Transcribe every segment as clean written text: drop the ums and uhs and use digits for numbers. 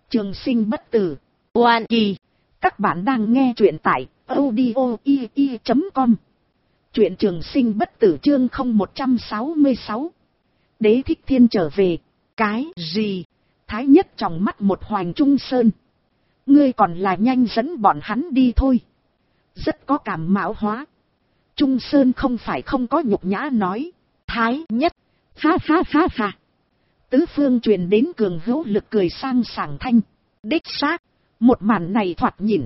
Trường sinh bất tử. Oan kỳ. Các bạn đang nghe truyện tại audio.com. Truyện trường sinh bất tử chương 0166. Đế thích thiên trở về. Cái gì? Thái nhất trong mắt một hoành Trung Sơn. Ngươi còn là nhanh dẫn bọn hắn đi thôi. Rất có cảm mạo hóa. Trung Sơn không phải không có nhục nhã nói. Thái nhất. Ha ha ha ha. Tứ phương truyền đến cường hữu lực cười sang sảng thanh. Đích xác. Một màn này thoạt nhìn.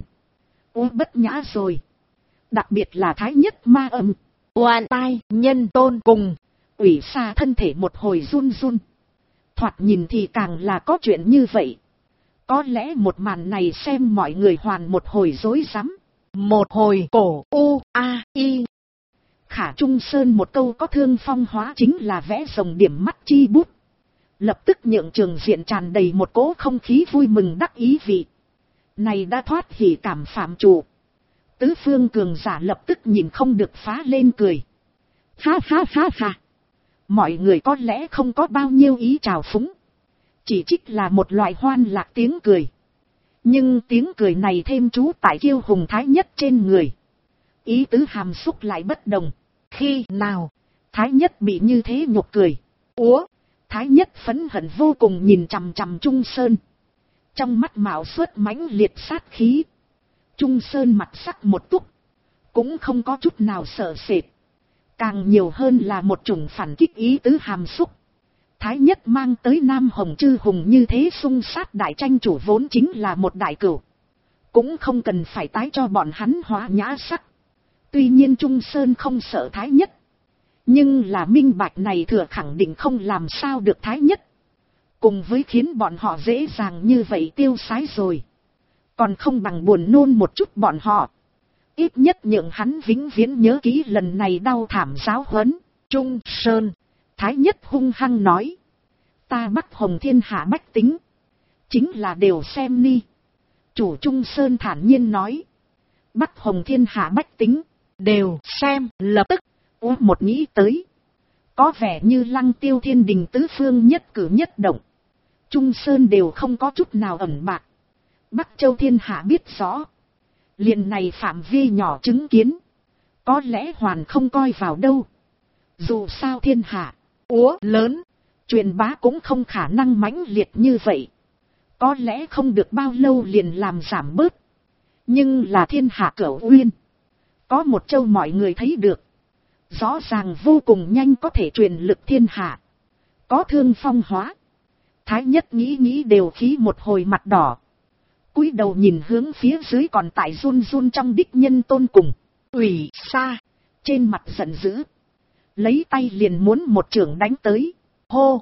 Bất nhã rồi. Đặc biệt là thái nhất ma âm. Oan tai nhân tôn cùng. Ủy xa thân thể một hồi run run. Thoạt nhìn thì càng là có chuyện như vậy. Có lẽ một màn này xem mọi người hoàn một hồi rối rắm. Một hồi cổ u a i. Khả Trung Sơn một câu có thương phong hóa chính là vẽ rồng điểm mắt chi bút. Lập tức nhượng trường diện tràn đầy một cỗ không khí vui mừng đắc ý vị. Này đã thoát hỉ cảm phạm chủ. Tứ phương cường giả lập tức nhìn không được phá lên cười. Ha ha ha ha. Mọi người có lẽ không có bao nhiêu ý trào phúng. Chỉ trích là một loại hoan lạc tiếng cười. Nhưng tiếng cười này thêm trú tại kiêu hùng thái nhất trên người. Ý tứ hàm xúc lại bất đồng. Khi nào thái nhất bị như thế nhục cười. Thái nhất phẫn hận vô cùng nhìn chằm chằm Trung Sơn. Trong mắt mạo xuất mãnh liệt sát khí. Trung Sơn mặt sắc một túc. Cũng không có chút nào sợ sệt. Càng nhiều hơn là một chủng phản kích ý tứ hàm xúc. Thái nhất mang tới Nam Hồng Chư Hùng như thế xung sát đại tranh chủ vốn chính là một đại cửu. Cũng không cần phải tái cho bọn hắn hóa nhã sắc. Tuy nhiên Trung Sơn không sợ thái nhất. Nhưng là minh bạch này thừa khẳng định không làm sao được thái nhất. Cùng với khiến bọn họ dễ dàng như vậy tiêu sái rồi. Còn không bằng buồn nôn một chút bọn họ. Ít nhất nhượng hắn vĩnh viễn nhớ kỹ lần này đau thảm giáo huấn. Trung Sơn. Thái nhất hung hăng nói. Ta Bắc Hồng thiên hạ bách tính. Chính là đều xem ni. Chủ Trung Sơn thản nhiên nói. Bắc Hồng thiên hạ bách tính. Đều xem lập tức. Một nghĩ tới. Có vẻ như Lăng Tiêu thiên đình tứ phương nhất cử nhất động. Trung Sơn đều không có chút nào ẩn bạc. Bắc Châu thiên hạ biết rõ. Liền này phạm vi nhỏ chứng kiến. Có lẽ hoàn không coi vào đâu. Dù sao thiên hạ. Lớn. Truyền bá cũng không khả năng mãnh liệt như vậy. Có lẽ không được bao lâu liền làm giảm bớt. Nhưng là thiên hạ cửu uyên. Có một châu mọi người thấy được. Rõ ràng vô cùng nhanh có thể truyền lực thiên hạ. Có thương phong hóa. Thái nhất nghĩ đều khí một hồi mặt đỏ. Cúi đầu nhìn hướng phía dưới còn tại run run trong đích nhân tôn cùng. Ủy xa. Trên mặt giận dữ. Lấy tay liền muốn một chưởng đánh tới. Hô.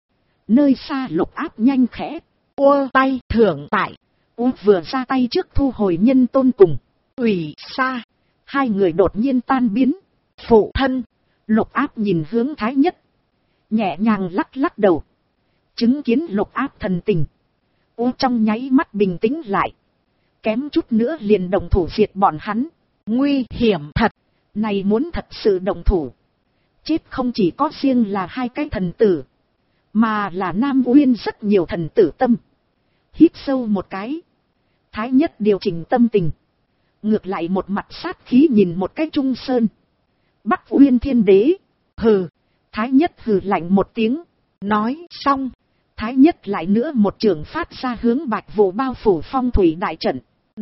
Nơi xa Lục Áp nhanh khẽ. Tay thưởng tại. Vừa ra tay trước thu hồi nhân tôn cùng. Ủy xa. Hai người đột nhiên tan biến. Phụ thân. Lục Áp nhìn hướng thái nhất. Nhẹ nhàng lắc lắc đầu. Chứng kiến Lục Áp thần tình. Trong nháy mắt bình tĩnh lại. Kém chút nữa liền động thủ diệt bọn hắn. Nguy hiểm thật. Này muốn thật sự động thủ. Chết không chỉ có riêng là hai cái thần tử. Mà là Nam Uyên rất nhiều thần tử tâm. Hít sâu một cái. Thái nhất điều chỉnh tâm tình. Ngược lại một mặt sát khí nhìn một cái Trung Sơn. Bắc Uyên thiên đế. Hừ. Thái nhất hừ lạnh một tiếng. Nói xong. Thái nhất lại nữa một trường phát ra hướng Bạch Vụ bao phủ phong thủy đại trận.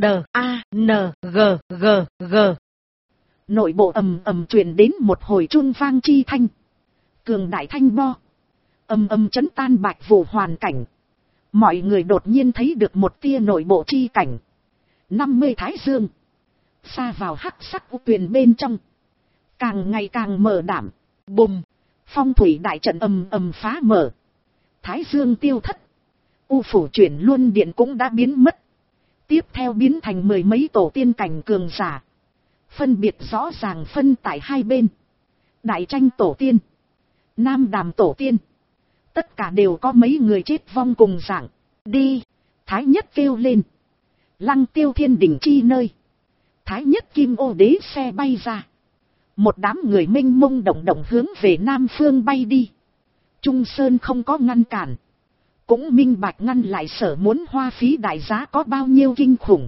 D-A-N-G-G-G. Nội bộ ầm ầm truyền đến một hồi chun vang chi thanh. Cường đại thanh bo. Ầm ầm chấn tan Bạch Vụ hoàn cảnh. Mọi người đột nhiên thấy được một tia nội bộ chi cảnh. 50 thái dương. Xa vào hắc sắc u tuyền bên trong. Càng ngày càng mở đảm. Bùm. Phong thủy đại trận ầm ầm phá mở. Thái dương tiêu thất. U phủ chuyển luân điện cũng đã biến mất. Tiếp theo biến thành mười mấy tổ tiên cảnh cường giả. Phân biệt rõ ràng phân tại hai bên. Đại tranh tổ tiên. Nam đàm tổ tiên. Tất cả đều có mấy người chết vong cùng dạng. Đi. Thái nhất kêu lên. Lăng Tiêu thiên đỉnh chi nơi. Thái nhất kim ô đế xe bay ra. Một đám người mênh mông động động hướng về Nam phương bay đi. Trung Sơn không có ngăn cản. cũng minh bạch ngăn lại Sở muốn hoa phí đại giá có bao nhiêu kinh khủng.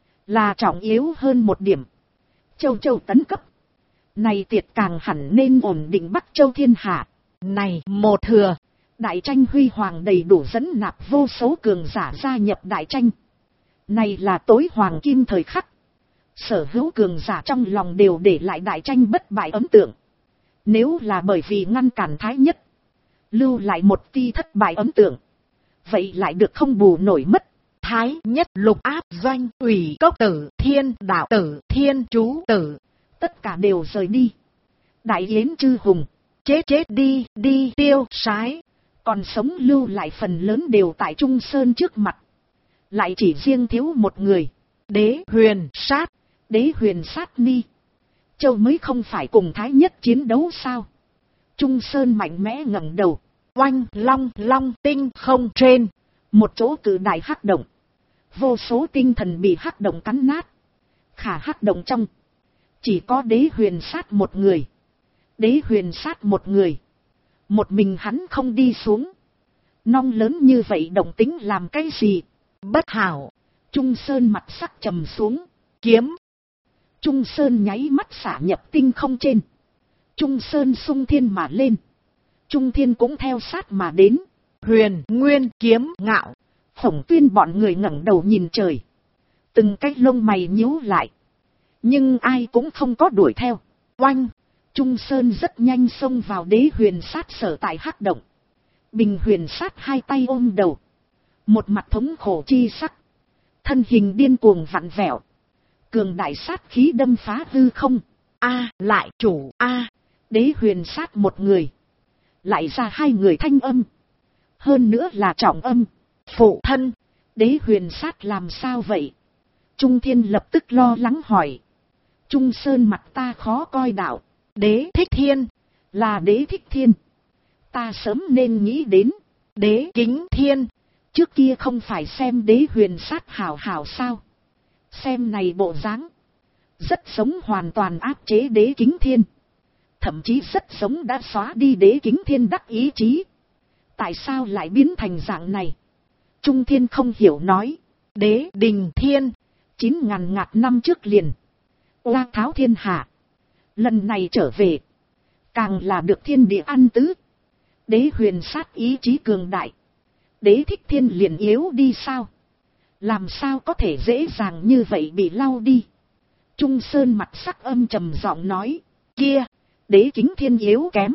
Là trọng yếu hơn một điểm. Châu Châu tấn cấp. Này tiệt càng hẳn nên ổn định Bắc Châu thiên hạ. Này một thừa. Đại tranh huy hoàng đầy đủ dẫn nạp vô số cường giả gia nhập đại tranh. Này là tối hoàng kim thời khắc. Sở hữu cường giả trong lòng đều để lại đại tranh bất bại ấn tượng. Nếu là bởi vì ngăn cản Thái Nhất, lưu lại một tia thất bại ấn tượng, vậy lại được không bù nổi mất. Thái Nhất lục áp doanh ủy cốc tử thiên đạo tử thiên chú tử, tất cả đều rời đi. Đại yến chư hùng, chết đi, đi tiêu sái. Còn sống lưu lại phần lớn đều tại Trung Sơn trước mặt. Lại chỉ riêng thiếu một người. Đế huyền sát. Đế huyền sát ni. Châu mới không phải cùng Thái Nhất chiến đấu sao? Trung Sơn mạnh mẽ ngẩng đầu. Oanh long tinh không trên. Một chỗ cự đại hắc động. Vô số tinh thần bị hắc động cắn nát. Khả hắc động trong. Chỉ có đế huyền sát một người. Đế huyền sát một người. Một mình hắn không đi xuống. Nong lớn như vậy động tính làm cái gì? Bất hảo. Trung Sơn mặt sắc trầm xuống. Kiếm. Trung Sơn nháy mắt xả nhập tinh không trên. Trung Sơn xung thiên mà lên. Trung thiên cũng theo sát mà đến. Huyền nguyên kiếm ngạo. Khổng Tuyên bọn người ngẩng đầu nhìn trời. Từng cái lông mày nhíu lại. Nhưng ai cũng không có đuổi theo. Oanh. Trung Sơn rất nhanh xông vào đế huyền sát sở tại hắc động. Bình huyền sát hai tay ôm đầu. Một mặt thống khổ chi sắc. Thân hình điên cuồng vặn vẹo. Cường đại sát khí đâm phá hư không. Lại chủ đế huyền sát một người. Lại ra hai người thanh âm. Hơn nữa là trọng âm. Phụ thân. Đế huyền sát làm sao vậy? Trung Thiên lập tức lo lắng hỏi. Trung Sơn mặt ta khó coi đạo. Đế Thích Thiên. Là Đế Thích Thiên. Ta sớm nên nghĩ đến. Đế Kính Thiên. Trước kia không phải xem đế huyền sát hảo hảo sao? Xem này bộ dáng. Rất sống hoàn toàn áp chế đế Kính Thiên. Thậm chí rất sống đã xóa đi đế Kính Thiên đắc ý chí. Tại sao lại biến thành dạng này? Trung Thiên không hiểu nói. Đế Đình Thiên. 9.000 ngạt năm trước liền. Oa tháo thiên hạ. Lần này trở về. Càng là được thiên địa ăn tứ. Đế huyền sát ý chí cường đại. Đế Thích Thiên liền yếu đi sao? Làm sao có thể dễ dàng như vậy bị lau đi? Trung Sơn mặt sắc âm trầm giọng nói. Kia, đế Kính Thiên yếu kém.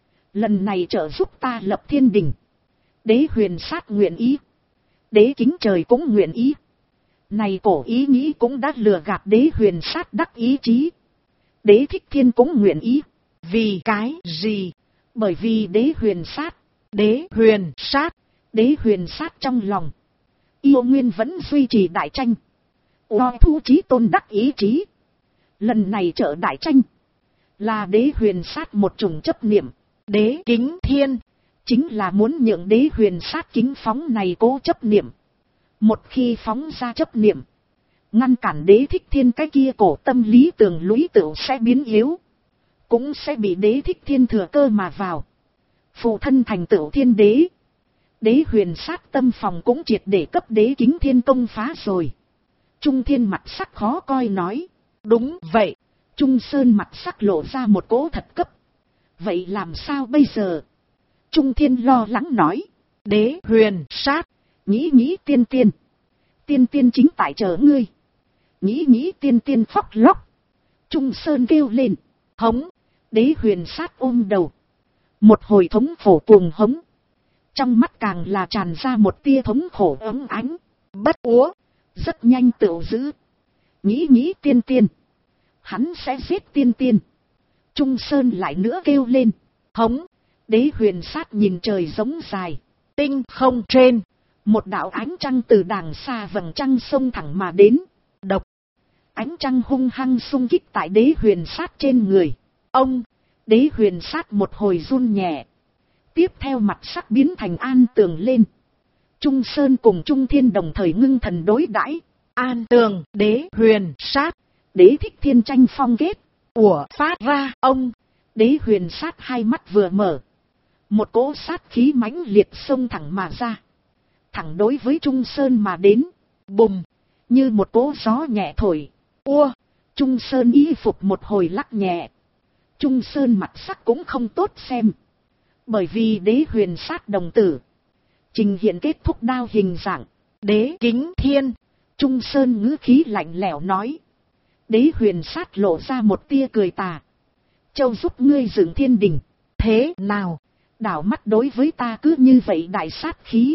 Lần này trợ giúp ta lập thiên đình. Đế huyền sát nguyện ý. Đế Kính Trời cũng nguyện ý. Này cổ ý nghĩ cũng đã lừa gạt đế huyền sát đắc ý chí. Đế Thích Thiên cũng nguyện ý. Vì cái gì? Bởi vì đế huyền sát. Đế huyền sát. Đế huyền sát trong lòng. Yêu nguyên vẫn duy trì đại tranh. Oai thu chí tôn đắc ý chí. Lần này trợ đại tranh. Là đế huyền sát một chủng chấp niệm. Đế Kính Thiên. Chính là muốn nhượng đế huyền sát kính phóng này cố chấp niệm. Một khi phóng ra chấp niệm. Ngăn cản đế Thích Thiên cái kia cổ tâm lý tường lũy tựu sẽ biến yếu. Cũng sẽ bị đế Thích Thiên thừa cơ mà vào. Phụ thân thành tựu thiên đế. Đế huyền sát tâm phòng cũng triệt để cấp đế Kính Thiên công phá rồi. Trung Thiên mặt sắc khó coi nói. Đúng vậy. Trung Sơn mặt sắc lộ ra một cỗ thật cấp. Vậy làm sao bây giờ? Trung Thiên lo lắng nói. Đế huyền sát. Nghĩ tiên tiên. Tiên tiên chính tại chờ ngươi. Nghĩ tiên tiên khóc lóc. Trung Sơn kêu lên. Hống. Đế huyền sát ôm đầu. Một hồi thống khổ cuồng hống. Trong mắt càng là tràn ra một tia thống khổ ấm ánh. Bất úa. Rất nhanh tựu giữ. Nghĩ tiên tiên. Hắn sẽ giết tiên tiên. Trung Sơn lại nữa kêu lên. Hống. Đế huyền sát nhìn trời giống dài. Tinh không trên. Một đạo ánh trăng từ đàng xa vầng trăng sông thẳng mà đến. Độc. Ánh trăng hung hăng xung kích tại đế huyền sát trên người. Ông. Đế huyền sát một hồi run nhẹ. Tiếp theo mặt sắc biến thành an tường lên. Trung Sơn cùng Trung Thiên đồng thời ngưng thần đối đãi. An tường, đế huyền sát. Đế Thích Thiên tranh phong kết. Phát ra ông. Đế huyền sát hai mắt vừa mở. Một cỗ sát khí mãnh liệt xông thẳng mà ra. thẳng đối với Trung Sơn mà đến. Bùm, như một cỗ gió nhẹ thổi. Trung Sơn y phục một hồi lắc nhẹ. Trung Sơn mặt sắc cũng không tốt xem. Bởi vì đế huyền sát đồng tử trình hiện kết thúc đao hình dạng. Đế Kính Thiên. Trung Sơn ngữ khí lạnh lẽo nói. Đế huyền sát lộ ra một tia cười tà. Châu giúp ngươi dựng thiên đình. Thế nào? Đảo mắt đối với ta cứ như vậy đại sát khí.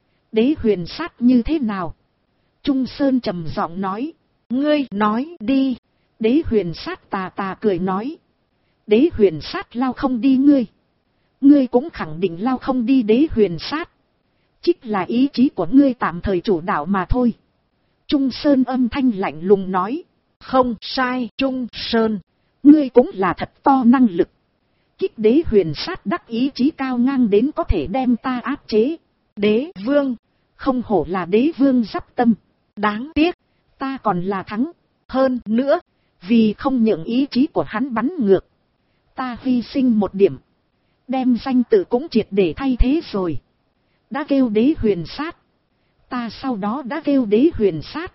Đế huyền sát như thế nào? Trung Sơn trầm giọng nói. Ngươi nói đi. Đế huyền sát tà tà cười nói. Đế huyền sát lao không đi ngươi. Ngươi cũng khẳng định lao không đi đế huyền sát. Chính là ý chí của ngươi tạm thời chủ đạo mà thôi. Trung Sơn âm thanh lạnh lùng nói. Không sai Trung Sơn. Ngươi cũng là thật to năng lực. Kích đế huyền sát đắc ý chí cao ngang đến có thể đem ta áp chế. Đế vương. Không hổ là đế vương sắp tâm. Đáng tiếc. Ta còn là thắng. Hơn nữa. Vì không nhượng ý chí của hắn bắn ngược. Ta hy sinh một điểm. Đem danh tự cũng triệt để thay thế rồi. Đã kêu đế huyền sát. Ta sau đó đã kêu đế huyền sát.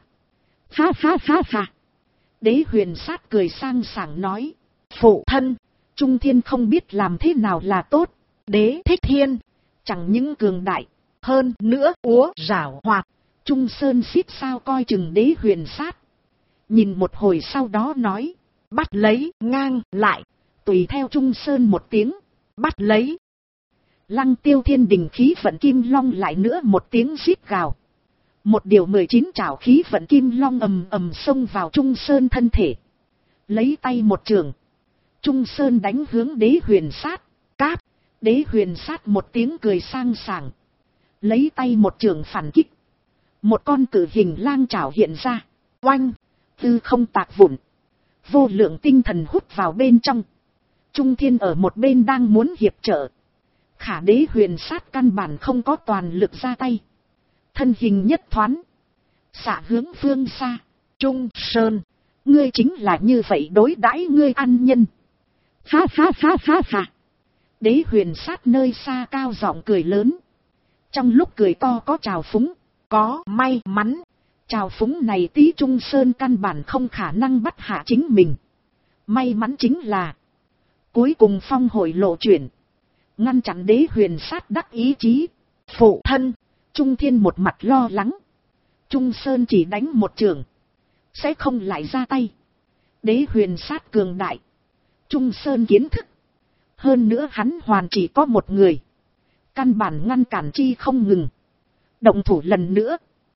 Ha ha ha ha. Đế huyền sát cười sang sảng nói. Phụ thân. Trung Thiên không biết làm thế nào là tốt. Đế Thích Thiên. Chẳng những cường đại. Hơn nữa rảo hoạt. Trung Sơn xít sao coi chừng đế huyền sát. Nhìn một hồi sau đó nói. Bắt lấy ngang lại. Tùy theo Trung Sơn một tiếng. Bắt lấy. Lăng Tiêu Thiên Đình khí vận kim long lại nữa một tiếng rít gào. Một điều 19 trảo khí vận kim long ầm ầm xông vào Trung Sơn thân thể. Lấy tay một trường. Trung Sơn đánh hướng đế huyền sát. Cáp. Đế huyền sát một tiếng cười sang sảng. Lấy tay một trường phản kích. Một con cử hình lang trảo hiện ra. Oanh. Tư không tạc vụn. Vô lượng tinh thần hút vào bên trong. Trung Thiên ở một bên đang muốn hiệp trợ. Khả đế huyền sát căn bản không có toàn lực ra tay. Thân hình nhất thoáng. Xạ hướng phương xa. Trung Sơn. Ngươi chính là như vậy đối đãi ngươi ăn nhân. Ha ha ha ha ha. Đế huyền sát nơi xa cao giọng cười lớn. Trong lúc cười to có trào phúng. Có may mắn. Trào phúng này tí Trung Sơn căn bản không khả năng bắt hạ chính mình. May mắn chính là. Cuối cùng phong hội lộ chuyển. Ngăn chặn đế huyền sát đắc ý chí. Phụ thân. Trung Thiên một mặt lo lắng. Trung Sơn chỉ đánh một trường. Sẽ không lại ra tay. Đế huyền sát cường đại. Trung Sơn kiến thức. Hơn nữa hắn hoàn chỉ có một người. Căn bản ngăn cản chi không ngừng. Động thủ lần nữa.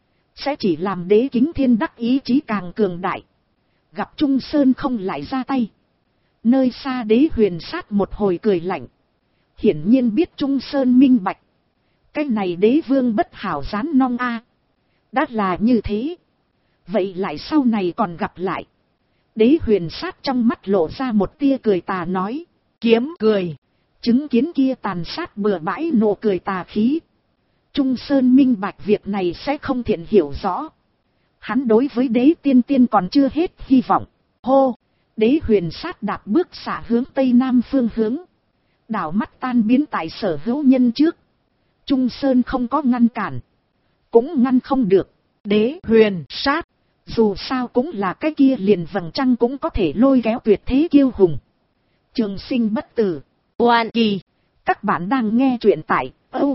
Sẽ chỉ làm đế Kính Thiên đắc ý chí càng cường đại. Gặp Trung Sơn không lại ra tay. Nơi xa đế huyền sát một hồi cười lạnh. Hiển nhiên biết Trung Sơn minh bạch. Cái này đế vương bất hảo rán nong a. Đã là như thế. Vậy lại sau này còn gặp lại. Đế huyền sát trong mắt lộ ra một tia cười tà nói. Kiếm cười. Chứng kiến kia tàn sát bừa bãi nụ cười tà khí. Trung Sơn minh bạch việc này sẽ không thiện hiểu rõ. Hắn đối với đế tiên còn chưa hết hy vọng. Hô. Đế huyền sát đạp bước xả hướng tây nam phương hướng. Đảo mắt tan biến tại sở hữu nhân trước. Trung Sơn không có ngăn cản. Cũng ngăn không được. Đế huyền sát. Dù sao cũng là cái kia liền vầng trăng cũng có thể lôi kéo tuyệt thế kiêu hùng. Trường sinh bất tử. Oan kỳ. Các bạn đang nghe truyện tại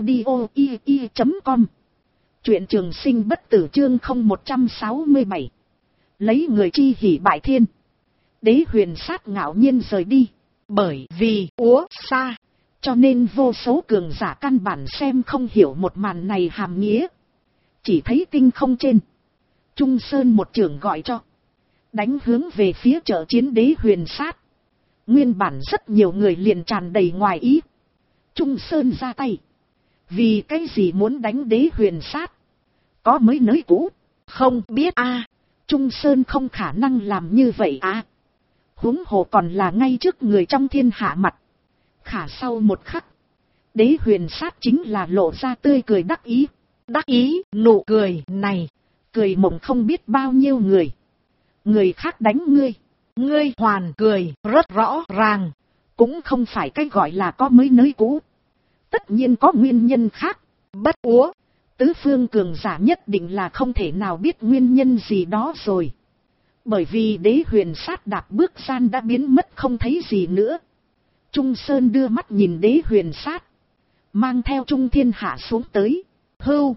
audio.com. Truyện Trường Sinh Bất Tử chương 0167. Lấy người chi hỉ bại thiên. Đế huyền sát ngạo nhiên rời đi. Bởi vì xa. Cho nên vô số cường giả căn bản xem không hiểu một màn này hàm nghĩa. Chỉ thấy tinh không trên. Trung Sơn một trưởng gọi cho. Đánh hướng về phía chợ chiến đế huyền sát. Nguyên bản rất nhiều người liền tràn đầy ngoài ý. Trung Sơn ra tay. Vì cái gì muốn đánh đế huyền sát? Có mới nới cũ? Không biết a. Trung Sơn không khả năng làm như vậy à. Huống hồ còn là ngay trước người trong thiên hạ mặt. Khả sau một khắc. Đế huyền sát chính là lộ ra tươi cười đắc ý. Đắc ý, nụ cười này. Cười mộng không biết bao nhiêu người. Người khác đánh ngươi. Ngươi hoàn cười rất rõ ràng. Cũng không phải cái gọi là có mới nới cũ. Tất nhiên có nguyên nhân khác. Bất Tứ phương cường giả nhất định là không thể nào biết nguyên nhân gì đó rồi. Bởi vì đế huyền sát đạp bước gian đã biến mất không thấy gì nữa. Trung Sơn đưa mắt nhìn đế huyền sát. Mang theo Trung Thiên Hạ xuống tới. Hưu.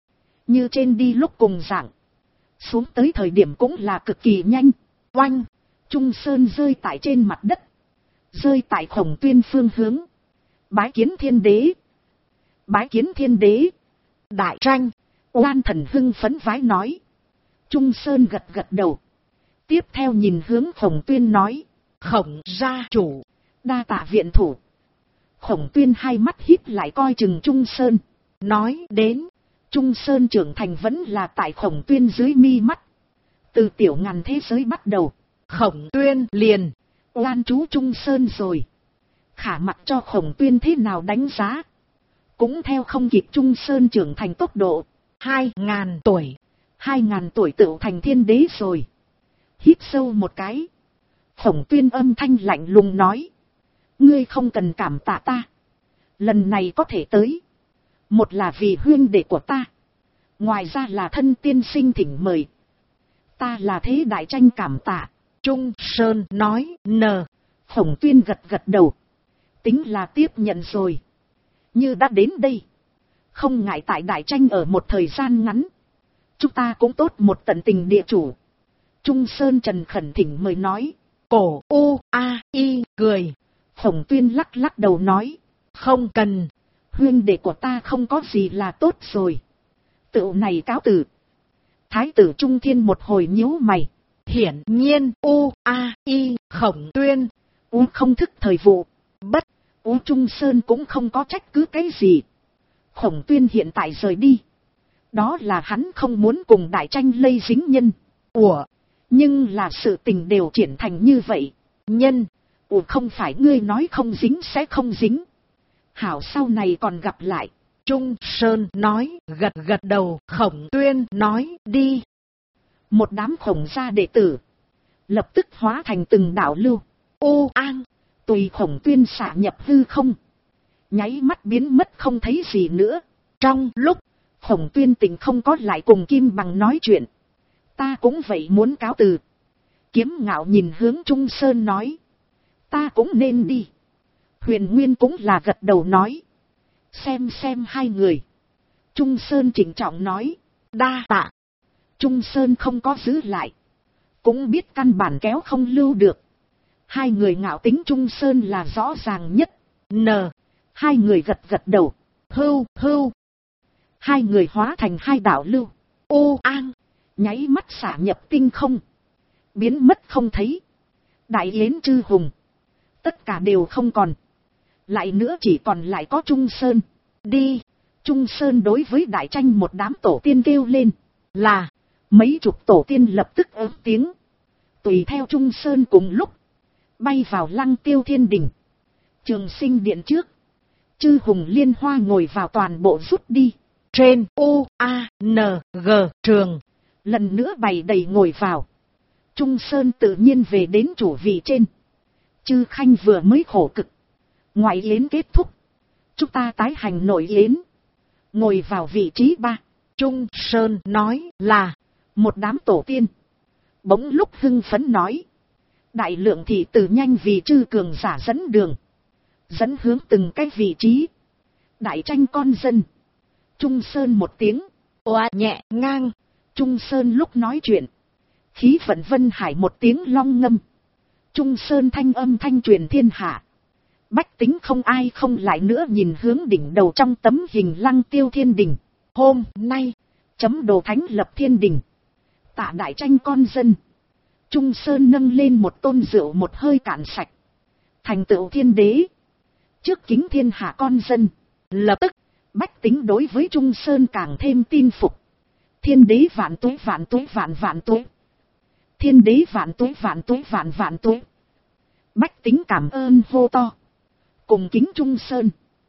Như trên đi lúc cùng dạng. Xuống tới thời điểm cũng là cực kỳ nhanh. Oanh. Trung Sơn rơi tại trên mặt đất. Rơi tại Khổng Tuyên phương hướng. Bái kiến thiên đế. Bái kiến thiên đế. Đại tranh. Oan thần hưng phấn vái nói. Trung Sơn gật gật đầu. Tiếp theo nhìn hướng Khổng Tuyên nói. Khổng gia chủ. Đa tạ viện thủ. Khổng Tuyên hai mắt híp lại coi chừng Trung Sơn. Nói đến. Trung Sơn trưởng thành vẫn là tại Khổng Tuyên dưới mi mắt. Từ tiểu ngàn thế giới bắt đầu. Khổng Tuyên liền. Oan chú Trung Sơn rồi. Khả mặc cho Khổng Tuyên thế nào đánh giá. Cũng theo không kịp Trung Sơn trưởng thành tốc độ. 2.000 tuổi. 2.000 tuổi tựu thành thiên đế rồi. Hít sâu một cái. Khổng Tuyên âm thanh lạnh lùng nói. Ngươi không cần cảm tạ ta. Lần này có thể tới. Một là vì huynh đệ của ta. Ngoài ra là thân tiên sinh thỉnh mời. Ta là thế đại tranh cảm tạ. Trung Sơn nói nờ. Khổng Tuyên gật gật đầu. Tính là tiếp nhận rồi. Như đã đến đây. Không ngại tại đại tranh ở một thời gian ngắn. Chúng ta cũng tốt một tận tình địa chủ. Trung Sơn trần khẩn thỉnh mời nói. Cổ u a y cười. Khổng Tuyên lắc lắc đầu nói. Không cần. Huynh đệ của ta không có gì là tốt rồi. Tựu này cáo từ. Thái tử Trung Thiên một hồi nhíu mày. Hiển nhiên u a y Khổng Tuyên. U không thức thời vụ. Bất. U Trung Sơn cũng không có trách cứ cái gì. Khổng Tuyên hiện tại rời đi. Đó là hắn không muốn cùng đại tranh lây dính nhân. Ủa. Nhưng là sự tình đều triển thành như vậy. Nhân. Ủa không phải ngươi nói không dính sẽ không dính. Hảo sau này còn gặp lại. Trung Sơn nói gật gật đầu. Khổng Tuyên nói đi. Một đám Khổng gia đệ tử. Lập tức hóa thành từng đạo lưu. Ô an. Tùy Khổng Tuyên xả nhập hư không. Nháy mắt biến mất không thấy gì nữa. Trong lúc Khổng Tuyên tình không có lại cùng Kim Bằng nói chuyện. Ta cũng vậy muốn cáo từ. Kiếm Ngạo nhìn hướng Trung Sơn nói. Ta cũng nên đi. Huyền Nguyên cũng là gật đầu nói. Xem hai người. Trung Sơn chỉnh trọng nói. Đa tạ. Trung Sơn không có giữ lại. Cũng biết căn bản kéo không lưu được. Hai người ngạo tính Trung Sơn là rõ ràng nhất. Hai người gật gật đầu. Hưu. Hai người hóa thành hai đạo lưu. Ô an. Nháy mắt xả nhập tinh không. Biến mất không thấy. Đại Yến Chư Hùng. Tất cả đều không còn. Lại nữa chỉ còn lại có Trung Sơn. Đi. Trung Sơn đối với đại tranh một đám tổ tiên kêu lên. Là. Mấy chục tổ tiên lập tức ớt tiếng. Tùy theo Trung Sơn cùng lúc. Bay vào Lăng Tiêu Thiên Đình. Trường Sinh Điện trước. Chư Hùng Liên Hoa ngồi vào toàn bộ rút đi. Trên U A N G trường. Lần nữa bày đầy ngồi vào. Trung Sơn tự nhiên về đến chủ vị trên. Chư Khanh vừa mới khổ cực. Ngoại yến kết thúc. Chúng ta tái hành nội yến. Ngồi vào vị trí 3. Trung Sơn nói là. Một đám tổ tiên. Bỗng lúc hưng phấn nói. Đại lượng thị tử nhanh vì chư cường giả dẫn đường. Dẫn hướng từng cái vị trí. Đại tranh con dân. Trung Sơn một tiếng. Oa nhẹ ngang. Trung Sơn lúc nói chuyện. Khí vận Vân Hải một tiếng long ngâm. Trung Sơn thanh âm thanh truyền thiên hạ. Bách tính không ai không lại nữa nhìn hướng đỉnh đầu trong tấm hình Lăng Tiêu Thiên Đình. Hôm nay. Chấm đồ thánh lập thiên đình. Tạ đại tranh con dân. Trung Sơn nâng lên một tôn rượu một hơi cạn sạch. Thành tựu thiên đế. Trước kính thiên hạ con dân. Lập tức. Bách tính đối với Trung Sơn càng thêm tin phục. Thiên đế vạn tuế vạn tuế vạn vạn tuế. Thiên đế vạn tuế vạn tuế vạn vạn tuế. Bách tính cảm ơn hô to. Cùng kính Trung Sơn.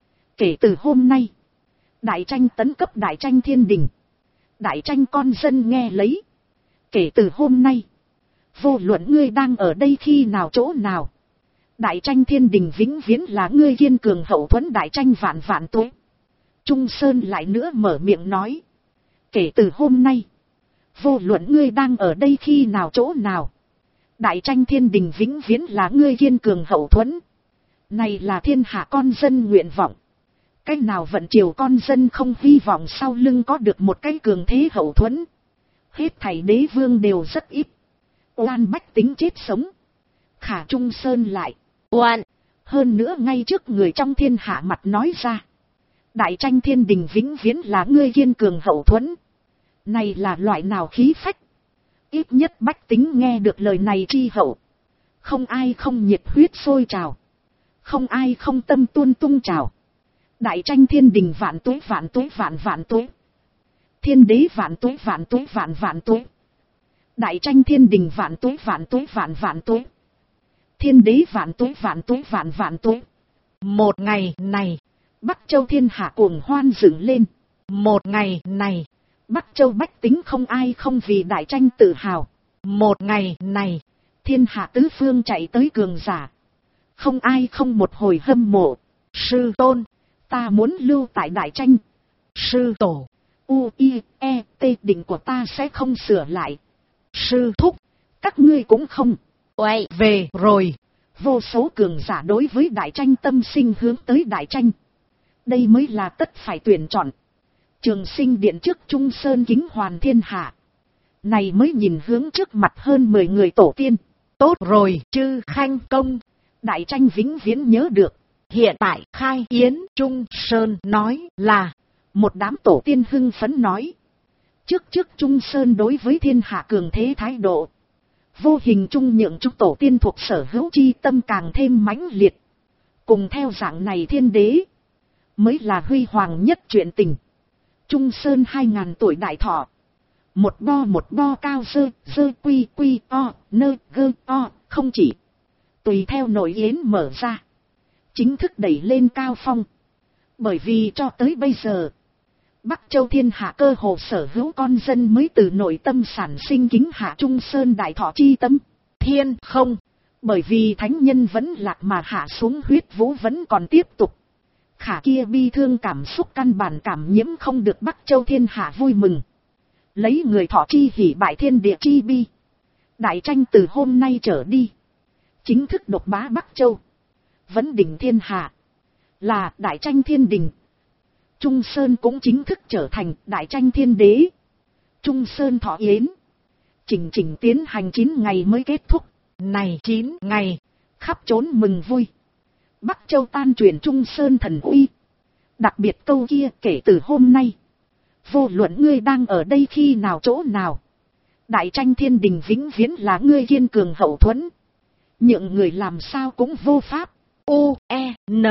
Kể từ hôm nay. Đại tranh tấn cấp đại tranh thiên đình. Đại tranh con dân nghe lấy. Kể từ hôm nay. Vô luận ngươi đang ở đây khi nào chỗ nào. Đại tranh thiên đình vĩnh viễn là ngươi kiên cường hậu thuẫn đại tranh vạn vạn tuế. Trung Sơn lại nữa mở miệng nói. Kể từ hôm nay, vô luận ngươi đang ở đây khi nào chỗ nào, đại tranh thiên đình vĩnh viễn là ngươi kiên cường hậu thuẫn. Này là thiên hạ con dân nguyện vọng. Cái nào vận triều con dân không hy vọng sau lưng có được một cái cường thế hậu thuẫn. Hết thảy đế vương đều rất ít. Oan bách tính chết sống. Khả Trung Sơn lại. Oan. Hơn nữa ngay trước người trong thiên hạ mặt nói ra. Đại tranh thiên đình vĩnh viễn là ngươi kiên cường hậu thuẫn. Này là loại nào khí phách. Ít nhất bách tính nghe được lời này tri hậu. Không ai không nhiệt huyết sôi trào. Không ai không tâm tuôn tung trào. Đại tranh thiên đình vạn tuế vạn tuế vạn vạn tuế. Thiên đế vạn tuế vạn tuế vạn vạn tuế. Đại tranh thiên đình vạn tuế vạn tuế vạn vạn tuế. Thiên đế vạn tuế vạn tuế vạn vạn tuế. Một ngày này, Bắc Châu thiên hạ cuồng hoan dựng lên. Một ngày này, Bắc Châu bách tính không ai không vì đại tranh tự hào. Một ngày này, thiên hạ tứ phương chạy tới cường giả. Không ai không một hồi hâm mộ. Sư tôn, ta muốn lưu tại đại tranh. Sư tổ, U-I-E-T định của ta sẽ không sửa lại. Sư thúc, các ngươi cũng không. Quay về rồi. Vô số cường giả đối với đại tranh tâm sinh hướng tới đại tranh. Đây mới là tất phải tuyển chọn. Trường Sinh điện trước Trung Sơn kính hoàn thiên hạ. Này mới nhìn hướng trước mặt hơn 10 người tổ tiên. Tốt rồi, chư khanh công. Đại tranh vĩnh viễn nhớ được. Hiện tại khai yến Trung Sơn nói là. Một đám tổ tiên hưng phấn nói. Trước Trung Sơn đối với thiên hạ cường thế thái độ. Vô hình trung nhượng chúng tổ tiên thuộc sở hữu chi tâm càng thêm mãnh liệt. Cùng theo dạng này thiên đế. Mới là huy hoàng nhất chuyện tình. Trung Sơn 2000 tuổi đại thọ. Một bo cao dơ quy o nơ gơ o không chỉ. Tùy theo nội yến mở ra. Chính thức đẩy lên cao phong. Bởi vì cho tới bây giờ. Bắc Châu thiên hạ cơ hồ sở hữu con dân mới từ nội tâm sản sinh kính hạ Trung Sơn đại thọ chi tâm. Thiên không. Bởi vì thánh nhân vẫn lạc mà hạ xuống huyết vũ vẫn còn tiếp tục. Khả kia bi thương cảm xúc căn bản cảm nhiễm không được Bắc Châu thiên hạ vui mừng. Lấy người thọ chi hỉ bại thiên địa chi bi. Đại tranh từ hôm nay trở đi. Chính thức độc bá Bắc Châu. Vấn đỉnh thiên hạ. Là đại tranh thiên đình. Trung Sơn cũng chính thức trở thành đại tranh thiên đế. Trung Sơn thọ yến. Chỉnh tiến hành 9 ngày mới kết thúc. Này 9 ngày. Khắp trốn mừng vui. Bắc Châu tan truyền Trung Sơn thần uy. Đặc biệt câu kia kể từ hôm nay. Vô luận ngươi đang ở đây khi nào chỗ nào. Đại tranh thiên đình vĩnh viễn là ngươi kiên cường hậu thuẫn. Những người làm sao cũng vô pháp. U-E-N.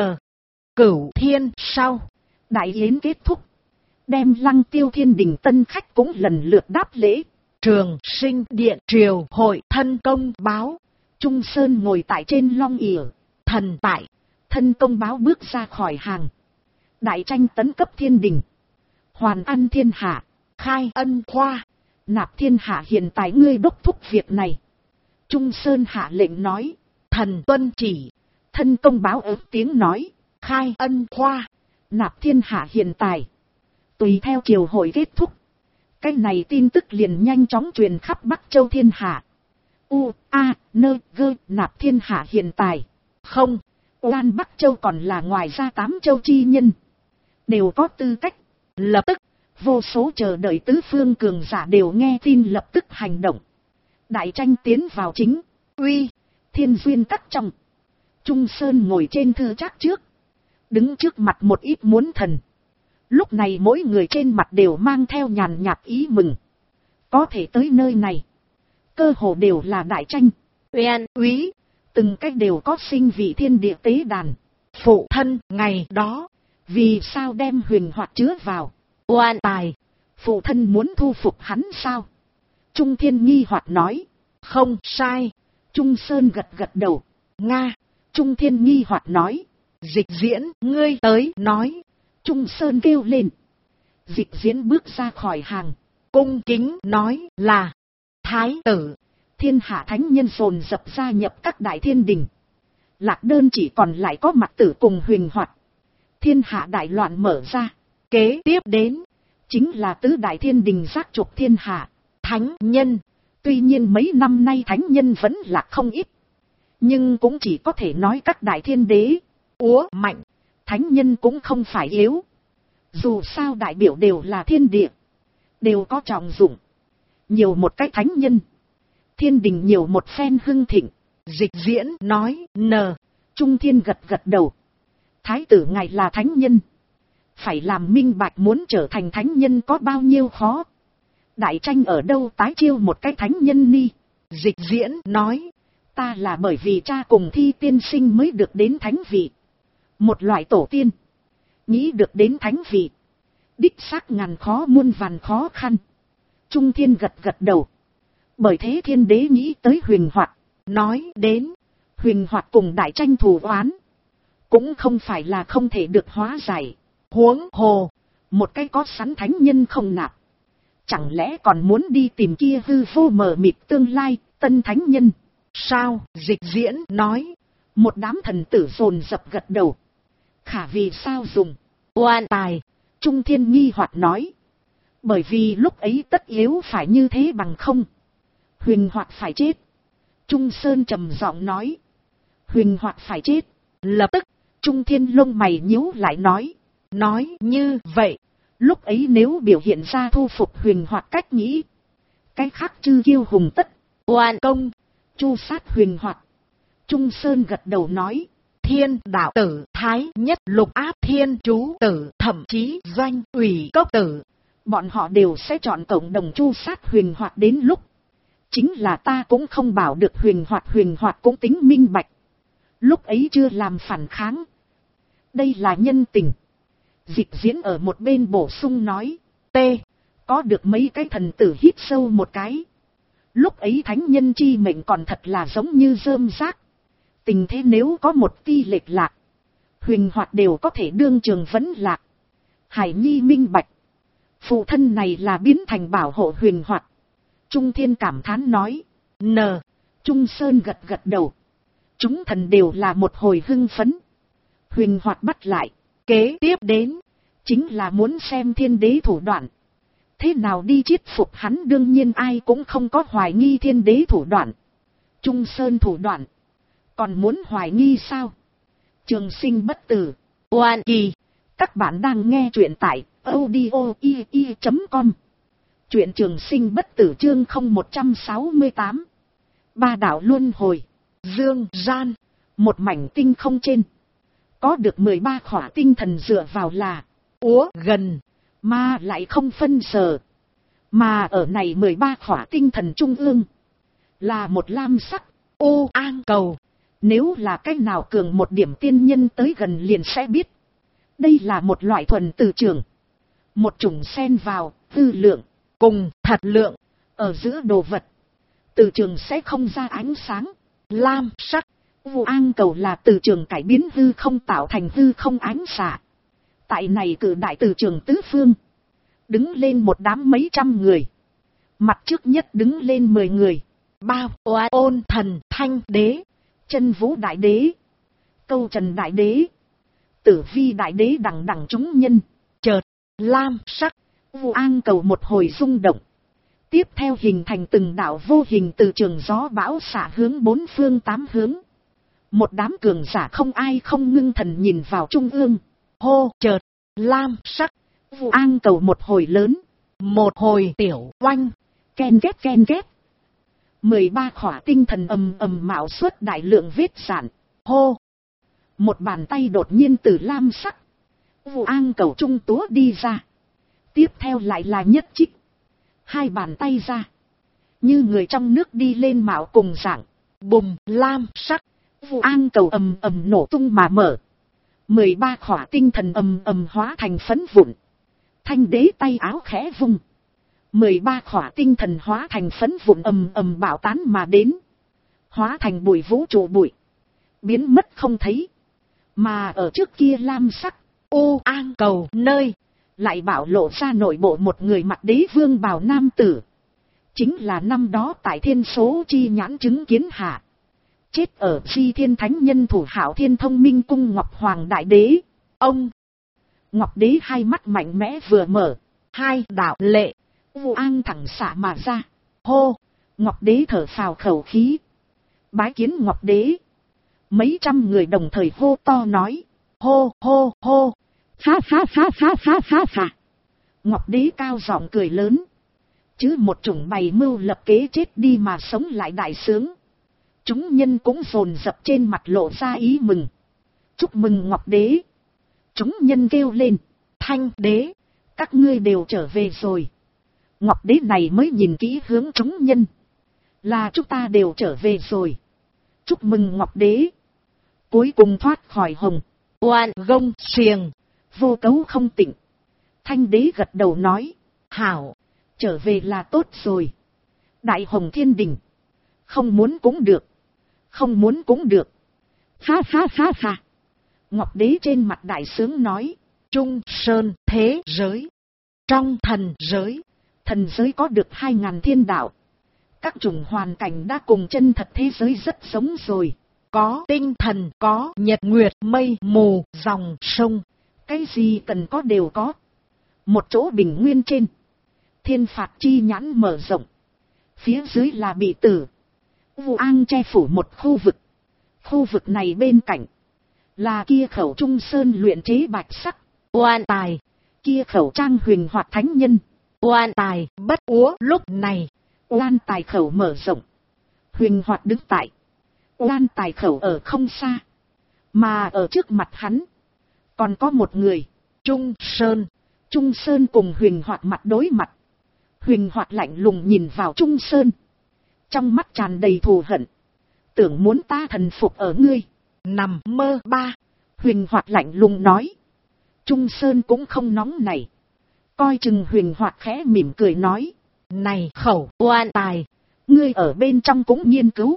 Cửu thiên sau. Đại yến kết thúc. Đem Lăng Tiêu thiên đình tân khách cũng lần lượt đáp lễ. Trường Sinh điện triều hội thân công báo. Trung Sơn ngồi tại trên long ỉa. Thần tại. Thân công báo bước ra khỏi hàng. Đại tranh tấn cấp thiên đình. Hoàn ăn thiên hạ. Khai ân khoa. Nạp thiên hạ hiện tại ngươi đốc thúc việc này. Trung Sơn hạ lệnh nói. Thần tuân chỉ. Thân công báo ớt tiếng nói. Khai ân khoa. Nạp thiên hạ hiện tại. Tùy theo triều hội kết thúc. Cái này tin tức liền nhanh chóng truyền khắp Bắc Châu thiên hạ. Nạp thiên hạ hiện tại. Không. Oan Bắc Châu còn là ngoài ra 8 châu chi nhân. Đều có tư cách. Lập tức. Vô số chờ đợi tứ phương cường giả đều nghe tin lập tức hành động. Đại tranh tiến vào chính. Uy. Thiên duyên cắt trong. Trung Sơn ngồi trên thư trác trước. Đứng trước mặt một ít muốn thần. Lúc này mỗi người trên mặt đều mang theo nhàn nhạt ý mừng. Có thể tới nơi này. Cơ hồ đều là đại tranh. Uyên úy. Từng cách đều có sinh vị thiên địa tế đàn. Phụ thân ngày đó. Vì sao đem huyền hoạt chứa vào. Oan tài. Phụ thân muốn thu phục hắn sao. Trung Thiên nghi hoạt nói. Không sai. Trung Sơn gật đầu. Nga. Trung Thiên nghi hoạt nói. Dịch diễn ngươi tới nói. Trung Sơn kêu lên. Dịch diễn bước ra khỏi hàng. Cung kính nói là. Thái tử. Thiên hạ thánh nhân dồn dập gia nhập các đại thiên đình. Lạc Đơn chỉ còn lại có Mặc Tử cùng Huỳnh Hoạt. Thiên hạ đại loạn mở ra. Kế tiếp đến, chính là tứ đại thiên đình giác trục thiên hạ, thánh nhân. Tuy nhiên mấy năm nay thánh nhân vẫn là không ít, nhưng cũng chỉ có thể nói các đại thiên đế, mạnh, thánh nhân cũng không phải yếu. Dù sao đại biểu đều là thiên địa, đều có trọng dụng. Nhiều một cái thánh nhân, thiên đình nhiều một phen hưng thịnh. Dịch Diễn nói, Trung Thiên gật gật đầu. Thái tử ngài là thánh nhân, phải làm minh bạch muốn trở thành thánh nhân có bao nhiêu khó. Đại tranh ở đâu tái chiêu một cái thánh nhân ni. Dịch Diễn nói, ta là bởi vì cha cùng Thi tiên sinh mới được đến thánh vị. Một loại tổ tiên, nghĩ được đến thánh vị, đích xác ngàn khó muôn vàn khó khăn. Trung Thiên gật gật đầu. Bởi thế thiên đế nghĩ tới Huyền Hoạt, nói đến, Huyền Hoạt cùng đại tranh thù oán, cũng không phải là không thể được hóa giải. Huống hồ, một cái có sẵn thánh nhân không nạp, chẳng lẽ còn muốn đi tìm kia hư vô mờ mịt tương lai, tân thánh nhân, sao? Dịch Diễn nói, một đám thần tử dồn dập gật đầu. Khả vì sao dùng oan tài? Trung Thiên nghi hoặc nói, bởi vì lúc ấy tất yếu phải như thế bằng không, Huyền Hoạt phải chết. Trung Sơn trầm giọng nói, Huyền Hoạt phải chết. Lập tức, Trung Thiên lông mày nhíu lại nói như vậy, lúc ấy nếu biểu hiện ra thu phục Huyền Hoạt cách nghĩ, cái khác chư kiêu hùng tất oan công, chu sát Huyền Hoạt. Trung Sơn gật đầu nói, Thiên đạo tử, Thái nhất lục áp thiên chú tử, thậm chí Doanh ủy cốc tử, bọn họ đều sẽ chọn cộng đồng chu sát Huyền Hoạt. Đến lúc, chính là ta cũng không bảo được Huyền Hoạt cũng tính minh bạch, lúc ấy chưa làm phản kháng, đây là nhân tình. Dịch Diễn ở một bên bổ sung nói, có được mấy cái thần tử hít sâu một cái. Lúc ấy thánh nhân chi mệnh còn thật là giống như rơm rác. Tình thế nếu có một ti lệch lạc, Huyền Hoạt đều có thể đương trường vấn lạc. Hải Nhi minh bạch, phụ thân này là biến thành bảo hộ Huyền Hoạt. Trung Thiên cảm thán nói, Trung Sơn gật gật đầu. Chúng thần đều là một hồi hưng phấn. Huyền Hoạt bắt lại, kế tiếp đến, chính là muốn xem thiên đế thủ đoạn. Thế nào đi chiết phục hắn, đương nhiên ai cũng không có hoài nghi thiên đế thủ đoạn. Trung Sơn thủ đoạn, còn muốn hoài nghi sao? Trường Sinh bất tử, oan kỳ. Các bạn đang nghe truyện tại audio.com. Truyện Trường Sinh bất tử chương 0168. Ba đạo luân hồi, dương gian, một mảnh tinh không trên, có được 13 khỏa tinh thần dựa vào là gần, mà lại không phân sở. Mà ở này 13 khỏa tinh thần trung ương, là một lam sắc an cầu. Nếu là cách nào cường một điểm tiên nhân tới gần liền sẽ biết. Đây là một loại thuần từ trường, một chủng xen vào tư lượng cùng thật lượng ở giữa đồ vật. Từ trường sẽ không ra ánh sáng lam sắc. An cầu là từ trường cải biến hư không tạo thành hư không ánh xạ. Tại này cử đại từ trường tứ phương, đứng lên một đám mấy trăm người. Mặt trước nhất đứng lên 10 người, bao Ôn Thần Thanh Đế, Chân Vũ Đại Đế, Câu Trần Đại Đế, Tử Vi Đại Đế đẳng đẳng chúng nhân. Chợt lam sắc An cầu một hồi rung động, tiếp theo hình thành từng đạo vô hình từ trường gió bão xạ hướng bốn phương tám hướng. Một đám cường giả không ai không ngưng thần nhìn vào trung ương. Chợt lam sắc An cầu một hồi lớn, một hồi tiểu oanh, ken két. 13 khỏa tinh thần ầm ầm mạo xuất đại lượng vết rạn. Một bàn tay đột nhiên từ lam sắc An cầu trung túa đi ra. Tiếp theo lại là nhất trích, hai bàn tay ra, như người trong nước đi lên mạo cùng dạng. Bùng, lam sắc An cầu ầm ầm nổ tung mà mở. 13 khỏa tinh thần ầm ầm hóa thành phấn vụn. Thanh đế tay áo khẽ vung, 13 khỏa tinh thần hóa thành phấn vụn ầm ầm bạo tán mà đến, hóa thành bụi vũ trụ bụi, biến mất không thấy. Mà ở trước kia lam sắc An cầu nơi, lại bảo lộ ra nội bộ một người mặc đế vương bào nam tử. Chính là năm đó tại thiên số chi nhãn chứng kiến hạ, chết ở Di Thiên Thánh Nhân thủ Hạo Thiên Thông Minh Cung Ngọc Hoàng Đại Đế. Ông Ngọc Đế hai mắt mạnh mẽ vừa mở, hai đạo lệ vu an thẳng xạ mà ra. Hô, Ngọc Đế thở phào khẩu khí. Bái kiến Ngọc Đế. Mấy trăm người đồng thời hô to nói, hô hô hô, ha ha ha ha ha ha ha. Ngọc Đế cao giọng cười lớn, chứ một chủng bày mưu lập kế chết đi mà sống lại đại sướng. Chúng nhân cũng dồn dập trên mặt lộ ra ý mừng. Chúc mừng Ngọc Đế. Chúng nhân kêu lên, Thanh Đế, các ngươi đều trở về rồi. Ngọc Đế này mới nhìn kỹ hướng chúng nhân, là chúng ta đều trở về rồi. Chúc mừng Ngọc Đế. Cuối cùng thoát khỏi hồng oan gông xiềng, vô cấu không tịnh. Thanh Đế gật đầu nói, hảo, trở về là tốt rồi. Đại hồng thiên đình, không muốn cũng được, không muốn cũng được. Ha ha ha ha. Ngọc Đế trên mặt đại sướng nói, Trung Sơn thế giới, trong thần giới, thần giới có được 2000 thiên đạo. Các chủng hoàn cảnh đã cùng chân thật thế giới rất giống rồi. Có tinh thần, có nhật nguyệt, mây mù, dòng sông. Cái gì cần có đều có. Một chỗ bình nguyên trên, thiên phạt chi nhãn mở rộng. Phía dưới là bị tử vu an che phủ một khu vực. Khu vực này bên cạnh là kia khẩu Trung Sơn luyện chế bạch sắc oan tài, kia khẩu trang huyền hoạt thánh nhân oan tài bất úa. Lúc này oan tài khẩu mở rộng, huyền hoạt đứng tại oan tài khẩu ở không xa, mà ở trước mặt hắn còn có một người. Trung Sơn. Trung Sơn cùng huyền hoạt mặt đối mặt. Huyền hoạt lạnh lùng nhìn vào Trung Sơn, trong mắt tràn đầy thù hận. Tưởng muốn ta thần phục ở ngươi, nằm mơ ba. Huyền hoạt lạnh lùng nói. Trung Sơn cũng không nóng này, coi chừng huyền hoạt khẽ mỉm cười nói, này khẩu oan tài, ngươi ở bên trong cũng nghiên cứu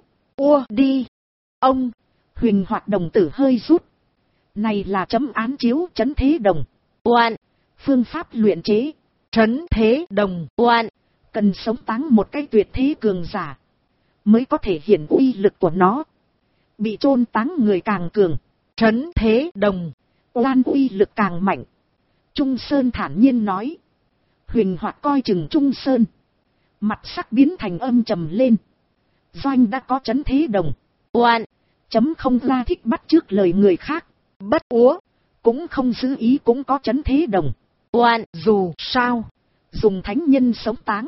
đi. Ông. Huyền hoạt đồng tử hơi rút. Này là chấm án chiếu trấn thế đồng oan, phương pháp luyện chế trấn thế đồng oan, cần sống táng một cái tuyệt thế cường giả mới có thể hiện uy lực của nó. Bị chôn táng người càng cường, trấn thế đồng oan uy lực càng mạnh. Trung Sơn thản nhiên nói. Huyền hoạt coi chừng Trung Sơn, mặt sắc biến thành âm trầm lên. Doanh đã có trấn thế đồng oan, chấm không ra thích bắt trước lời người khác. Bất úa cũng không giữ ý cũng có trấn thế đồng oan. Dù sao dùng thánh nhân sống táng,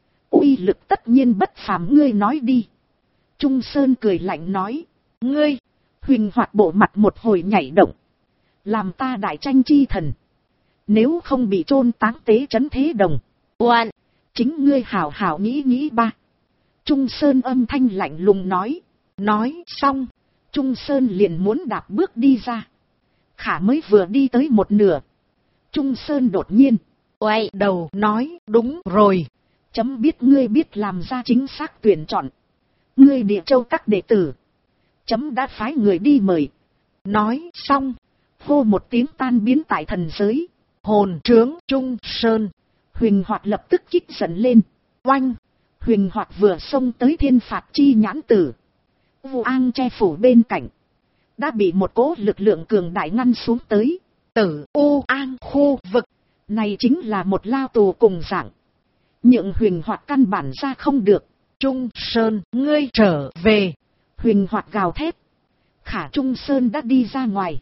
uy lực tất nhiên bất phàm. Ngươi nói đi. Trung Sơn cười lạnh nói. Ngươi. Huyền hoạt bộ mặt một hồi nhảy động, làm ta đại tranh chi thần, nếu không bị chôn táng tế trấn thế đồng oan, chính ngươi hảo hảo nghĩ nghĩ ba. Trung Sơn âm thanh lạnh lùng nói. Nói xong, Trung Sơn liền muốn đạp bước đi ra. Khả mới vừa đi tới một nửa, Trung Sơn đột nhiên quay đầu nói. Đúng rồi, chấm biết ngươi biết làm ra chính xác tuyển chọn. Ngươi Địa Châu các đệ tử, chấm đã phái người đi mời. Nói xong, hô một tiếng tan biến tại thần giới. Hồn trướng Trung Sơn. Huyền hoạt lập tức kích giận lên. Oanh. Huyền hoạt vừa xông tới thiên phạt chi nhãn tử vu an che phủ bên cạnh, đã bị một cỗ lực lượng cường đại ngăn xuống tới. Tử u an khu vực này chính là một lao tù cùng dạng, nhượng huyền hoạt căn bản ra không được. Trung Sơn, ngươi trở về. Huyền hoạt gào thét. Khả Trung Sơn đã đi ra ngoài,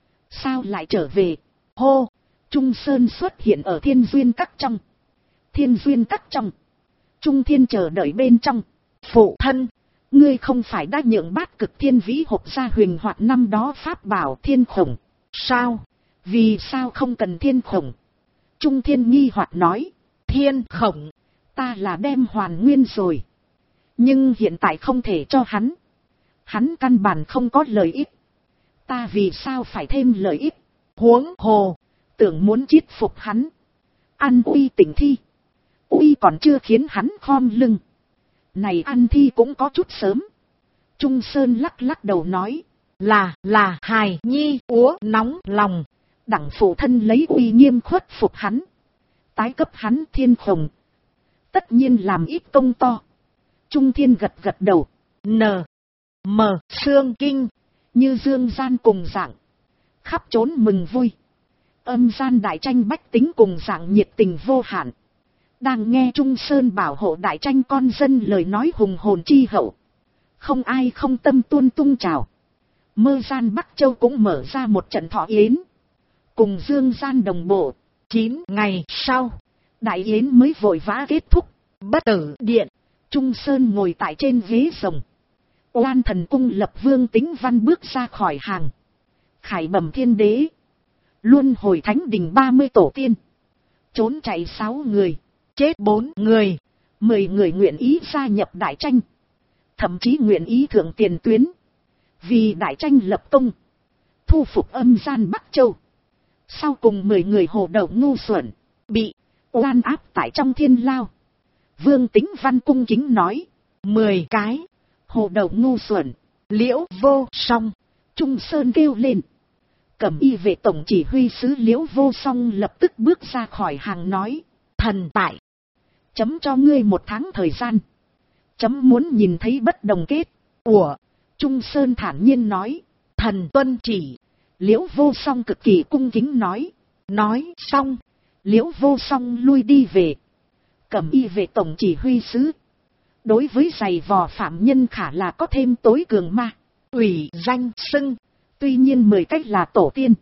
sao lại trở về? Hô. Trung Sơn xuất hiện ở thiên duyên các trong. Thiên duyên các trong, Trung Thiên chờ đợi bên trong. Phụ thân, ngươi không phải đã nhượng Bát Cực Thiên Vĩ hộp ra huyền hoạt năm đó pháp bảo thiên khổng sao? Vì sao không cần thiên khổng? Trung Thiên nghi hoặc nói. Thiên khổng, ta là đem hoàn nguyên rồi, nhưng hiện tại không thể cho hắn. Hắn căn bản không có lợi ích, ta vì sao phải thêm lợi ích? Huống hồ, tưởng muốn chiết phục hắn, ăn uy tỉnh thi, uy còn chưa khiến hắn khom lưng, này ăn thi cũng có chút sớm. Trung Sơn lắc lắc đầu nói. Là hài nhi úa nóng lòng, đặng phụ thân lấy uy nghiêm khuất phục hắn, tái cấp hắn thiên khổng, tất nhiên làm ít công to. Trung Thiên gật gật đầu. M xương kinh như dương gian cùng dạng, khắp trốn mừng vui. Âm gian đại tranh bách tính cùng dạng nhiệt tình vô hạn. Đang nghe Trung Sơn bảo hộ đại tranh con dân lời nói hùng hồn chi hậu. Không ai không tâm tuôn tung trào. Mơ gian Bắc Châu cũng mở ra một trận thọ yến. Cùng dương gian đồng bộ. 9 ngày sau, đại yến mới vội vã kết thúc. Bất Tử Điện, Trung Sơn ngồi tại trên ghế rồng. Oan Thần Cung Lập Vương Tĩnh Văn bước ra khỏi hàng. Khải bẩm thiên đế. Luân hồi thánh đình 30 tổ tiên. Trốn chạy 6 người. chết 4 người. 10 người nguyện ý gia nhập đại tranh. Thậm chí nguyện ý thượng tiền tuyến. Vì đại tranh lập công. Thu phục âm gian Bắc Châu. Sau cùng 10 người hồ đầu ngu xuẩn. Bị oan áp tại trong thiên lao. Vương Tĩnh Văn cung kính nói. 10 cái. Hồ đầu ngu xuẩn. Liễu Vô Song. Trung Sơn kêu lên. Cẩm y vệ tổng chỉ huy sứ Liễu Vô Song lập tức bước ra khỏi hàng nói. Thần tại. Chấm cho ngươi 1 tháng thời gian. Chấm muốn nhìn thấy bất đồng kết. Ủa. Trung Sơn thản nhiên nói. Thần tuân chỉ. Liễu Vô Song cực kỳ cung kính nói. Nói xong. Liễu Vô Song lui đi về. Cẩm y vệ tổng chỉ huy sứ. Đối với giày vò phạm nhân khả là có thêm tối cường ma. Ủy danh xưng. Tuy nhiên 10 cách là tổ tiên.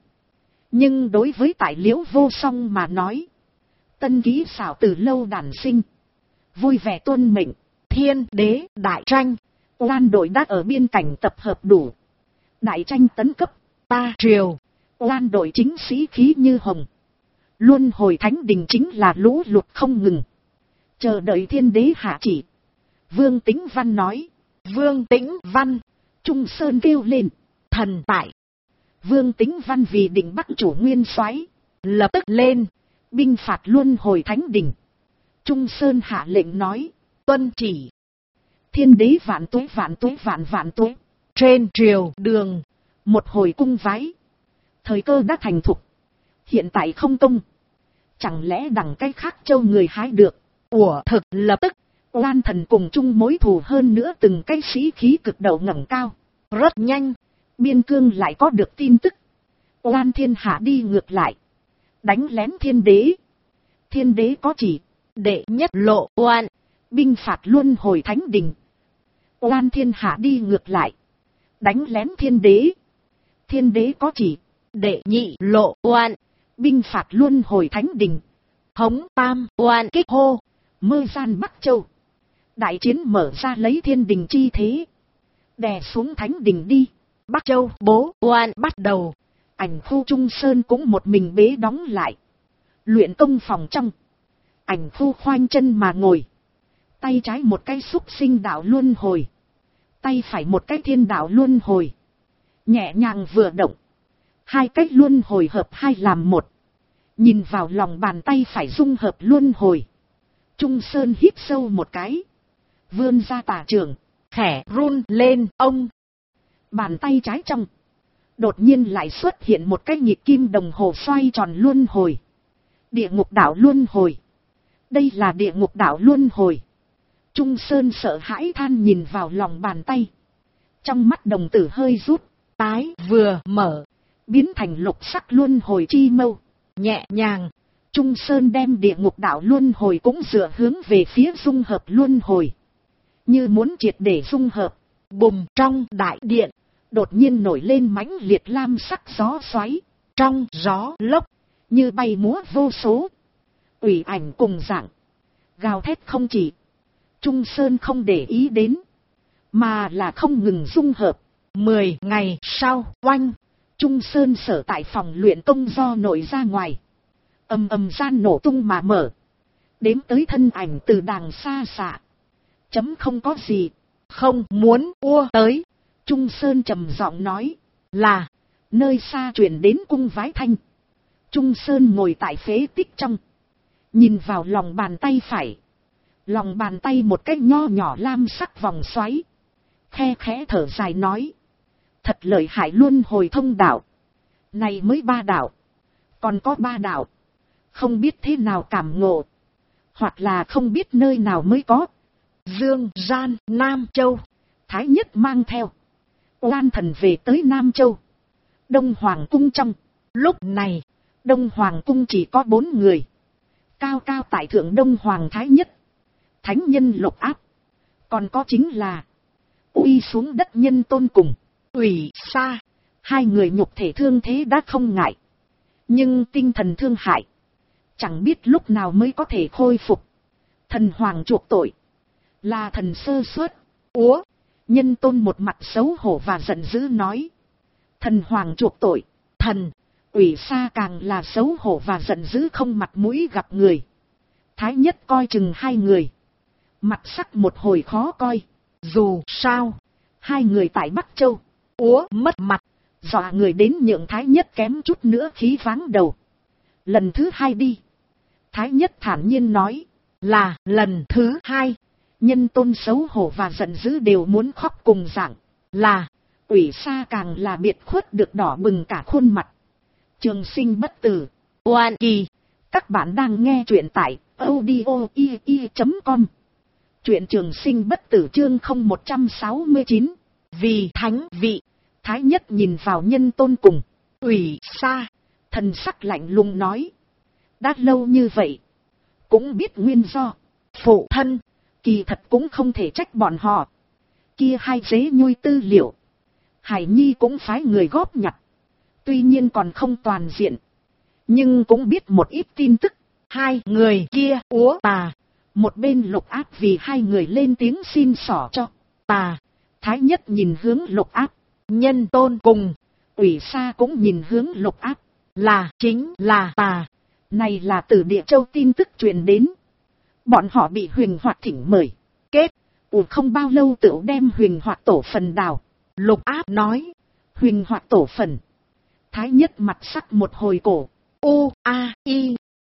Nhưng đối với tại Liễu Vô Song mà nói. Tân ký xảo từ lâu đản sinh. Vui vẻ tuân mệnh. Thiên đế đại tranh. Oan đội đã ở biên cảnh tập hợp đủ. Đại tranh tấn cấp. Ta triều. Oan đội chính sĩ khí như hồng. Luân hồi thánh đình chính là lũ lụt không ngừng. Chờ đợi thiên đế hạ chỉ. Vương Tĩnh Văn nói. Vương Tĩnh Văn. Trung Sơn kêu lên. Thần tại. Vương Tĩnh Văn vì định bắt chủ nguyên soái, lập tức lên. Binh phạt luân hồi thánh đình. Trung Sơn hạ lệnh nói. Tuân chỉ. Thiên đế vạn tuế vạn tuế vạn vạn tuế. Trên triều đường. Một hồi cung vái. Thời cơ đã thành thục. Hiện tại không công. Chẳng lẽ đằng cái khác châu người hái được. Ủa thực lập tức. Oan Thần cùng chung mối thù hơn nữa từng cái sĩ khí cực đầu ngẩng cao. Rất nhanh. Biên cương lại có được tin tức. Oan thiên hạ đi ngược lại. Đánh lén thiên đế. Thiên đế có chỉ. Đệ nhất lộ oan. Binh phạt luân hồi thánh đình. Oan thiên hạ đi ngược lại. Đánh lén thiên đế. Thiên đế có chỉ. Đệ nhị lộ oan. Binh phạt luân hồi thánh đình. Hống tam oan kích hô. Mơ gian Bắc Châu. Đại chiến mở ra lấy thiên đình chi thế. Đè xuống thánh đình đi. Bắc Châu bố oan bắt đầu. Ảnh khu Trung Sơn cũng một mình bế đóng lại. Luyện công phòng trong. Ảnh khu khoanh chân mà ngồi. Tay trái một cái xúc sinh đạo luân hồi. Tay phải một cái thiên đạo luân hồi. Nhẹ nhàng vừa động. 2 cái luân hồi hợp 2 làm 1. Nhìn vào lòng bàn tay phải dung hợp luân hồi. Trung Sơn hít sâu một cái. Vươn ra tà trường. Khẽ run lên ông. Bàn tay trái trong. Đột nhiên lại xuất hiện một cái nhịp kim đồng hồ xoay tròn luân hồi. Địa ngục đảo luân hồi. Đây là địa ngục đảo luân hồi. Trung Sơn sợ hãi than nhìn vào lòng bàn tay. Trong mắt đồng tử hơi rút. Tái vừa mở. Biến thành lục sắc luân hồi chi mâu. Nhẹ nhàng. Trung Sơn đem địa ngục đảo luân hồi cũng dựa hướng về phía dung hợp luân hồi. Như muốn triệt để dung hợp. Bùm trong đại điện. Đột nhiên nổi lên mãnh liệt lam sắc gió xoáy. Trong gió lốc. Như bay múa vô số. Ủy ảnh cùng dạng. Gào thét không chỉ. Trung Sơn không để ý đến. Mà là không ngừng dung hợp. 10 ngày sau oanh. Trung Sơn sở tại phòng luyện công do nổi ra ngoài. Ầm ầm gian nổ tung mà mở. Đếm tới thân ảnh từ đàng xa xạ. Chấm không có gì. Không muốn ua tới. Trung Sơn trầm giọng nói. Là. Nơi xa truyền đến cung vái thanh. Trung Sơn ngồi tại phế tích trong. Nhìn vào lòng bàn tay phải. Lòng bàn tay một cái nho nhỏ lam sắc vòng xoáy. Khe khẽ thở dài nói. Thật lợi hại luân hồi thông đạo. Này mới 3 đạo. Còn có 3 đạo. Không biết thế nào cảm ngộ. Hoặc là không biết nơi nào mới có. Dương gian Nam Châu. Thái Nhất mang theo. Oan Thần về tới Nam Châu. Đông Hoàng cung trong. Lúc này. Đông Hoàng cung chỉ có 4 người. Cao cao tại thượng Đông Hoàng Thái Nhất, thánh nhân Lục Áp. Còn có chính là uy xuống đất Nhân Tôn cùng Ủy Sa. 2 người nhục thể thương thế đã không ngại, nhưng tinh thần thương hại, chẳng biết lúc nào mới có thể khôi phục. Thần Hoàng chuộc tội, là thần sơ suất. Úa, Nhân Tôn một mặt xấu hổ và giận dữ nói. Thần Hoàng chuộc tội, thần Ủy Sa càng là xấu hổ và giận dữ không mặt mũi gặp người. Thái Nhất coi chừng 2 người, mặt sắc một hồi khó coi. Dù sao 2 người tại Bắc Châu, úa mất mặt, dọa người đến nhượng Thái Nhất kém chút nữa khí váng đầu. Lần thứ 2 đi. Thái Nhất thản nhiên nói. Là lần thứ 2. Nhân Tôn xấu hổ và giận dữ đều muốn khóc cùng dạng. Là Ủy Sa càng là biệt khuất được đỏ bừng cả khuôn mặt. Trường Sinh bất tử. Oan kỳ. Các bạn đang nghe truyện tại audio.com. Truyện Trường Sinh bất tử chương 0169. Vì thánh vị. Thái Nhất nhìn vào Nhân Tôn cùng Ủy Sa, thần sắc lạnh lùng nói. Đã lâu như vậy, cũng biết nguyên do. Phụ thân, kỳ thật cũng không thể trách bọn họ. Kia 2 dế nhui tư liệu, Hải Nhi cũng phái người góp nhặt. Tuy nhiên còn không toàn diện, nhưng cũng biết một ít tin tức. 2 người kia úa tà. Một bên Lục Áp vì 2 người lên tiếng xin xỏ cho tà. Thái Nhất nhìn hướng Lục Áp. Nhân Tôn cùng Ủy Sa cũng nhìn hướng Lục Áp. Là chính là tà. Này là từ Địa Châu tin tức truyền đến. Bọn họ bị Huyền Hoạt thỉnh mời. Kết không bao lâu tựu đem Huyền Hoạt tổ phần đào. Lục Áp nói. Huyền Hoạt tổ phần. Thái Nhất mặt sắc một hồi cổ. U-A-I.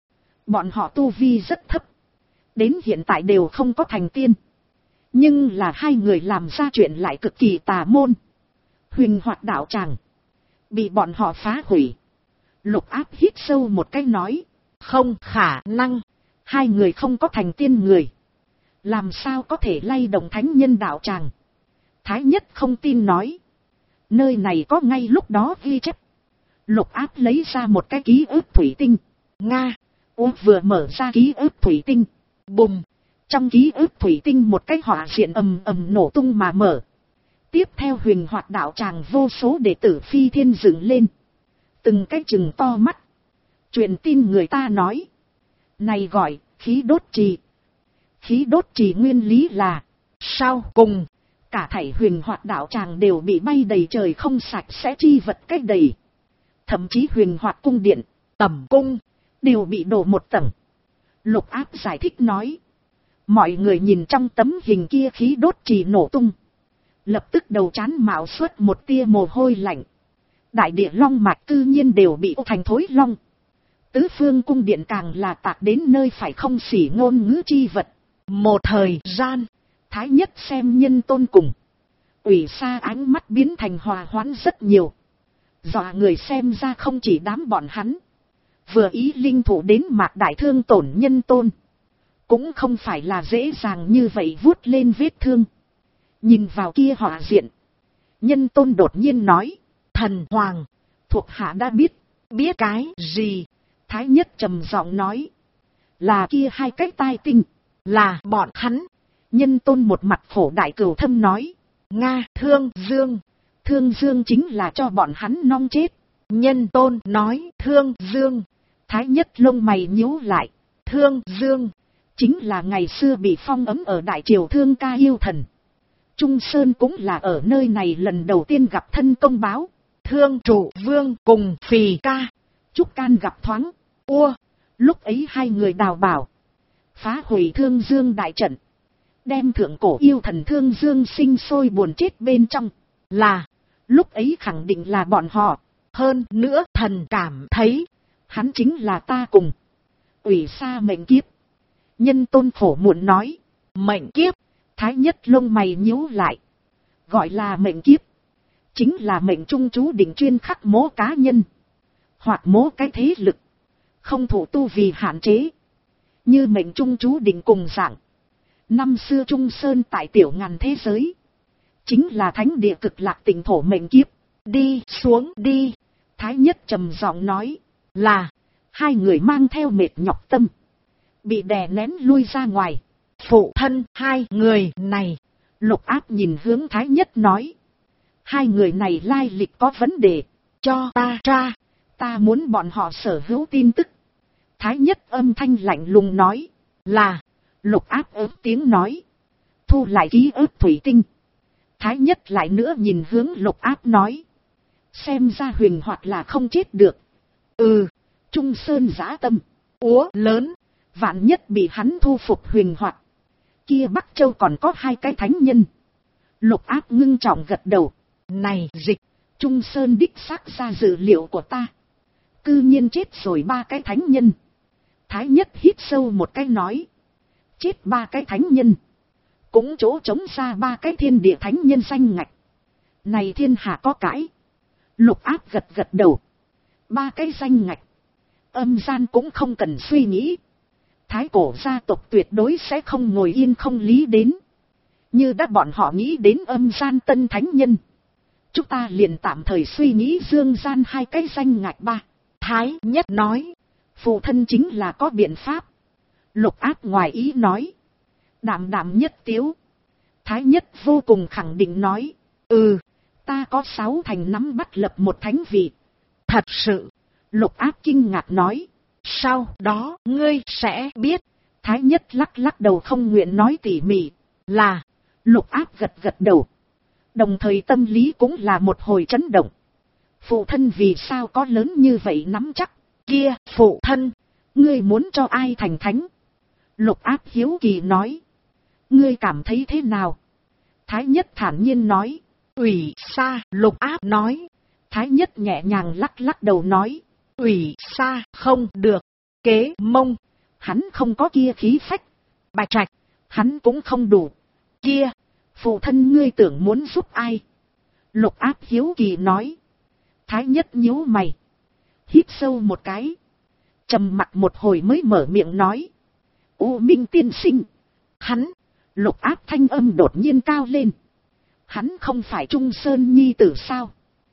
Bọn họ tu vi rất thấp, đến hiện tại đều không có thành tiên. Nhưng là 2 người làm ra chuyện lại cực kỳ tà môn. Huyền Hoạt đạo tràng bị bọn họ phá hủy. Lục Áp hít sâu một cái nói. Không khả năng. 2 người không có thành tiên người, làm sao có thể lay động thánh nhân đạo tràng. Thái Nhất không tin nói. Nơi này có ngay lúc đó ghi chép. Lục Áp lấy ra một cái ký ức thủy tinh. Nga. Vừa mở ra ký ức thủy tinh, bùm, trong ký ức thủy tinh một cái hỏa diện ầm ầm nổ tung mà mở. Tiếp theo Huyền Hoạt đạo tràng vô số đệ tử phi thiên dựng lên, từng cái chừng to mắt. Truyền tin người ta nói, này gọi khí đốt trì. Khí đốt trì nguyên lý là, sau cùng cả thảy Huyền Hoạt đạo tràng đều bị bay đầy trời không sạch sẽ chi vật cách đầy. Thậm chí Huyền Hoạt cung điện, tẩm cung đều bị đổ một tầng. Lục Áp giải thích nói. Mọi người nhìn trong tấm hình kia khí đốt trì nổ tung, lập tức đầu trán mạo xuất một tia mồ hôi lạnh. Đại địa long mạch cư nhiên đều bị thành thối long. Tứ phương cung điện càng là tạc đến nơi phải không xỉ ngôn ngữ chi vật. Một thời gian, Thái Nhất xem Nhân Tôn cùng Ủy Sa ánh mắt biến thành hòa hoãn rất nhiều. Dọa người xem ra không chỉ đám bọn hắn vừa ý linh thủ đến Mạc Đại thương tổn Nhân Tôn, cũng không phải là dễ dàng như vậy vuốt lên vết thương. Nhìn vào kia họa diện, Nhân Tôn đột nhiên nói. Thần Hoàng, thuộc hạ đã biết. Biết cái gì? Thái Nhất trầm giọng nói. Là kia 2 cái tai tinh, là bọn hắn. Nhân Tôn một mặt khổ đại cửu thâm nói. Nga. Thương Dương. Thương Dương chính là cho bọn hắn non chết. Nhân Tôn nói Thương Dương. Thái Nhất lông mày nhíu lại. Thương Dương chính là ngày xưa bị phong ấm ở Đại Triều Thương Ca yêu thần. Trung Sơn cũng là ở nơi này lần đầu tiên gặp thân công báo. Thương Trụ Vương cùng Phì Ca, Trúc Can gặp thoáng. Lúc ấy 2 người đào bảo, phá hủy Thương Dương đại trận, đem thượng cổ yêu thần Thương Dương sinh sôi buồn chết bên trong. Là lúc ấy khẳng định là bọn họ. Hơn nữa thần cảm thấy hắn chính là ta cùng Ủy Sa mệnh kiếp. Nhân Tôn khổ muộn nói. Mệnh kiếp? Thái Nhất lông mày nhíu lại. Gọi là mệnh kiếp, chính là mệnh trung chú định chuyên khắc mố cá nhân, hoặc mố cái thế lực, không thủ tu vì hạn chế. Như mệnh trung chú định cùng dạng. Năm xưa Trung Sơn tại Tiểu Ngàn thế giới, chính là thánh địa cực lạc tỉnh thổ mệnh kiếp. Đi xuống đi. Thái Nhất trầm giọng nói. Là. Hai người mang theo mệt nhọc tâm, bị đè nén lui ra ngoài. Phụ thân, hai người này. Lục Áp nhìn hướng Thái Nhất nói. Hai người này lai lịch có vấn đề. Cho ta tra. Ta muốn bọn họ sở hữu tin tức. Thái Nhất âm thanh lạnh lùng nói. Là. Lục Áp ớt tiếng nói. Thu lại ký ức thủy tinh. Thái Nhất lại nữa nhìn hướng Lục Áp nói. Xem ra Huỳnh Hoạt là không chết được. Trung Sơn dã tâm. Úa lớn. Vạn nhất bị hắn thu phục Huỳnh Hoạt. Kia Bắc Châu còn có hai cái thánh nhân. Lục Áp ngưng trọng gật đầu. Này dịch. Trung Sơn đích xác ra dữ liệu của ta. Cư nhiên chết rồi ba cái thánh nhân. Thái Nhất hít sâu một cái nói. Chết ba cái thánh nhân. Cũng chỗ trống ra ba cái thiên địa thánh nhân danh ngạch. Này thiên hạ có cãi. Lục Áp gật gật đầu. Ba cái danh ngạch. Âm gian cũng không cần suy nghĩ. Thái cổ gia tộc tuyệt đối sẽ không ngồi yên không lý đến. Như đã bọn họ nghĩ đến âm gian tân thánh nhân. Chúng ta liền tạm thời suy nghĩ dương gian hai cái danh ngạch ba. Thái Nhất nói. Phụ thân chính là có biện pháp. Lục Áp ngoài ý nói. Đạm đạm nhất tiếu. Thái Nhất vô cùng khẳng định nói. Ta có 6 thành nắm bắt lập một thánh vị. Thật sự. Lục Áp kinh ngạc nói. Sau đó ngươi sẽ biết. Thái Nhất lắc lắc đầu không nguyện nói tỉ mỉ. Là. Lục Áp gật gật đầu. Đồng thời tâm lý cũng là một hồi chấn động. Phụ thân vì sao có lớn như vậy nắm chắc. Kia phụ thân. Ngươi muốn cho ai thành thánh? Lục Áp hiếu kỳ nói. Ngươi cảm thấy thế nào? Thái Nhất thản nhiên nói. Ủy xa. Lục Áp nói. Thái Nhất nhẹ nhàng lắc lắc đầu nói. Ủy xa không được. Kế Mông. Hắn không có kia khí phách. Bạch Trạch. Hắn cũng không đủ. Kia. Phụ thân ngươi tưởng muốn giúp ai? Lục Áp hiếu kỳ nói. Thái Nhất nhíu mày. Hít sâu một cái. Trầm mặc một hồi mới mở miệng nói. U Minh tiên sinh. Hắn. Lục Áp thanh âm đột nhiên cao lên. Hắn không phải Trung Sơn nhi tử sao?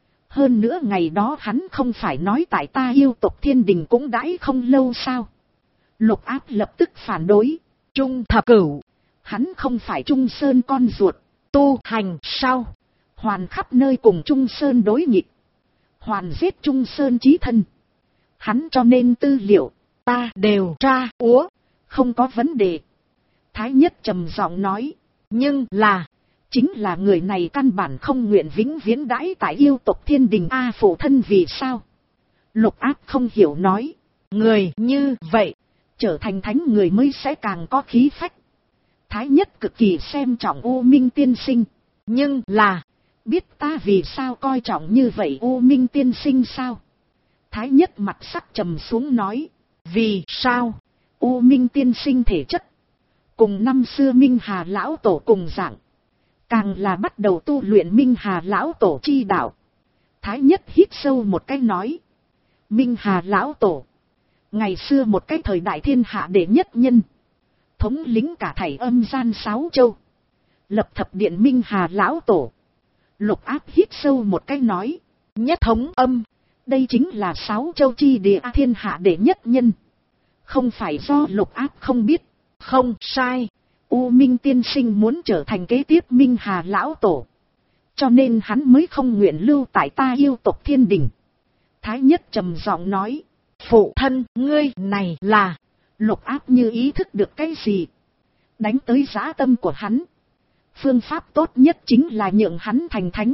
Hơn nữa ngày đó hắn không phải nói tại ta yêu tộc Thiên Đình cũng đãi không lâu sao? Lục Áp lập tức phản đối. Trung Thập Cửu. Hắn không phải Trung Sơn con ruột. Tu hành sao? Hoàn khắp nơi cùng Trung Sơn đối nghịch. Hoàn giết Trung Sơn chí thân. Hắn cho nên tư liệu. Ta đều tra úa. Không có vấn đề. Thái Nhất trầm giọng nói. Nhưng là. Chính là người này căn bản không nguyện vĩnh viễn đãi tại yêu tộc Thiên Đình A phụ thân vì sao? Lục Áp không hiểu nói. Người như vậy. Trở thành thánh người mới sẽ càng có khí phách. Thái Nhất cực kỳ xem trọng U Minh tiên sinh. Nhưng là. Biết ta vì sao coi trọng như vậy U Minh tiên sinh sao? Thái Nhất mặt sắc trầm xuống nói. Vì sao? U Minh tiên sinh thể chất. Cùng năm xưa Minh Hà Lão Tổ cùng dạng. Càng là bắt đầu tu luyện Minh Hà Lão Tổ chi đạo. Thái Nhất hít sâu một cái nói. Minh Hà Lão Tổ. Ngày xưa một cái thời đại thiên hạ đệ nhất nhân. Thống lĩnh cả thảy âm gian 6 châu. Lập thập điện Minh Hà Lão Tổ. Lục Áp hít sâu một cái nói. Nhất thống âm. Đây chính là 6 châu chi địa thiên hạ đệ nhất nhân. Không phải do Lục Áp không biết. Không sai. U Minh tiên sinh muốn trở thành kế tiếp Minh Hà Lão Tổ. Cho nên hắn mới không nguyện lưu tại ta yêu tộc Thiên Đình. Thái Nhất trầm giọng nói. Phụ thân ngươi này là. Lục Áp như ý thức được cái gì. Đánh tới dã tâm của hắn. Phương pháp tốt nhất chính là nhượng hắn thành thánh.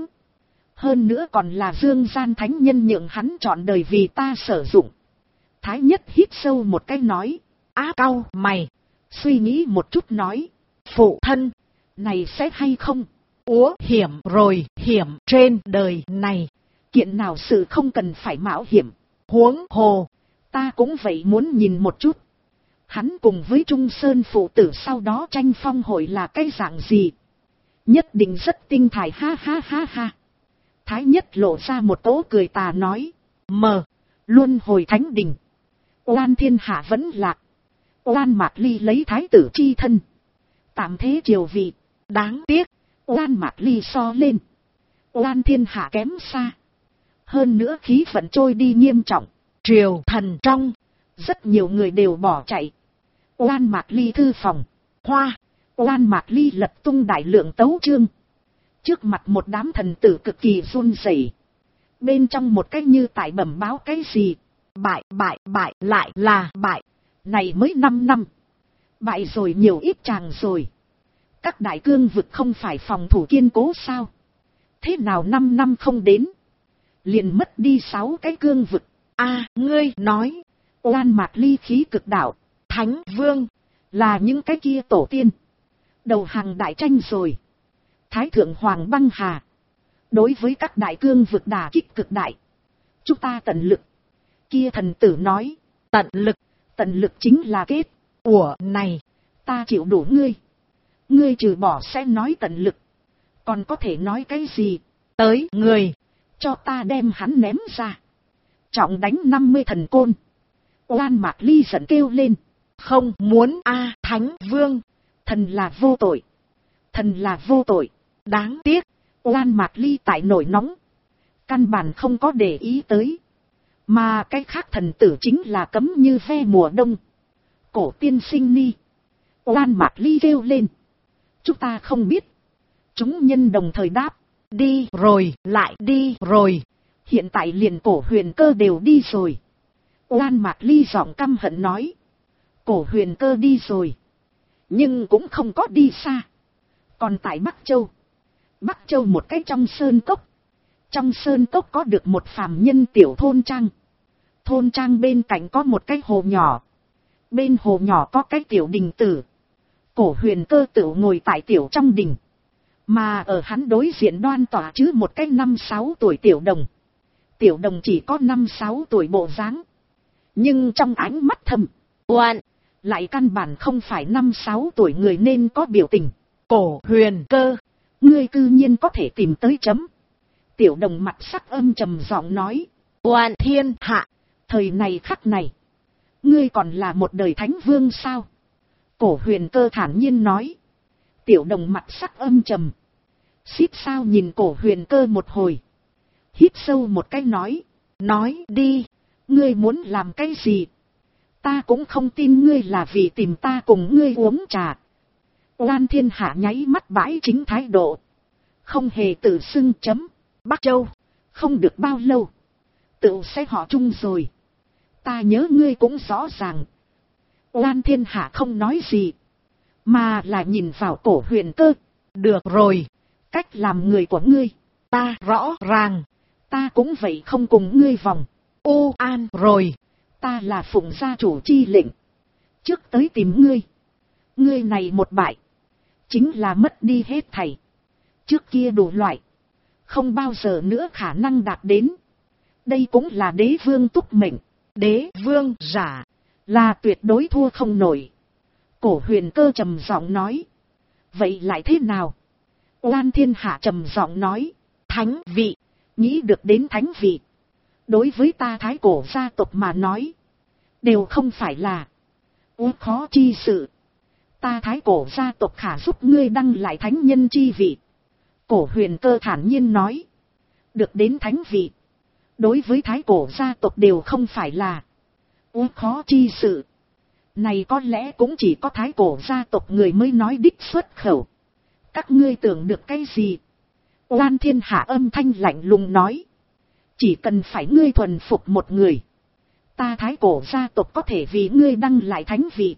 Hơn nữa còn là dương gian thánh nhân nhượng hắn chọn đời vì ta sử dụng. Thái Nhất hít sâu một cái nói. Á cau mày. Suy nghĩ một chút nói. Phụ thân. Này sẽ hay không? Úa hiểm rồi hiểm trên đời này. Kiện nào sự không cần phải mạo hiểm. Huống hồ. Ta cũng vậy muốn nhìn một chút. Hắn cùng với Trung Sơn phụ tử sau đó tranh phong hội là cái dạng gì. Nhất định rất tinh thải ha ha ha ha. Thái Nhất lộ ra một tố cười tà nói. Luân hồi thánh đình. Oan thiên hạ vẫn lạc. Oan Mạc Ly lấy thái tử chi thân. Tạm thế triều vị. Đáng tiếc. Oan Mạc Ly so lên. Oan thiên hạ kém xa. Hơn nữa khí vận trôi đi nghiêm trọng. Triều thần trong. Rất nhiều người đều bỏ chạy. Oan Mạc Ly thư phòng. Hoa. Oan Mạc Ly lật tung đại lượng tấu chương. Trước mặt một đám thần tử cực kỳ run rẩy. Bên trong một cái như tại bẩm báo cái gì. Bại, lại là bại. Này mới 5 năm. Bại rồi nhiều ít chàng rồi. Các đại cương vực không phải phòng thủ kiên cố sao? Thế nào 5 năm không đến? Liền mất đi 6 cái cương vực. Ngươi nói. Oan Mạc Ly khí cực đạo. Thánh Vương. Là những cái kia tổ tiên. Đầu hàng đại tranh rồi. Thái thượng Hoàng băng hà. Đối với các đại cương vực đả kích cực đại. Chúng ta tận lực. Kia thần tử nói. Tận lực. Tận lực chính là kết. Này. Ta chịu đủ ngươi. Ngươi trừ bỏ sẽ nói tận lực. Còn có thể nói cái gì? Tới người. Cho ta đem hắn ném ra. Trọng đánh 50 thần côn. Oan Mạc Ly giận kêu lên. Không muốn Thánh Vương. Thần là vô tội. Thần là vô tội. Đáng tiếc. Oan Mạc Ly tại nổi nóng. Căn bản không có để ý tới. Mà cái khác thần tử chính là cấm như ve mùa đông. Cổ tiên sinh ni. Oan Mạc Ly kêu lên. Chúng ta không biết. Chúng nhân đồng thời đáp. Đi rồi, lại đi rồi. Hiện tại liền Cổ Huyền Cơ đều đi rồi. Oan Mạc Ly giọng căm hận nói. Cổ Huyền Cơ đi rồi. Nhưng cũng không có đi xa. Còn tại Bắc Châu. Bắc Châu một cái trong sơn cốc. Trong sơn cốc có được một phàm nhân tiểu thôn trang. Thôn trang bên cạnh có một cái hồ nhỏ. Bên hồ nhỏ có cái tiểu đình tử. Cổ Huyền Cơ tự ngồi tại tiểu trong đình. Mà ở hắn đối diện đoan tỏa chứ một cái 5-6 tuổi tiểu đồng. Tiểu đồng chỉ có 5-6 tuổi bộ dáng. Nhưng trong ánh mắt thầm. Oan. Lại căn bản không phải 5-6 tuổi người nên có biểu tình. Cổ Huyền Cơ. Ngươi cư nhiên có thể tìm tới chấm. Tiểu đồng mặt sắc âm trầm giọng nói. Oan thiên hạ. Thời này khắc này. Ngươi còn là một đời thánh vương sao? Cổ Huyền Cơ thản nhiên nói. Tiểu đồng mặt sắc âm trầm. Xít sao nhìn Cổ Huyền Cơ một hồi. Hít sâu một cái nói. Nói đi. Ngươi muốn làm cái gì? Ta cũng không tin ngươi là vì tìm ta cùng ngươi uống trà. Oan thiên hạ nháy mắt bãi chính thái độ. Không hề tự xưng chấm. Bắc Châu. Không được bao lâu. Tự sẽ họ chung rồi. Ta nhớ ngươi cũng rõ ràng. Oan thiên hạ không nói gì. Mà là nhìn vào Cổ Huyền Cơ. Được rồi. Cách làm người của ngươi. Ta rõ ràng. Ta cũng vậy không cùng ngươi vòng. An rồi. Ta là phụng gia chủ chi lệnh. Trước tới tìm ngươi. Ngươi này một bại. Chính là mất đi hết thảy. Trước kia đủ loại. Không bao giờ nữa khả năng đạt đến. Đây cũng là đế vương túc mệnh. Đế vương giả. Là tuyệt đối thua không nổi. Cổ Huyền Cơ trầm giọng nói. Vậy lại thế nào? Oan thiên hạ trầm giọng nói. Thánh vị. Nghĩ được đến thánh vị. Đối với ta Thái Cổ gia tộc mà nói. Đều không phải là khó chi sự. Ta Thái Cổ gia tộc khả giúp ngươi đăng lại thánh nhân chi vị. Cổ Huyền Cơ thản nhiên nói. Được đến thánh vị. Đối với Thái Cổ gia tộc đều không phải là khó chi sự. Này có lẽ cũng chỉ có Thái Cổ gia tộc người mới nói đích xuất khẩu. Các ngươi tưởng được cái gì? Oan thiên hạ âm thanh lạnh lùng nói. Chỉ cần phải ngươi thuần phục một người. Ta Thái Cổ gia tộc có thể vì ngươi đăng lại thánh vị.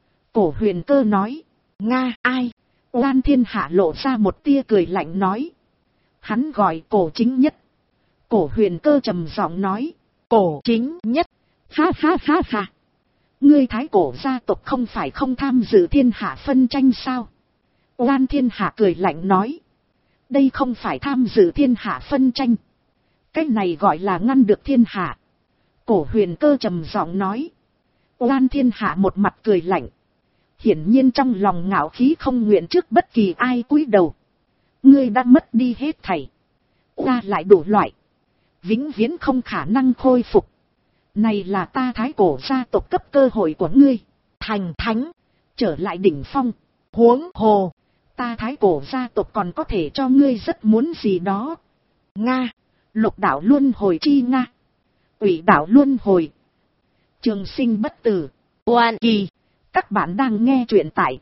Cổ Huyền Cơ nói. Nga ai? Oan thiên hạ lộ ra một tia cười lạnh nói. Hắn gọi Cổ Chính Nhất. Cổ Huyền Cơ trầm giọng nói. Cổ Chính Nhất. Ha ha ha ha. Ngươi Thái Cổ gia tộc không phải không tham dự thiên hạ phân tranh sao? Oan thiên hạ cười lạnh nói. Đây không phải tham dự thiên hạ phân tranh. Cái này gọi là ngăn được thiên hạ. Cổ Huyền Cơ trầm giọng nói. Oan thiên hạ một mặt cười lạnh. Hiển nhiên trong lòng ngạo khí không nguyện trước bất kỳ ai cúi đầu. Ngươi đã mất đi hết thảy. Ta lại đủ loại. Vĩnh viễn không khả năng khôi phục. Này là ta Thái Cổ gia tộc cấp cơ hội của ngươi. Thành thánh. Trở lại đỉnh phong. Huống hồ. Ta Thái Cổ gia tộc còn có thể cho ngươi rất muốn gì đó. Nga. Lục đạo luân hồi chi Nga. Ủy đạo luân hồi. Trường sinh bất tử. Oan kỳ. Các bạn đang nghe truyện tại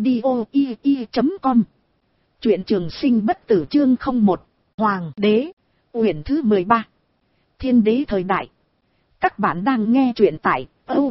audio.com. Truyện Trường sinh bất tử chương 01. Hoàng đế. Quyển thứ 13. Thiên đế thời đại. Các bạn đang nghe truyện tại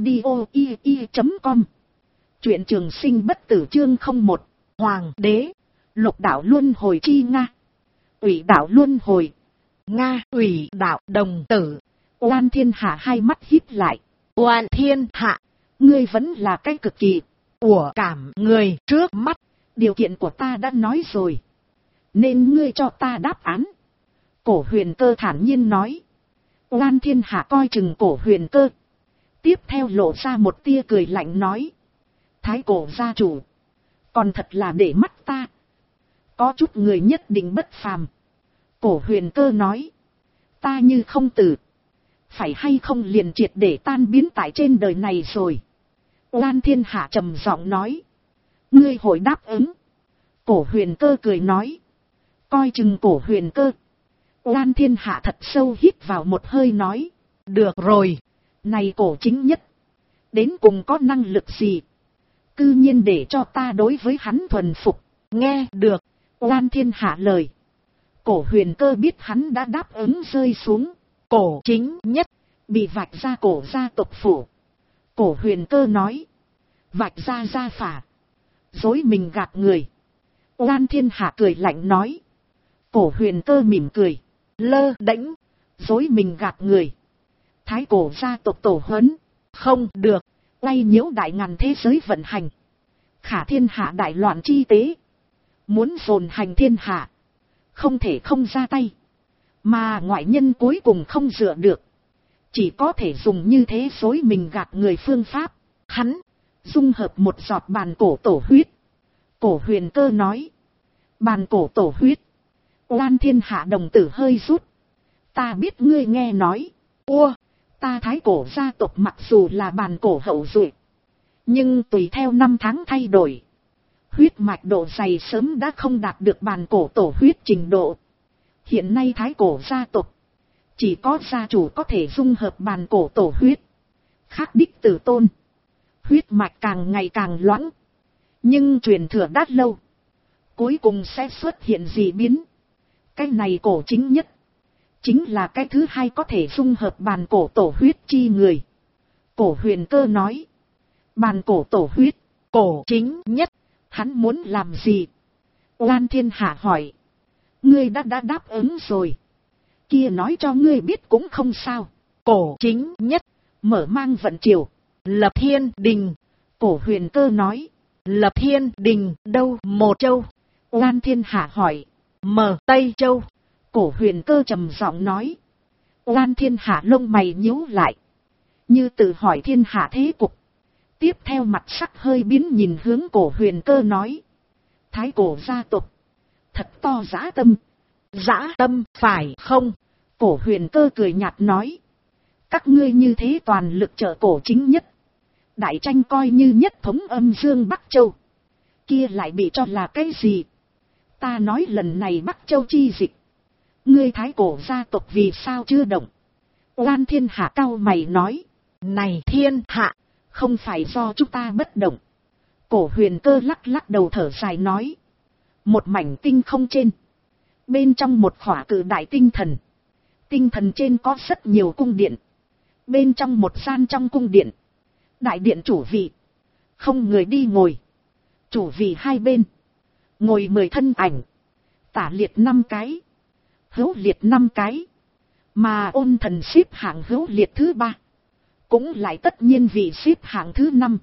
audio.com. Truyện Trường sinh bất tử chương 01. Hoàng đế. Lục đạo luân hồi chi Nga. Ủy đạo luân hồi. Nga. Ủy đạo đồng tử. Oan thiên hạ hai mắt híp lại. Oan thiên hạ. Ngươi vẫn là cái cực kỳ của cảm người trước mắt. Điều kiện của ta đã nói rồi, nên ngươi cho ta đáp án. Cổ Huyền Cơ thản nhiên nói. Oan thiên hạ coi chừng Cổ Huyền Cơ. Tiếp theo lộ ra một tia cười lạnh nói. Thái cổ gia chủ, còn thật là để mắt ta. Có chút người nhất định bất phàm. Cổ Huyền Cơ nói. Ta như không tử, phải hay không liền triệt để tan biến tại trên đời này rồi. Oan thiên hạ trầm giọng nói. Ngươi hội đáp ứng. Cổ Huyền Cơ cười nói. Coi chừng Cổ Huyền Cơ. Oan thiên hạ thật sâu hít vào một hơi nói. Được rồi. Này Cổ chính nhất, đến cùng có năng lực gì, cư nhiên để cho ta đối với hắn thuần phục. Nghe được Oan thiên hạ lời, Cổ Huyền Cơ biết hắn đã đáp ứng rơi xuống. Cổ chính nhất bị vạch ra cổ gia tộc phủ. Cổ Huyền Cơ nói. Vạch ra gia phả, dối mình gạt người. Oan thiên hạ cười lạnh nói. Cổ Huyền Cơ mỉm cười. Lơ đễnh, dối mình gạt người. Thái cổ gia tộc tổ huấn, không được, quay nhiễu đại ngàn thế giới vận hành. Khả thiên hạ đại loạn chi tế, muốn dồn hành thiên hạ, không thể không ra tay. Mà ngoại nhân cuối cùng không dựa được, chỉ có thể dùng như thế dối mình gạt người phương pháp. Hắn dung hợp một giọt bàn cổ tổ huyết. Cổ Huyền Cơ nói. Bàn cổ tổ huyết. Oan thiên hạ đồng tử hơi rút. Ta biết ngươi nghe nói. Ta thái cổ gia tộc mặc dù là bàn cổ hậu duệ, nhưng tùy theo năm tháng thay đổi, huyết mạch độ dày sớm đã không đạt được bàn cổ tổ huyết trình độ. Hiện nay thái cổ gia tộc chỉ có gia chủ có thể dung hợp bàn cổ tổ huyết. Khác đích tử tôn, huyết mạch càng ngày càng loãng, nhưng truyền thừa đã lâu, cuối cùng sẽ xuất hiện dị biến. Cái này cổ chính nhất, chính là cái thứ hai có thể dung hợp bàn cổ tổ huyết chi người. Cổ Huyền Cơ nói. Bàn cổ tổ huyết, cổ chính nhất, hắn muốn làm gì? Oan thiên hạ hỏi. Ngươi đã đáp ứng rồi, kia nói cho ngươi biết cũng không sao. Cổ chính nhất mở mang vận triều, lập thiên đình. Cổ Huyền Cơ nói. Lập thiên đình đâu? Một châu. Oan thiên hạ hỏi. Mở Tây Châu. Cổ Huyền Cơ trầm giọng nói. Oan thiên hạ lông mày nhíu lại, như tự hỏi thiên hạ thế cục. Tiếp theo mặt sắc hơi biến nhìn hướng Cổ Huyền Cơ nói. Thái cổ gia tộc thật to dã tâm. Dã tâm phải không? Cổ Huyền Cơ cười nhạt nói. Các ngươi như thế toàn lực trợ cổ chính nhất, đại tranh coi như nhất thống âm dương Bắc Châu, kia lại bị cho là cái gì? Ta nói lần này Bắc Châu chi dịch, ngươi thái cổ gia tộc vì sao chưa động? Oan thiên hạ cao mày nói. Này thiên hạ, không phải do chúng ta bất động. Cổ Huyền Cơ lắc lắc đầu thở dài nói. Một mảnh tinh không trên, bên trong một khỏa cự đại tinh thần. Tinh thần trên có rất nhiều cung điện. Bên trong một gian trong cung điện, đại điện chủ vị, không người đi ngồi. Chủ vị hai bên, ngồi 10 thân ảnh. Tả liệt 5 cái, hữu liệt 5 cái. Mà Ôn Thần xếp hạng hữu liệt thứ 3, cũng lại tất nhiên vị xếp hạng thứ 5.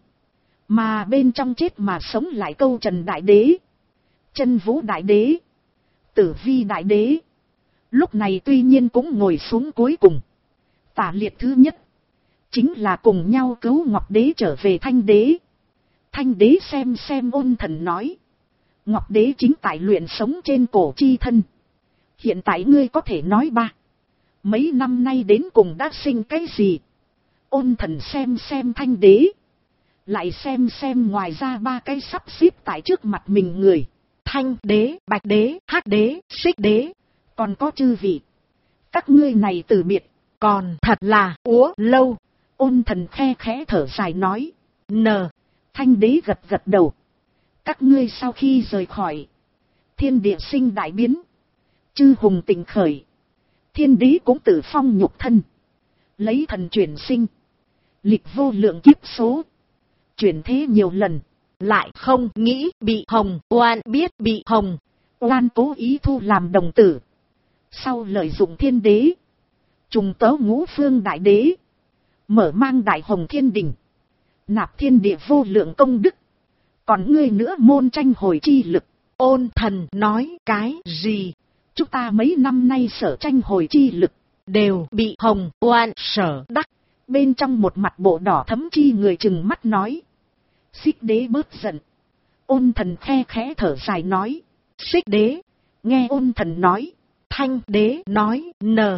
Mà bên trong chết mà sống lại Câu Trần Đại Đế, Chân Vũ Đại Đế, Tử Vi Đại Đế. Lúc này tuy nhiên cũng ngồi xuống cuối cùng. Tả liệt thứ nhất, chính là cùng nhau cứu Ngọc Đế trở về Thanh Đế. Thanh Đế xem Ôn Thần nói. Ngọc Đế chính tại luyện sống trên cổ chi thân. Hiện tại ngươi có thể nói ba, mấy năm nay đến cùng đã sinh cái gì? Ôn Thần xem Thanh Đế, lại xem ngoài ra 3 cái sắp xếp tại trước mặt mình người. Thanh Đế, Bạch Đế, Hắc Đế, Xích Đế. Còn có chư vị, các ngươi này từ biệt, còn thật là úa lâu. Ôn thần khe khẽ thở dài nói. Thanh đế gật gật đầu. Các ngươi sau khi rời khỏi, thiên địa sinh đại biến, chư hùng tỉnh khởi, thiên đế cũng tự phong nhục thân, lấy thần chuyển sinh, lịch vô lượng kiếp số, chuyển thế nhiều lần, lại không nghĩ bị Hồng Oan biết bị Hồng Oan cố ý thu làm đồng tử. Sau lợi dụng thiên đế, trùng tớ ngũ phương đại đế, mở mang đại hồng thiên đình, nạp thiên địa vô lượng công đức. Còn ngươi nữa môn tranh hồi chi lực. Ôn thần nói cái gì? Chúng ta mấy năm nay sở tranh hồi chi lực, đều bị Hồng Oan sở đắc. Bên trong một mặt bộ đỏ thấm chi người chừng mắt nói. Xích đế bớt giận. Ôn thần khe khẽ thở dài nói. Xích đế. Nghe ôn thần nói. Thanh đế nói.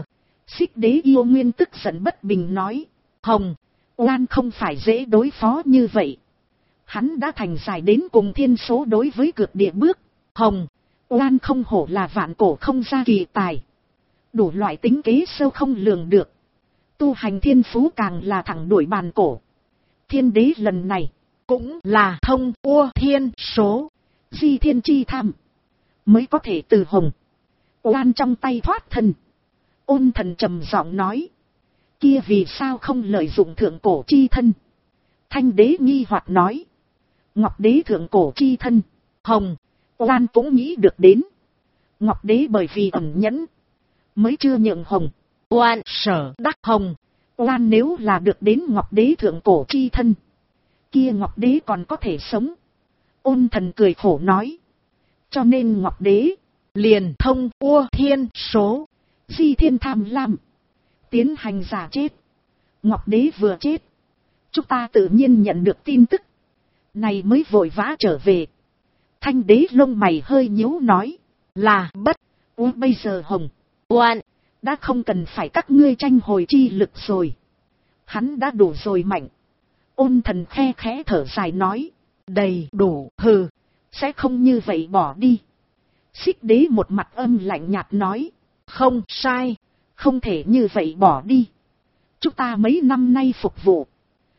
Xích đế yêu nguyên tức giận bất bình nói. Hồng Oan không phải dễ đối phó như vậy. Hắn đã thành dài đến cùng thiên số đối với cược địa bước. Hồng Oan không hổ là vạn cổ không ra kỳ tài. Đủ loại tính kế sâu không lường được. Tu hành thiên phú càng là thẳng đuổi bàn cổ. Thiên đế lần này cũng là thông ua thiên số, di thiên chi tham, mới có thể từ Hồng Oan trong tay thoát thân. Ôn thần trầm giọng nói. Kia vì sao không lợi dụng thượng cổ chi thân? Thanh đế nghi hoặc nói. Ngọc đế thượng cổ chi thân, Hồng Oan cũng nghĩ được đến. Ngọc đế bởi vì ẩn nhẫn, mới chưa nhượng Hồng Oan sở đắc. Hồng Oan nếu là được đến Ngọc đế thượng cổ chi thân, kia Ngọc đế còn có thể sống. Ôn thần cười khổ nói. Cho nên Ngọc đế liền thông ua thiên số, di thiên tham lam, tiến hành giả chết. Ngọc đế vừa chết, chúng ta tự nhiên nhận được tin tức, này mới vội vã trở về. Thanh đế lông mày hơi nhíu nói. Là bất bây giờ Hồng Oan đã không cần phải các ngươi tranh hồi chi lực rồi. Hắn đã đủ rồi mạnh. Ôn thần khe khẽ thở dài nói. Đầy đủ. Hừ, sẽ không như vậy bỏ đi. Xích đế một mặt âm lạnh nhạt nói. Không sai, không thể như vậy bỏ đi. Chúng ta mấy năm nay phục vụ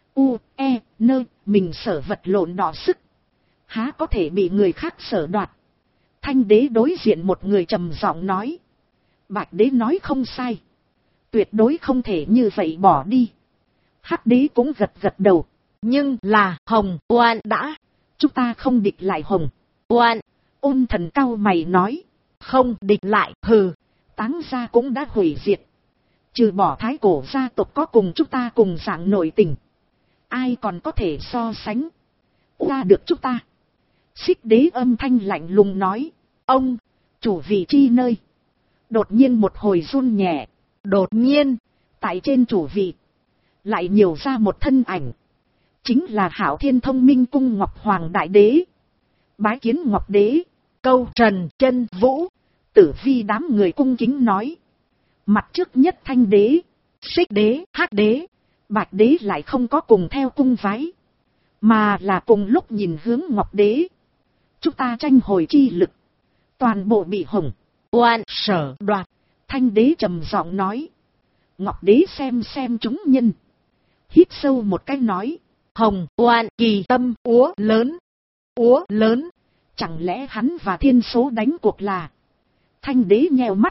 mình sở vật lộn đỏ sức, há có thể bị người khác sở đoạt. Thanh đế đối diện một người trầm giọng nói. Bạch đế nói không sai, tuyệt đối không thể như vậy bỏ đi. Hắc đế cũng gật gật đầu. Nhưng là Hồng Oan đã, chúng ta không địch lại Hồng Oan. Ôn thần cau mày nói. Không địch lại. Hừ, Táng gia cũng đã hủy diệt. Trừ bỏ thái cổ gia tộc có cùng chúng ta cùng dạng nội tình, ai còn có thể so sánh qua được chúng ta. Xích đế âm thanh lạnh lùng nói. Ông chủ vị chi nơi đột nhiên một hồi run nhẹ. Đột nhiên tại trên chủ vị lại nhiều ra một thân ảnh, chính là Hạo Thiên Thông Minh Cung Ngọc Hoàng Đại Đế. Bái kiến Ngọc Đế. Câu Trần Chân Vũ. Tử vi đám người cung kính nói. Mặt trước nhất Thanh đế, Xích đế, Hắc đế, Bạch đế lại không có cùng theo cung vái, mà là cùng lúc nhìn hướng Ngọc đế. Chúng ta tranh hồi chi lực, toàn bộ bị Hồng Oan sở đoạt. Thanh đế trầm giọng nói. Ngọc đế xem chúng nhân, hít sâu một cái nói. Hồng Oan kỳ tâm úa lớn. Úa lớn. Chẳng lẽ hắn và thiên số đánh cuộc là? Thanh đế nheo mắt.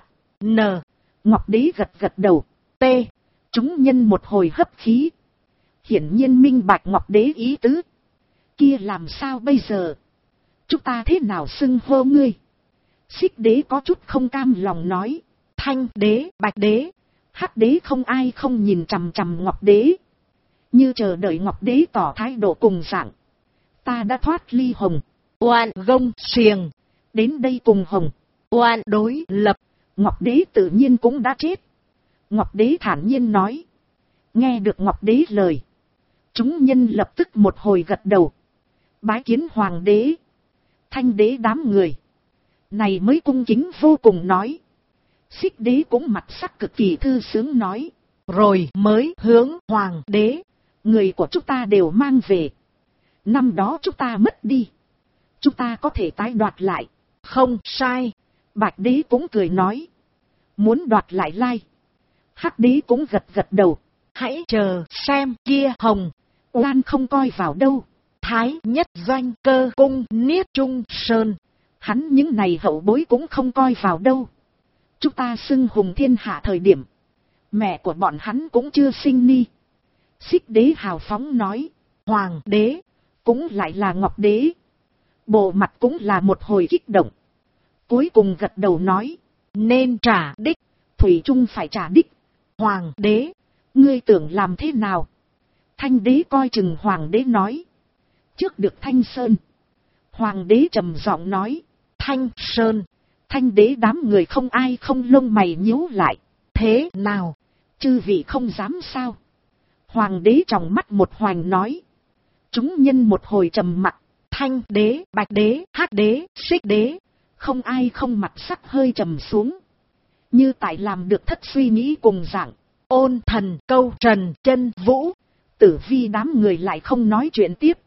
Ngọc đế gật gật đầu. Chúng nhân một hồi hấp khí, hiển nhiên minh bạch Ngọc đế ý tứ. Kia làm sao bây giờ? Chúng ta thế nào xưng hô ngươi? Xích đế có chút không cam lòng nói. Thanh đế, Bạch đế, Hắc đế không ai không nhìn chằm chằm Ngọc đế, như chờ đợi Ngọc đế tỏ thái độ cùng dạng. Ta đã thoát ly Hồng Oan gông xiềng, đến đây cùng Hồng Oan đối lập. Ngọc đế tự nhiên cũng đã chết. Ngọc đế thản nhiên nói. Nghe được Ngọc đế lời, chúng nhân lập tức một hồi gật đầu. Bái kiến Hoàng đế. Thanh đế đám người này mới cung kính vô cùng nói. Xích đế cũng mặt sắc cực kỳ thư sướng nói. Rồi mới hướng Hoàng đế. Người của chúng ta đều mang về. Năm đó chúng ta mất đi, chúng ta có thể tái đoạt lại. Không sai. Bạch đế cũng cười nói. Muốn đoạt lại lai. Hắc đế cũng gật gật đầu. hãy chờ xem kia Hồng. Oan không coi vào đâu. Thái nhất doanh Cơ Cung Niết Trung Sơn. Hắn những này hậu bối cũng không coi vào đâu. Chúng ta xưng hùng thiên hạ thời điểm, mẹ của bọn hắn cũng chưa sinh ni. Xích đế hào phóng nói. Hoàng đế cũng lại là Ngọc đế. Bộ mặt cũng là một hồi kích động. Cuối cùng gật đầu nói. Nên trả đích. Thủy chung phải trả đích. Hoàng đế, ngươi tưởng làm thế nào? Thanh đế coi chừng hoàng đế nói. Trước được Thanh Sơn. Hoàng đế trầm giọng nói. Thanh Sơn. Thanh đế đám người không ai không lông mày nhíu lại. Thế nào? Chư vị không dám sao? Hoàng đế tròng mắt một hoành nói. Chúng nhân một hồi trầm mặc. Thanh đế, Bạch đế, Hắc đế, Xích đế, không ai không mặt sắc hơi trầm xuống. Như tại làm được thất suy nghĩ cùng dạng. Ôn Thần, Câu Trần, Chân Vũ, Tử Vi đám người lại không nói chuyện tiếp.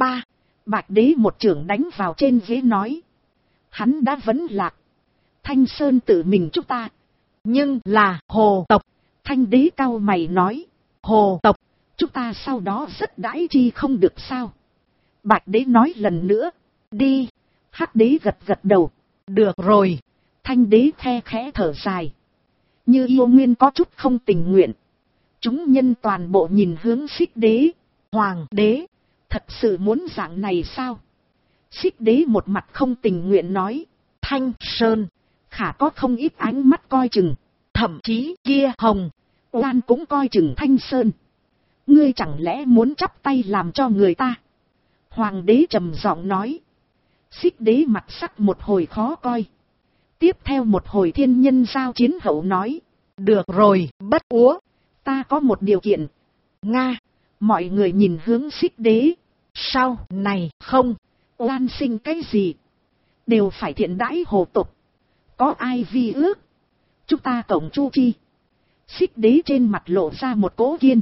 Bạch đế một chưởng đánh vào trên ghế nói. Hắn đã vấn lạc. Thanh Sơn tự mình chúng ta. Nhưng là Hồ tộc. Thanh đế cau mày nói. Hồ tộc, chúng ta sau đó rất đãi chi không được sao? Bạch đế nói lần nữa. Đi. Hắc đế gật gật đầu. Được rồi. Thanh đế khe khẽ thở dài. Như yêu nguyên có chút không tình nguyện. Chúng nhân toàn bộ nhìn hướng Xích đế. Hoàng đế, thật sự muốn dạng này sao? Xích đế một mặt không tình nguyện nói. Thanh Sơn, khả có không ít ánh mắt coi chừng. Thậm chí kia Hồng, Oan cũng coi chừng Thanh Sơn. Ngươi chẳng lẽ muốn chắp tay làm cho người ta? Hoàng đế trầm giọng nói. Xích đế mặt sắc một hồi khó coi. Tiếp theo một hồi thiên nhân giao chiến hậu nói. Được rồi, Bất Úa, ta có một điều kiện. Nga. Mọi người nhìn hướng Xích đế. Sau này không oan sinh cái gì, đều phải thiện đãi hồ tục. Có ai vi ước, chúng ta cộng chu chi. Xích đế trên mặt lộ ra một cố kiên.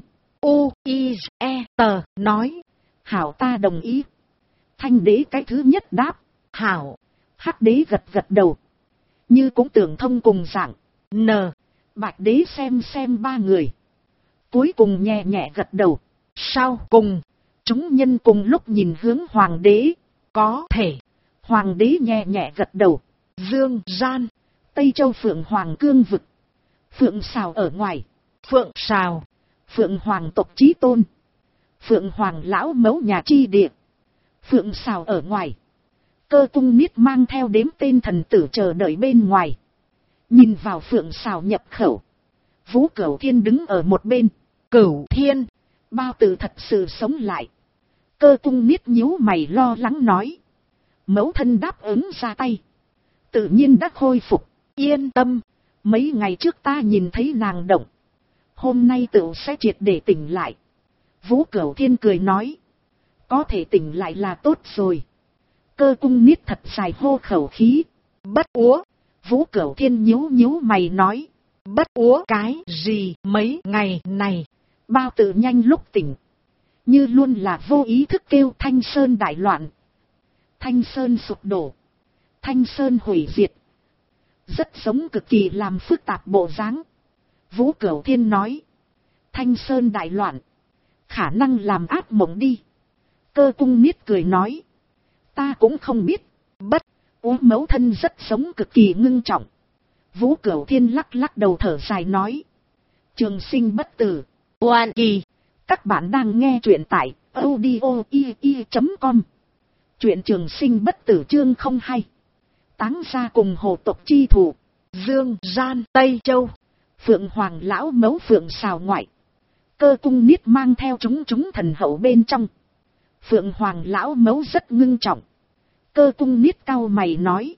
U-I-E-T nói. Hảo, ta đồng ý. Thanh đế cái thứ nhất đáp. Hảo. Hắc đế gật gật đầu. Như cũng tưởng thông cùng dạng. N. Bạch đế xem ba người. Cuối cùng nhẹ nhẹ gật đầu. Sau cùng, chúng nhân cùng lúc nhìn hướng hoàng đế. Có thể. Hoàng đế nhẹ nhẹ gật đầu. Dương gian, Tây Châu Phượng Hoàng cương vực. Phượng Sào ở ngoài. Phượng Sào, Phượng Hoàng tộc chí tôn. Phượng Hoàng lão mẫu nhà chi địa. Phượng Sào ở ngoài. Cơ Cung Niết mang theo đếm tên thần tử chờ đợi bên ngoài. Nhìn vào Phượng Sào nhập khẩu. Vũ Cửu Thiên đứng ở một bên. Cửu Thiên, bao tử thật sự sống lại. Cơ Cung Niết nhíu mày lo lắng nói. Mẫu thân đáp ứng ra tay. Tự nhiên đã khôi phục. yên tâm. Mấy ngày trước ta nhìn thấy nàng động. Hôm nay tựu sẽ triệt để tỉnh lại. Vũ Cửu Thiên cười nói. Có thể tỉnh lại là tốt rồi. Cơ Cung Niết thật dài hô khẩu khí. Bất Úa. Vũ Cửu Thiên nhíu mày nói. Bất Úa cái gì mấy ngày này? Bao tử nhanh lúc tỉnh. Như luôn là vô ý thức kêu Thanh Sơn đại loạn. Thanh Sơn sụp đổ. Thanh Sơn hủy diệt. Rất giống cực kỳ làm phức tạp bộ dáng. Vũ Cửu Thiên nói. Thanh Sơn đại loạn. Khả năng làm ác mộng đi. Cơ Cung Niết cười nói. Ta cũng không biết. Bất Úa mẫu thân rất sống cực kỳ ngưng trọng. Vũ Cửu Thiên lắc đầu thở dài nói. Trường sinh bất tử. Oan kỳ. Các bạn đang nghe truyện tại audio.com. Truyện Trường Sinh bất tử chương 02. Táng ra cùng hồ tộc chi thủ. Dương gian Tây Châu. Phượng Hoàng lão mẫu Phượng Sào ngoại. Cơ Cung Niết mang theo chúng thần hậu bên trong. Phượng Hoàng lão mẫu rất ngưng trọng. Cơ Cung Niết cau mày nói.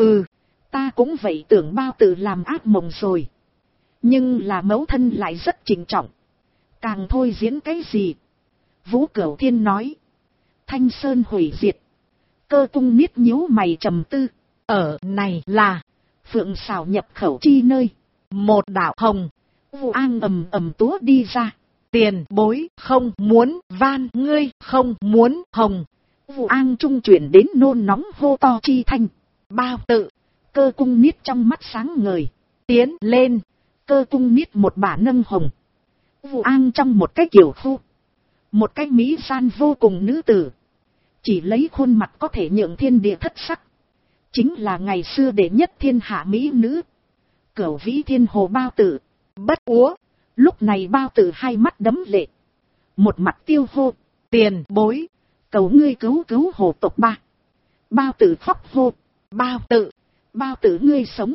Ta cũng vậy, tưởng bao tử làm ác mộng rồi. Nhưng là mẫu thân lại rất trịnh trọng. Càng thôi diễn cái gì? Vũ Cửu Thiên nói. Thanh Sơn hủy diệt. Cơ Cung Niết nhíu mày trầm tư. Ở này là Phượng Sào nhập khẩu chi nơi. Một đạo hồng. Vụ An ầm túa đi ra. Tiền bối không muốn van ngươi không muốn hồng. Vụ An trung chuyển đến nôn nóng hô to chi thanh. Bao tự. Cơ Cung Niết trong mắt sáng ngời. Tiến lên. Cơ Cung Niết một bả nâng hồng. Vụ An trong một cái kiểu khu. Một cái mỹ gian vô cùng nữ tử. Chỉ lấy khuôn mặt có thể nhượng thiên địa thất sắc. Chính là ngày xưa đệ nhất thiên hạ mỹ nữ. Cửu vĩ thiên hồ Bao Tử. Bất Úa. Lúc này Bao Tử hai mắt đấm lệ. Một mặt tiêu hô. Tiền bối. Cầu ngươi cứu cứu hồ tộc ba. Bao Tử khóc hô. Bao Tử. Bao Tử ngươi sống.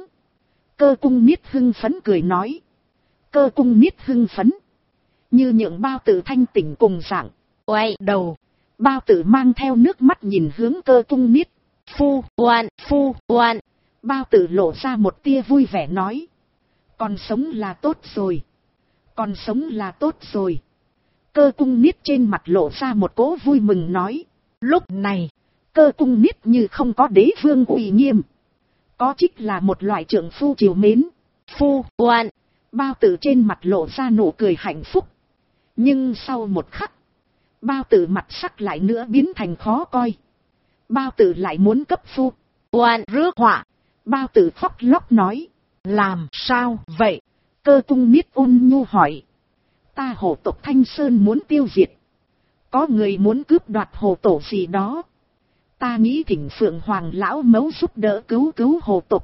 Cơ cung niết hưng phấn cười nói. Cơ cung niết hưng phấn. Như nhượng Bao Tử thanh tỉnh cùng dạng. Quay đầu. Bao Tử mang theo nước mắt nhìn hướng cơ cung niết. Phu oan. Bao Tử lộ ra một tia vui vẻ nói. Còn sống là tốt rồi. Còn sống là tốt rồi. Cơ cung niết trên mặt lộ ra một cỗ vui mừng nói. Lúc này, cơ cung niết như không có đế vương uy nghiêm. Có trích là một loại trượng phu chiều mến. phu oan. Bao Tử trên mặt lộ ra nụ cười hạnh phúc. Nhưng sau một khắc, Bao Tử mặt sắc lại nữa biến thành khó coi. Bao Tử lại muốn cấp phu oan rước họa. Bao Tử khóc lóc nói. Làm sao vậy? Cơ cung niết ôn nhu hỏi. Ta hồ tộc Thanh Sơn muốn tiêu diệt. Có người muốn cướp đoạt hồ tổ gì đó. Ta nghĩ thỉnh Phượng Hoàng lão mẫu giúp đỡ cứu hồ tộc.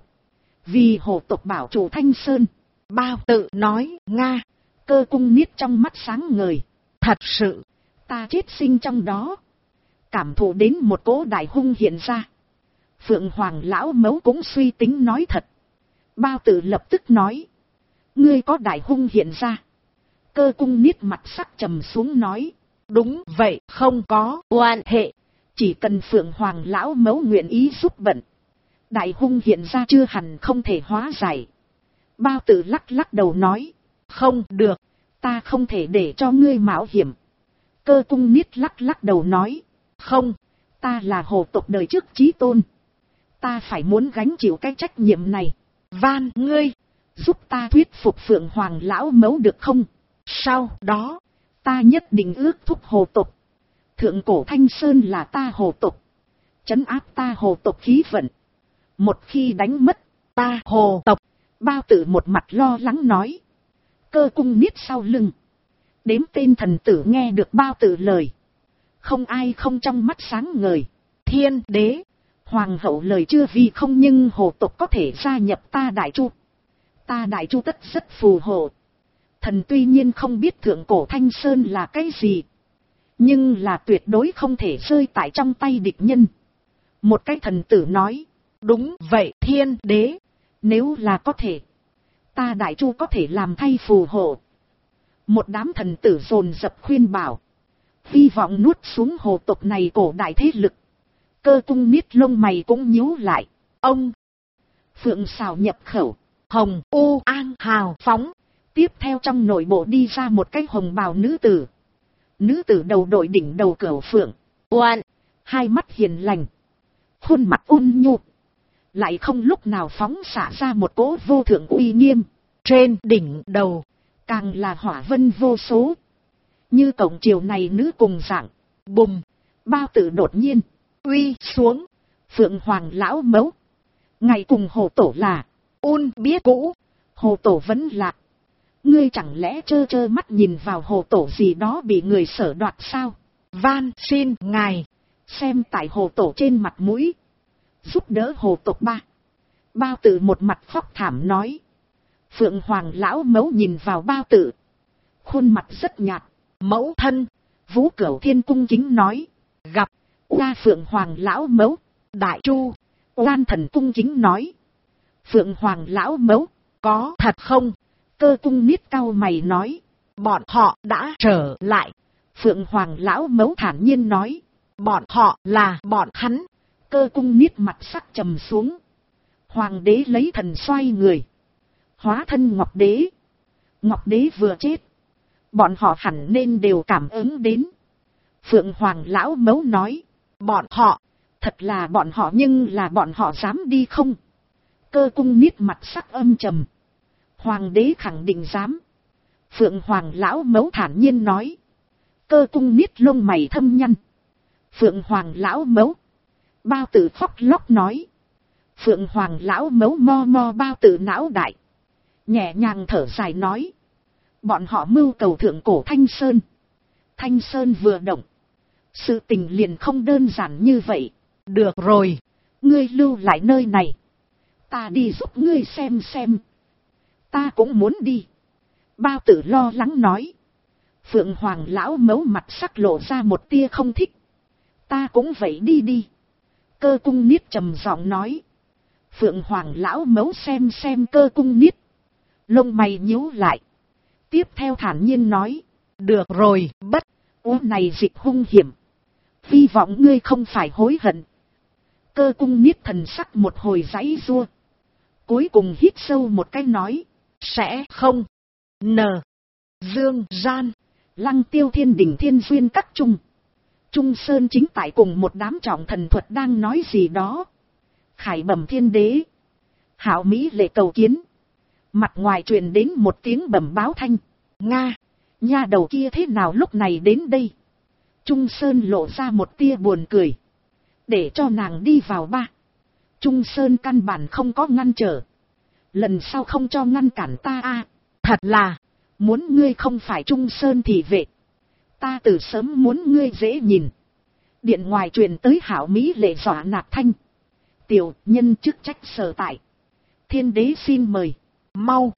Vì hồ tộc bảo chủ Thanh Sơn. Bao Tử nói. Nga. Cơ cung niết trong mắt sáng ngời. Thật sự. Ta chết sinh trong đó. Cảm thụ đến một cỗ đại hung hiện ra. Phượng Hoàng lão mẫu cũng suy tính nói thật. Bao Tử lập tức nói. Ngươi có đại hung hiện ra. Cơ cung niết mặt sắc trầm xuống nói. Đúng vậy, không có oan hệ. Chỉ cần Phượng Hoàng lão mẫu nguyện ý giúp bận. Đại hung hiện ra chưa hẳn không thể hóa giải. Bao Tử lắc đầu nói. Không được. Ta không thể để cho ngươi mạo hiểm. Cơ cung niết lắc đầu nói. Không, ta là hồ tộc đời trước chí tôn. Ta phải muốn gánh chịu cái trách nhiệm này. Van ngươi, giúp ta thuyết phục Phượng Hoàng lão mẫu được không? Sau đó, ta nhất định ước thúc hồ tộc. Thượng cổ Thanh Sơn là ta hồ tộc. Trấn áp ta hồ tộc khí vận. Một khi đánh mất, ta hồ tộc. Bao Tử một mặt lo lắng nói. Cơ cung niết sau lưng. Đếm tên thần tử nghe được Bao Tử lời. Không ai không trong mắt sáng ngời. Thiên đế, hoàng hậu lời chưa vì không, nhưng hồ tộc có thể gia nhập ta Đại Chu. Ta Đại Chu tất rất phù hộ. Thần tuy nhiên không biết thượng cổ Thanh Sơn là cái gì. Nhưng là tuyệt đối không thể rơi tại trong tay địch nhân. Một cái thần tử nói. Đúng vậy thiên đế. Nếu là có thể, ta Đại Chu có thể làm thay phù hộ. Một đám thần tử dồn dập khuyên bảo. Hy vọng nuốt xuống hồ tộc này cổ đại thế lực. Cơ cung niết lông mày cũng nhíu lại. Ông Phượng xào nhập khẩu. Hồng U An hào phóng. Tiếp theo trong nội bộ đi ra một cái hồng bào nữ tử. Nữ tử đầu đội đỉnh đầu cửu phượng. Oan. Hai mắt hiền lành. Khuôn mặt ôn nhu. Lại không lúc nào phóng xả ra một cỗ vô thượng uy nghiêm. Trên đỉnh đầu càng là hỏa vân vô số. Như cổng chiều này nữ cùng dạng. Bùm. Bao Tử đột nhiên uy xuống. Phượng Hoàng lão mẫu, ngày cùng hồ tổ là biết cũ. Hồ tổ vẫn lạc. Ngươi chẳng lẽ trơ mắt nhìn vào hồ tổ gì đó bị người sở đoạt sao? Van xin ngài xem tại hồ tổ trên mặt mũi, giúp đỡ hồ tộc ba. Bao Tử một mặt khóc thảm nói. Phượng Hoàng lão mẫu nhìn vào Bao Tử, khuôn mặt rất nhạt. Mẫu thân. Vũ Cửu Thiên cung kính nói. Gặp Oa Phượng Hoàng lão mẫu. Đại Chu Oan Thần cung kính nói. Phượng Hoàng lão mẫu, có thật không? Cơ cung niết cau mày nói. Bọn họ đã trở lại. Phượng Hoàng lão mẫu thản nhiên nói. Bọn họ là bọn hắn. Cơ cung niết mặt sắc trầm xuống. Hoàng đế lấy thần xoay người, hóa thân Ngọc Đế. Ngọc Đế vừa chết, bọn họ hẳn nên đều cảm ứng đến. Phượng Hoàng lão mẫu nói. Bọn họ, thật là bọn họ, nhưng là bọn họ dám đi không? Cơ cung niết mặt sắc âm trầm. Hoàng đế khẳng định dám. Phượng Hoàng lão mẫu thản nhiên nói. Cơ cung niết lông mày thâm nhăn. Phượng Hoàng lão mẫu. Bao Tử khóc lóc nói. Phượng Hoàng lão mẫu mo Bao Tử não đại, nhẹ nhàng thở dài nói. Bọn họ mưu cầu thượng cổ Thanh Sơn. Thanh Sơn vừa động, sự tình liền không đơn giản như vậy. Được rồi, Ngươi lưu lại nơi này, ta đi giúp ngươi xem. Ta cũng muốn đi. Bao Tử lo lắng nói. Phượng Hoàng lão mấu mặt sắc lộ ra một tia không thích. Ta cũng vậy đi. Cơ Cung Niết trầm giọng nói. Phượng Hoàng lão mấu xem Cơ Cung Niết, lông mày nhíu lại. Tiếp theo thản nhiên nói. được rồi, bất này dịch hung hiểm, hy vọng ngươi không phải hối hận. Cơ Cung Niết thần sắc một hồi giãy giụa, cuối cùng hít sâu một cái nói. sẽ không. Dương gian, Lăng Tiêu Thiên Đỉnh Thiên Duyên các Trung Sơn chính tại cùng một đám trọng thần thuật đang nói gì đó. Khải bẩm thiên đế. Hạo Mỹ lệ cầu kiến. Mặt ngoài truyền đến một tiếng bẩm báo thanh. Nga, nha đầu kia thế nào lúc này đến đây? Trung Sơn lộ ra một tia buồn cười. Để cho nàng đi vào ba. Trung Sơn căn bản không có ngăn trở. Lần sau không cho ngăn cản ta a. thật là, muốn ngươi không phải Trung Sơn thì vệ. Ta từ sớm muốn ngươi dễ nhìn. Điện ngoài truyền tới Hạo Mỹ lệ dọa nạt thanh. Tiểu nhân chức trách sở tại. Thiên đế xin mời. mau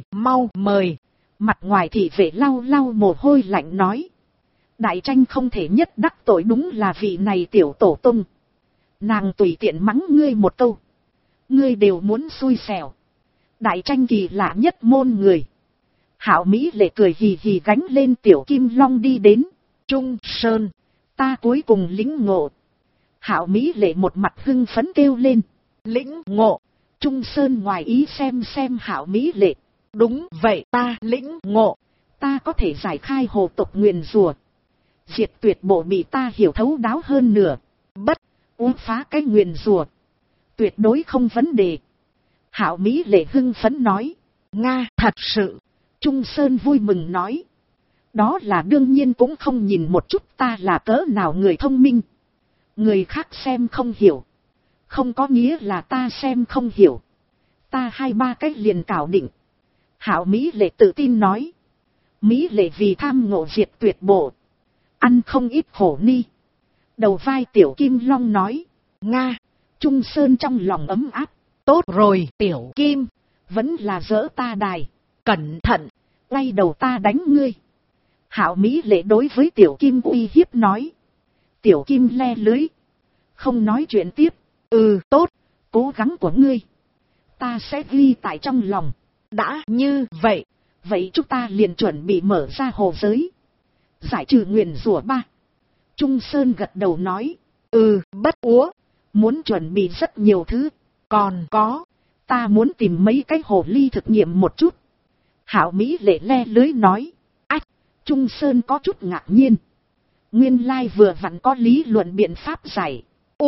mời. Mặt ngoài thị vệ lau mồ hôi lạnh nói. Đại tranh không thể nhất đắc tội, đúng là vị này tiểu tổ tung. Nàng tùy tiện mắng ngươi một câu, ngươi đều muốn xui xẻo. Đại tranh kỳ lạ nhất môn người. Hạo Mỹ lệ cười hì hì gánh lên tiểu kim long đi đến. Trung Sơn, ta cuối cùng lĩnh ngộ. Hạo Mỹ lệ một mặt hưng phấn kêu lên. lĩnh ngộ. Trung Sơn ngoài ý xem Hạo Mỹ lệ. Đúng vậy, ta lĩnh ngộ. Ta có thể giải khai hồ tộc nguyền rủa, diệt tuyệt bộ bị ta hiểu thấu đáo hơn nửa. Bất uống phá cái nguyền rủa, tuyệt đối không vấn đề. Hạo Mỹ lệ hưng phấn nói. Nga, thật sự. Trung Sơn vui mừng nói. Đó là đương nhiên, cũng không nhìn một chút ta là cỡ nào người thông minh. Người khác xem không hiểu, không có nghĩa là ta xem không hiểu. Ta 2-3 cách liền cảo định. Hạo Mỹ lệ tự tin nói. Mỹ lệ vì tham ngộ diệt tuyệt bộ, ăn không ít khổ ni. Đầu vai tiểu kim long nói. Nga. Trung Sơn trong lòng ấm áp. Tốt rồi tiểu kim, vẫn là dỡ ta đài. cẩn thận, Ngay đầu ta đánh ngươi. Hạo Mỹ lệ đối với tiểu kim uy hiếp nói. Tiểu kim le lưới, không nói chuyện tiếp. tốt, Cố gắng của ngươi ta sẽ ghi tại trong lòng. đã như vậy. Vậy chúng ta liền chuẩn bị mở ra hồ giới, giải trừ nguyền rủa ba. Trung Sơn gật đầu nói. Bất úa, muốn chuẩn bị rất nhiều thứ. còn có, Ta muốn tìm mấy cái hồ ly thực nghiệm một chút. Hạo Mỹ lệ le lưới nói. Ách, Trung Sơn có chút ngạc nhiên. Nguyên lai vừa vặn có lý luận biện pháp giải.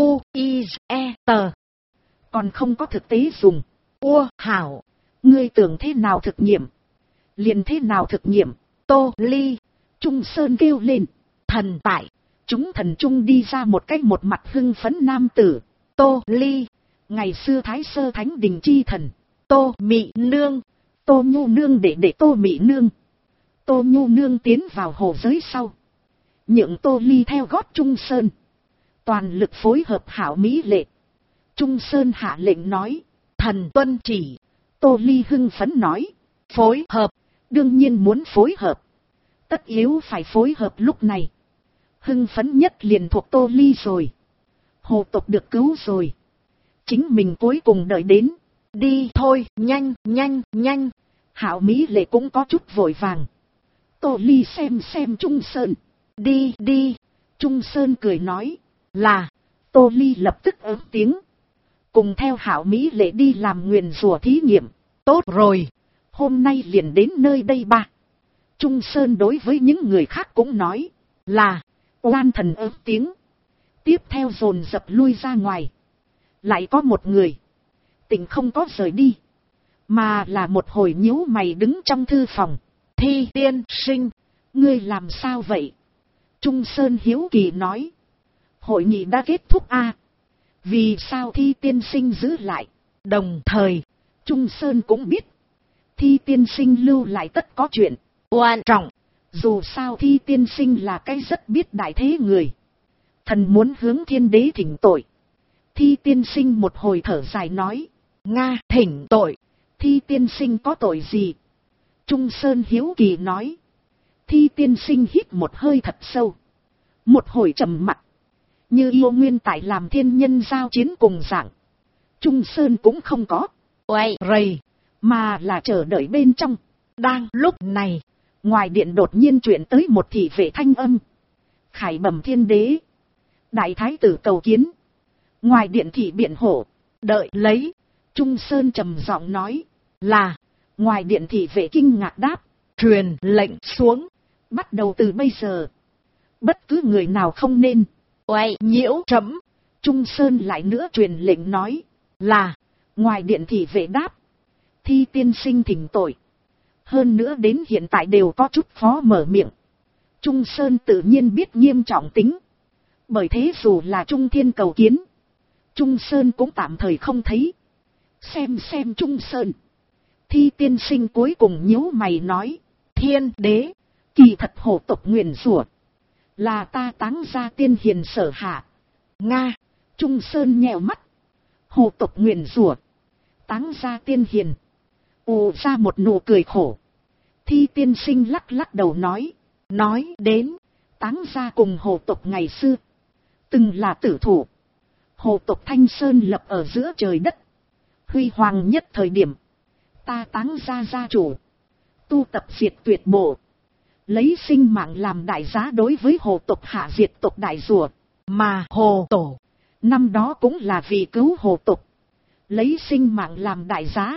U-I-E-T. Còn không có thực tế dùng. Hảo. Ngươi tưởng thế nào thực nghiệm, liền thế nào thực nghiệm. Tô Ly. Trung Sơn kêu lên. Thần tại. Chúng thần trung đi ra một cái một mặt hưng phấn nam tử. Tô Ly. Ngày xưa Thái Sơ Thánh Đình chi thần. Tô Mị Nương. Tô Nhu Nương để Tô Mị Nương. Tô Nhu Nương tiến vào hồ giới sau, nhượng Tô Ly theo gót Trung Sơn, toàn lực phối hợp Hạo Mỹ lệ. Trung Sơn hạ lệnh nói. Thần tuân chỉ. Tô Ly hưng phấn nói. Phối hợp. Đương nhiên muốn phối hợp. Tất yếu phải phối hợp. Lúc này hưng phấn nhất liền thuộc Tô Ly rồi. Hồ tộc được cứu rồi, chính mình cuối cùng đợi đến. Đi thôi, nhanh. Hạo Mỹ lệ cũng có chút vội vàng. Tô Ly xem Trung Sơn. Đi. Trung Sơn cười nói. Là. Tô Ly lập tức ớn tiếng, cùng theo Hạo Mỹ lệ đi làm nguyền rủa thí nghiệm. Tốt rồi, hôm nay liền đến nơi đây ba. Trung Sơn đối với những người khác cũng nói. Là. Oan thần ớn tiếng, tiếp theo dồn dập lui ra ngoài. Lại có một người tỉnh không có rời đi, mà là một hồi nhíu mày đứng trong thư phòng. Thi tiên sinh, ngươi làm sao vậy? Trung Sơn hiếu kỳ nói. Hội nghị đã kết thúc a. Vì sao Thi tiên sinh giữ lại? Đồng thời, Trung Sơn cũng biết Thi tiên sinh lưu lại tất có chuyện. quan trọng. Dù sao Thi tiên sinh là cái rất biết đại thế người. Thần muốn hướng thiên đế thỉnh tội. Thi tiên sinh một hồi thở dài nói. Nga thỉnh tội. Thi tiên sinh có tội gì? Trung Sơn hiếu kỳ nói. Thi tiên sinh hít một hơi thật sâu. Một hồi trầm mặc. Như yêu nguyên tại làm thiên nhân giao chiến cùng dạng. Trung Sơn cũng không có. Quay rầy. Mà là chờ đợi bên trong. Đang lúc này. Ngoài điện đột nhiên chuyển tới một thị vệ thanh âm. Khải bẩm thiên đế. Đại thái tử cầu kiến. Ngoài điện thị biện hộ. Đợi lấy. Trung Sơn trầm giọng nói. Là. Ngoài điện thị vệ kinh ngạc đáp. Truyền lệnh xuống. Bắt đầu từ bây giờ. Bất cứ người nào không nên. Quay nhiễu chấm. Trung Sơn lại nữa truyền lệnh nói. Là. Ngoài điện thị vệ đáp. Thi tiên sinh thỉnh tội. Hơn nữa đến hiện tại đều có chút khó mở miệng. Trung Sơn tự nhiên biết nghiêm trọng tính. Bởi thế dù là Trung Thiên cầu kiến. Trung Sơn cũng tạm thời không thấy. Xem Trung Sơn. Thi tiên sinh cuối cùng nhíu mày nói. Thiên đế. Kỳ thật hổ tộc nguyền rủa là ta táng ra tiên hiền sở hạ. Nga. Trung Sơn nhèo mắt. Hổ tộc nguyền rủa táng ra tiên hiền. Ồ ra một nụ cười khổ. Thi tiên sinh lắc lắc đầu nói. Nói đến. Táng ra cùng hổ tộc ngày xưa. Từng là tử thủ. Hổ tộc Thanh Sơn lập ở giữa trời đất. Huy hoàng nhất thời điểm. Ta táng ra gia chủ. Tu tập diệt tuyệt bộ. Lấy sinh mạng làm đại giá đối với hồ tộc hạ diệt tộc đại rùa. Mà hồ tổ. Năm đó cũng là vì cứu hồ tộc. Lấy sinh mạng làm đại giá.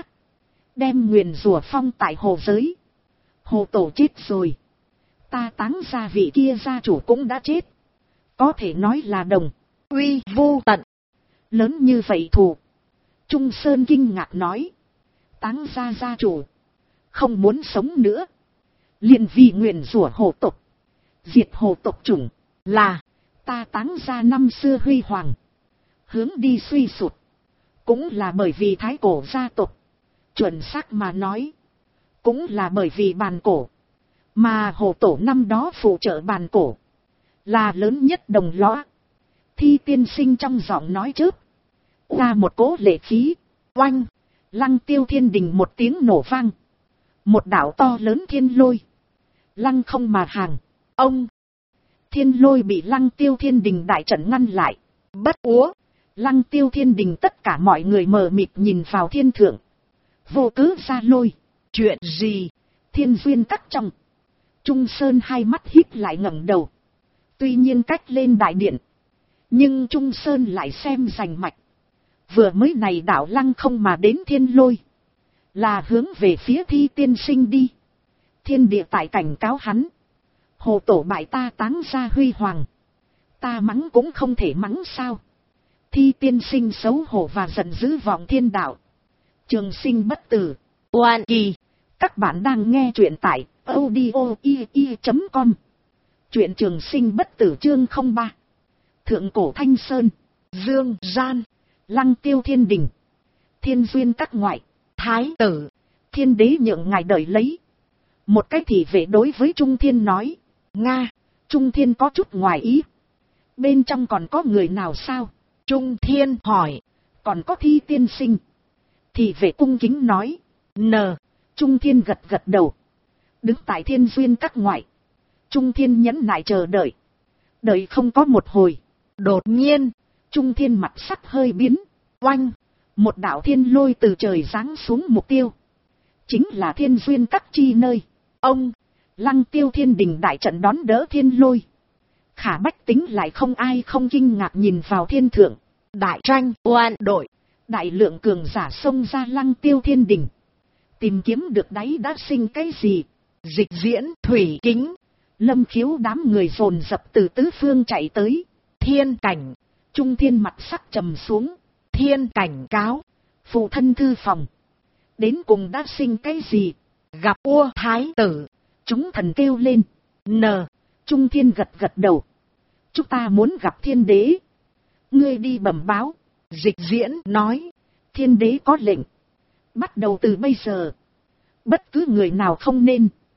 Đem nguyền rùa phong tại hồ giới. Hồ tổ chết rồi. Ta táng ra vị kia gia chủ cũng đã chết. Có thể nói là đồng. Uy vô tận. Lớn như vậy thù. Trung Sơn kinh ngạc nói. Táng ra gia chủ. Không muốn sống nữa. Liền vì nguyền rủa hồ tộc. Diệt hồ tộc chủng. Là. Ta táng ra năm xưa huy hoàng. Hướng đi suy sụt. Cũng là bởi vì thái cổ gia tộc. Chuẩn xác mà nói. Cũng là bởi vì bàn cổ. Mà hồ tổ năm đó phụ trợ bàn cổ. Là lớn nhất đồng lõa. Thi tiên sinh trong giọng nói chớp. Ra một cỗ lệ khí. Oanh. Lăng Tiêu Thiên Đình một tiếng nổ vang. Một đạo to lớn thiên lôi. Lăng không mà hàng. Ông. Thiên lôi bị Lăng Tiêu Thiên Đình đại trận ngăn lại. Bất úa. Lăng Tiêu Thiên Đình tất cả mọi người mờ mịt nhìn vào thiên thượng. Vô cớ ra lôi. Chuyện gì? Thiên duyên cắt trong. Trung Sơn hai mắt híp lại ngẩng đầu. Tuy nhiên cách lên đại điện. Nhưng Trung Sơn lại xem rành mạch. Vừa mới này đảo lăng không mà đến thiên lôi. Là hướng về phía Thi tiên sinh đi. Thiên địa tại cảnh cáo hắn. Hồ tổ bại ta táng ra huy hoàng. Ta mắng cũng không thể mắng sao. Thi tiên sinh xấu hổ và giận dữ vọng thiên đạo. Trường sinh bất tử. Oan kỳ. Các bạn đang nghe truyện tại audio.com. Truyện trường sinh bất tử chương 03. Thượng cổ Thanh Sơn. Dương Gian. Lăng Tiêu Thiên Đình. Thiên duyên các ngoại. Thái tử. Thiên đế nhượng ngài đợi lấy. Một cái thị vệ đối với Trung Thiên nói. Nga. Trung Thiên có chút ngoài ý. Bên trong còn có người nào sao? Trung Thiên hỏi. Còn có Thi tiên sinh. Thị vệ cung kính nói. Trung Thiên gật gật đầu. Đứng tại thiên duyên các ngoại. Trung Thiên nhẫn nại chờ đợi. Đợi không có một hồi. Đột nhiên. Trung Thiên mặt sắc hơi biến. Oanh. Một đạo thiên lôi từ trời giáng xuống mục tiêu. Chính là thiên duyên các chi nơi. Ông. Lăng Tiêu Thiên Đình đại trận đón đỡ thiên lôi. Khả bách tính lại không ai không kinh ngạc nhìn vào thiên thượng. Đại tranh oan đội. Đại lượng cường giả xông ra Lăng Tiêu Thiên Đình. Tìm kiếm được đáy đã sinh cái gì. Dịch diễn thủy kính. Lâm Khiếu đám người dồn dập từ tứ phương chạy tới. Thiên cảnh. Trung Thiên mặt sắc trầm xuống. Thiên cảnh cáo. Phụ thân thư phòng. Đến cùng đã sinh cái gì? Gặp Ua Thái tử. Chúng thần kêu lên. Trung Thiên gật gật đầu. Chúng ta muốn gặp thiên đế. Ngươi đi bẩm báo. Dịch diễn nói. Thiên đế có lệnh. Bắt đầu từ bây giờ. Bất cứ người nào không nên.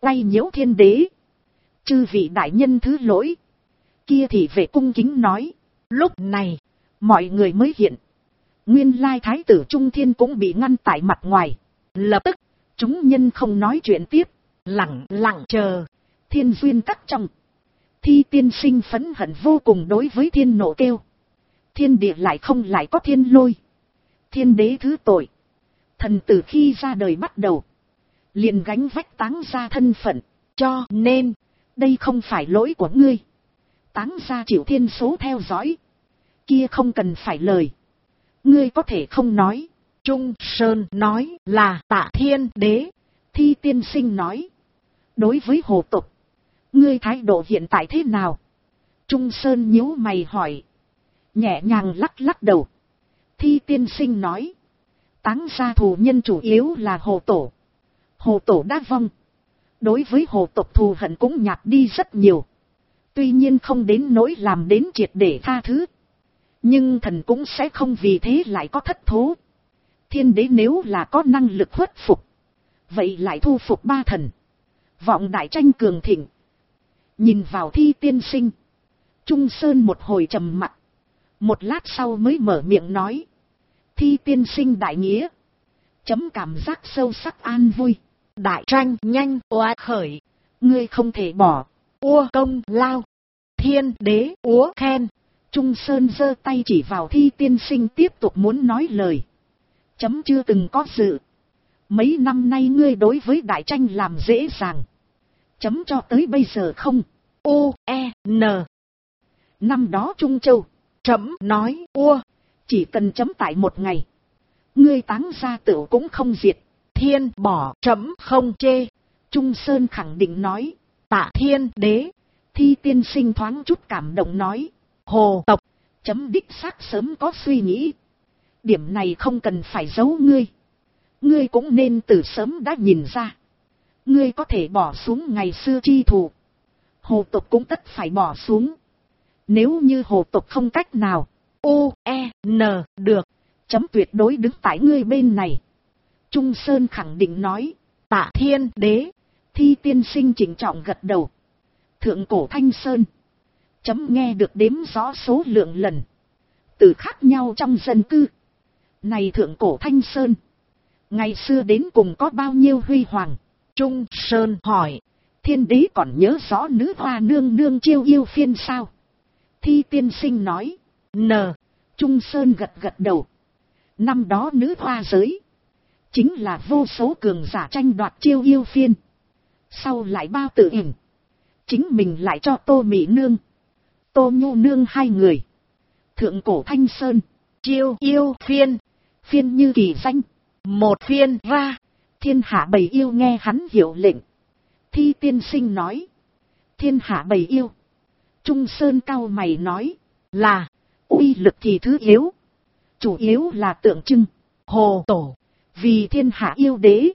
quay nhiễu thiên đế. Chư vị đại nhân thứ lỗi. Kia thì về cung kính nói. Lúc này, mọi người mới hiện. Nguyên lai thái tử Trung Thiên cũng bị ngăn tại mặt ngoài. lập tức, Chúng nhân không nói chuyện tiếp. lặng lặng chờ. Thiên duyên các trong. Thi tiên sinh phẫn hận vô cùng đối với thiên nộ kêu. Thiên địa lại không lại có thiên lôi. Thiên đế thứ tội. Thần từ khi ra đời bắt đầu. Liền gánh vách Táng Gia thân phận. Cho nên, đây không phải lỗi của ngươi. Táng Gia chịu thiên số theo dõi. Kia không cần phải lời. Ngươi có thể không nói. Trung Sơn nói là Tạ Thiên Đế. Thi tiên sinh nói. Đối với hồ tục. Ngươi thái độ hiện tại thế nào? Trung Sơn nhíu mày hỏi. Nhẹ nhàng lắc lắc đầu. Thi tiên sinh nói. Táng Gia thù nhân chủ yếu là hồ tổ. Hồ tổ đã vong. Đối với hồ tộc thù hận cũng nhạt đi rất nhiều. Tuy nhiên không đến nỗi làm đến triệt để tha thứ. Nhưng thần cũng sẽ không vì thế lại có thất thố. Thiên đế nếu là có năng lực khuất phục. Vậy lại thu phục ba thần. Vọng đại tranh cường thịnh. Nhìn vào Thi tiên sinh. Trung Sơn một hồi trầm mặc. Một lát sau mới mở miệng nói. Thi tiên sinh đại nghĩa. Chấm cảm giác sâu sắc an vui. Đại tranh nhanh oa khởi. Ngươi không thể bỏ. Ua công lao. Thiên đế úa khen. Trung Sơn giơ tay chỉ vào Thi tiên sinh tiếp tục muốn nói lời. Chấm chưa từng có dự. Mấy năm nay ngươi đối với đại tranh làm dễ dàng. Chấm cho tới bây giờ không. U-E-N. Năm đó Trung Châu. Trẫm nói ua. Chỉ cần chấm tại một ngày. Ngươi Táng Gia tửu cũng không diệt. Thiên bỏ trẫm không chê. Trung Sơn khẳng định nói. Tạ Thiên Đế. Thi tiên sinh thoáng chút cảm động nói. Hồ tộc. Chấm đích xác sớm có suy nghĩ. Điểm này không cần phải giấu ngươi. Ngươi cũng nên từ sớm đã nhìn ra. Ngươi có thể bỏ xuống ngày xưa chi thù. Hồ tộc cũng tất phải bỏ xuống. Nếu như hồ tộc không cách nào. U-E-N được. Chấm tuyệt đối đứng tại ngươi bên này. Trung Sơn khẳng định nói. Tạ Thiên Đế. Thi tiên sinh chỉnh trọng gật đầu. Thượng cổ Thanh Sơn. Chấm nghe được đếm rõ số lượng lần. Từ khác nhau trong dân cư. Này thượng cổ Thanh Sơn. Ngày xưa đến cùng có bao nhiêu huy hoàng. Trung Sơn hỏi. Thiên đế còn nhớ rõ nữ hoa nương nương chiêu yêu phiên sao? Thi tiên sinh nói. N. Trung Sơn gật gật đầu. Năm đó nữ hoa giới. Chính là vô số cường giả tranh đoạt chiêu yêu phiên. Sau lại bao tự ỉm. Chính mình lại cho Tô Mỹ Nương. Tô Nhu Nương hai người. Thượng cổ Thanh Sơn. Chiêu yêu phiên. Phiên như kỳ danh. Một phiên ra. Thiên hạ bầy yêu nghe hắn hiệu lệnh. Thi tiên sinh nói. Thiên hạ bầy yêu. Trung Sơn cau mày nói. Là. Uy lực thì thứ yếu. Chủ yếu là tượng trưng. Hồ tổ. Vì thiên hạ yêu đế.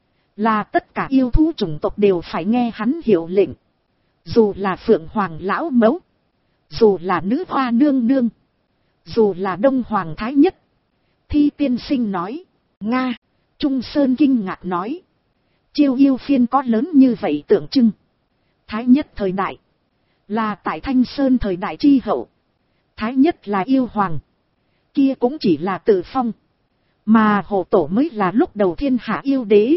Là tất cả yêu thú chủng tộc đều phải nghe hắn hiệu lệnh. Dù là Phượng Hoàng Lão Mẫu. Dù là Nữ Hoa Nương Nương. Dù là Đông Hoàng Thái Nhất. Thi tiên sinh nói. Nga. Trung Sơn kinh ngạc nói. Chiêu yêu phiên có lớn như vậy tượng trưng. Thái Nhất thời đại. Là tại Thanh Sơn thời đại chi hậu. Thái Nhất là yêu hoàng. Kia cũng chỉ là tự phong. Mà Hồ Tổ mới là lúc đầu thiên hạ yêu đế.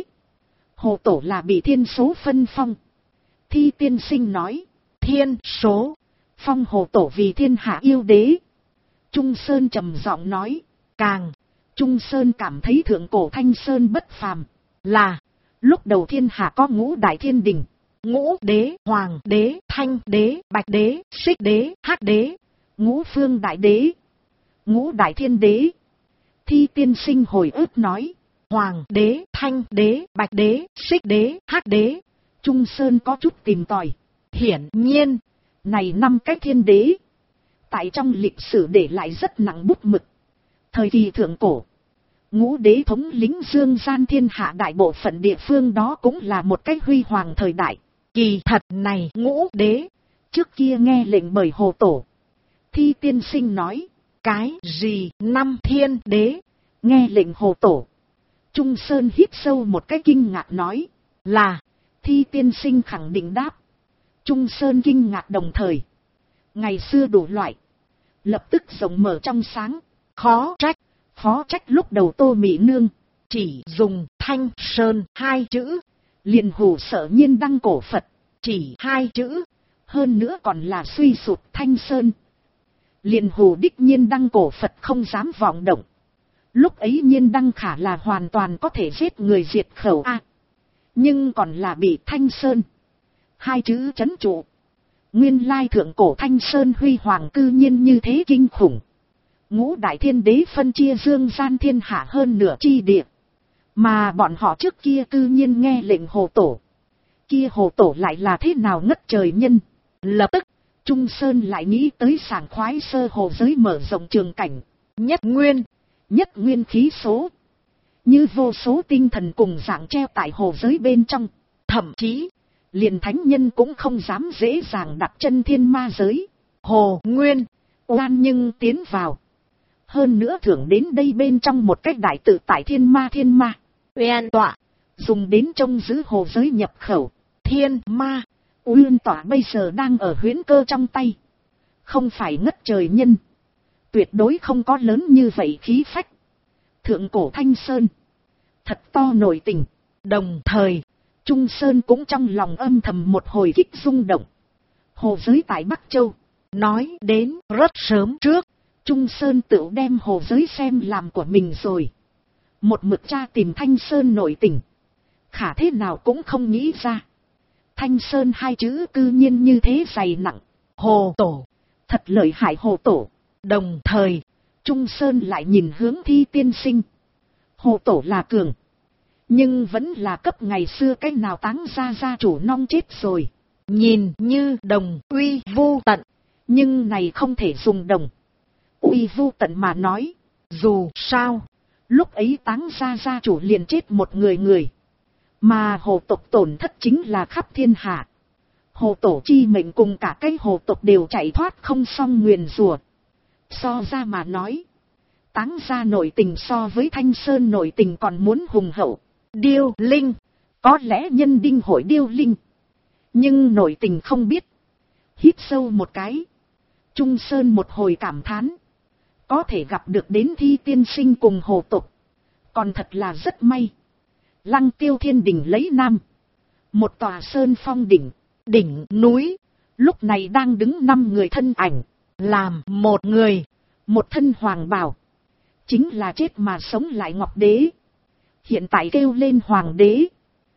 Hồ Tổ là bị thiên số phân phong. Thi tiên sinh nói. Thiên số. Phong Hồ Tổ vì thiên hạ yêu đế. Trung Sơn trầm giọng nói. Càng. Trung Sơn cảm thấy thượng cổ Thanh Sơn bất phàm. Là. Lúc đầu thiên hạ có ngũ đại thiên đình. Ngũ đế, hoàng đế, thanh đế, bạch đế, xích đế, hắc đế. Ngũ phương đại đế. Ngũ đại thiên đế. Thi tiên sinh hồi ức nói. Hoàng đế, thanh đế, bạch đế, xích đế, hắc đế. Trung Sơn có chút tìm tòi. Hiển nhiên. Này 5 cái thiên đế. Tại trong lịch sử để lại rất nặng bút mực. Thời kỳ thượng cổ. Ngũ đế thống lĩnh dương gian thiên hạ đại bộ phận địa phương đó cũng là một cái huy hoàng thời đại. Kỳ thật này ngũ đế. Trước kia nghe lệnh bởi Hồ Tổ. Thi tiên sinh nói. Cái gì 5 thiên đế? Nghe lệnh Hồ Tổ. Trung Sơn hít sâu một cái kinh ngạc nói. Là. Thi tiên sinh khẳng định đáp. Trung Sơn kinh ngạc đồng thời. Ngày xưa đủ loại. Lập tức rộng mở trong sáng. Khó trách lúc đầu Tô Mỹ Nương. Chỉ dùng Thanh Sơn 2 chữ. Liền hù sợ Nhiên Đăng cổ Phật. Chỉ 2 chữ. Hơn nữa còn là suy sụp Thanh Sơn. Liền hù đích Nhiên Đăng cổ Phật không dám vọng động. Lúc ấy Nhiên Đăng khả là hoàn toàn có thể giết người diệt khẩu a. Nhưng còn là bị Thanh Sơn 2 chữ trấn trụ. Nguyên lai thượng cổ Thanh Sơn huy hoàng cư nhiên như thế kinh khủng. Ngũ đại thiên đế phân chia dương gian thiên hạ hơn nửa chi địa. Mà bọn họ trước kia cư nhiên nghe lệnh Hồ Tổ. Kia Hồ Tổ lại là thế nào ngất trời nhân. Lập tức, Trung Sơn lại nghĩ tới sảng khoái sơ hồ giới mở rộng trường cảnh. Nhất nguyên khí số. Như vô số tinh thần cùng dạng treo tại hồ giới bên trong. Thậm chí, liền thánh nhân cũng không dám dễ dàng đặt chân thiên ma giới. Hồ Nguyên, oan nhưng tiến vào. Hơn nữa thưởng đến đây bên trong một cách đại tự tại thiên ma. Uyên tọa, dùng đến trông giữ hồ giới nhập khẩu. Thiên ma, Uyên tọa bây giờ đang ở huyễn cơ trong tay. Không phải ngất trời nhân. Tuyệt đối không có lớn như vậy khí phách. Thượng cổ Thanh Sơn. Thật to nổi tình. Đồng thời, Trung Sơn cũng trong lòng âm thầm một hồi kích rung động. Hồ giới tại Bắc Châu. Nói đến rất sớm trước. Trung Sơn tự đem hồ giới xem làm của mình rồi. Một mực tra tìm Thanh Sơn nổi tình. Khả thế nào cũng không nghĩ ra. Thanh Sơn 2 chữ cư nhiên như thế dày nặng. Hồ Tổ. Thật lợi hại Hồ Tổ. Đồng thời, Trung Sơn lại nhìn hướng Thi tiên sinh. Hồ Tổ là cường. Nhưng vẫn là cấp ngày xưa cái nào táng gia chủ non chết rồi. Nhìn như đồng uy vô tận. Nhưng này không thể dùng đồng uy vô tận mà nói. Dù sao, lúc ấy táng gia chủ liền chết một người. Mà hồ tộc tổn thất chính là khắp thiên hạ. Hồ Tổ chi mệnh cùng cả cái hồ tộc đều chạy thoát không xong nguyền rủa. So ra mà nói, táng gia nội tình so với Thanh Sơn nội tình còn muốn hùng hậu. Điêu linh, có lẽ nhân đinh hội điêu linh. Nhưng nội tình không biết. Hít sâu một cái. Trung Sơn một hồi cảm thán. Có thể gặp được đến Thi tiên sinh cùng hồ tộc. Còn thật là rất may. Lăng Tiêu Thiên Đỉnh lấy nam. Một tòa sơn phong đỉnh núi. Lúc này đang đứng 5 người thân ảnh. Làm một người. Một thân hoàng bào. Chính là chết mà sống lại Ngọc Đế. Hiện tại kêu lên Hoàng Đế.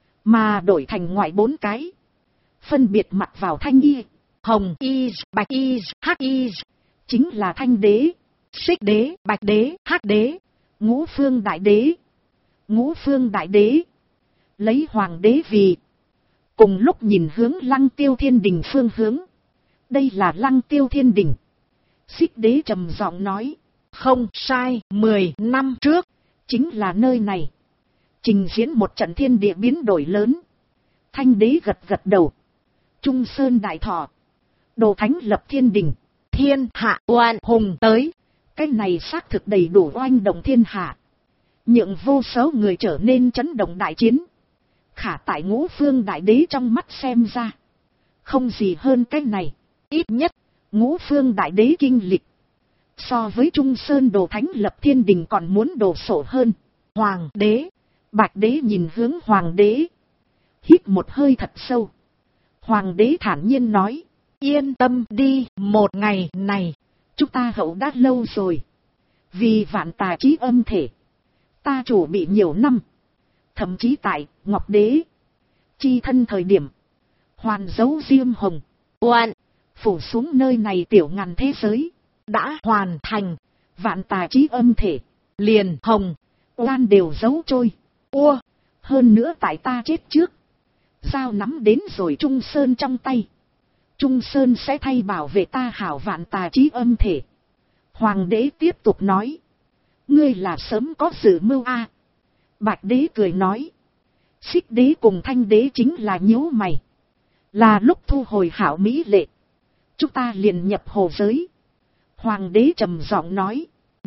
Mà đổi thành ngoại 4 cái. Phân biệt mặc vào thanh y, hồng y, bạch y, hắc y. Chính là Thanh Đế, Xích Đế, Bạch Đế, Hắc Đế, Ngũ Phương Đại Đế. Ngũ Phương Đại Đế. Lấy Hoàng Đế vì. Cùng lúc nhìn hướng Lăng Tiêu Thiên Đình phương hướng. Đây là Lăng Tiêu Thiên Đình. Xích Đế trầm giọng nói. Không sai, 10 năm trước. Chính là nơi này. Trình diễn một trận thiên địa biến đổi lớn. Thanh Đế gật gật đầu. Trung Sơn đại thọ. Đồ thánh lập thiên đình. Thiên hạ oan hùng tới. Cái này xác thực đầy đủ oanh động thiên hạ. Nhượng vô số người trở nên chấn động đại chiến. Khả tại Ngũ Phương Đại Đế trong mắt xem ra. Không gì hơn cái này. Ít nhất, Ngũ Phương Đại Đế kinh lịch. So với Trung Sơn đồ thánh lập thiên đình còn muốn đồ sổ hơn. Hoàng Đế. Bạch Đế nhìn hướng Hoàng Đế. Hít một hơi thật sâu. Hoàng Đế thản nhiên nói. Yên tâm đi, một ngày này. Chúng ta hậu đã lâu rồi. Vì vạn tà chí âm thể. Ta chủ bị nhiều năm. Thậm chí tại Ngọc Đế. Chi thân thời điểm. Hoàn dấu diêm hồng. Oan. Phủ xuống nơi này tiểu ngàn thế giới. Đã hoàn thành. Vạn tà chí âm thể. Liền hồng. Oan đều giấu trôi. Hơn nữa tại ta chết trước. Giao nắm đến rồi Trung Sơn trong tay. Trung Sơn sẽ thay bảo vệ ta hảo vạn tà chí âm thể. Hoàng Đế tiếp tục nói. Ngươi là sớm có dự mưu a. Bạch Đế cười nói. Xích Đế cùng Thanh Đế chính là nhíu mày. Là lúc thu hồi hảo mỹ lệ. Chúng ta liền nhập hồ giới. Hoàng Đế trầm giọng nói.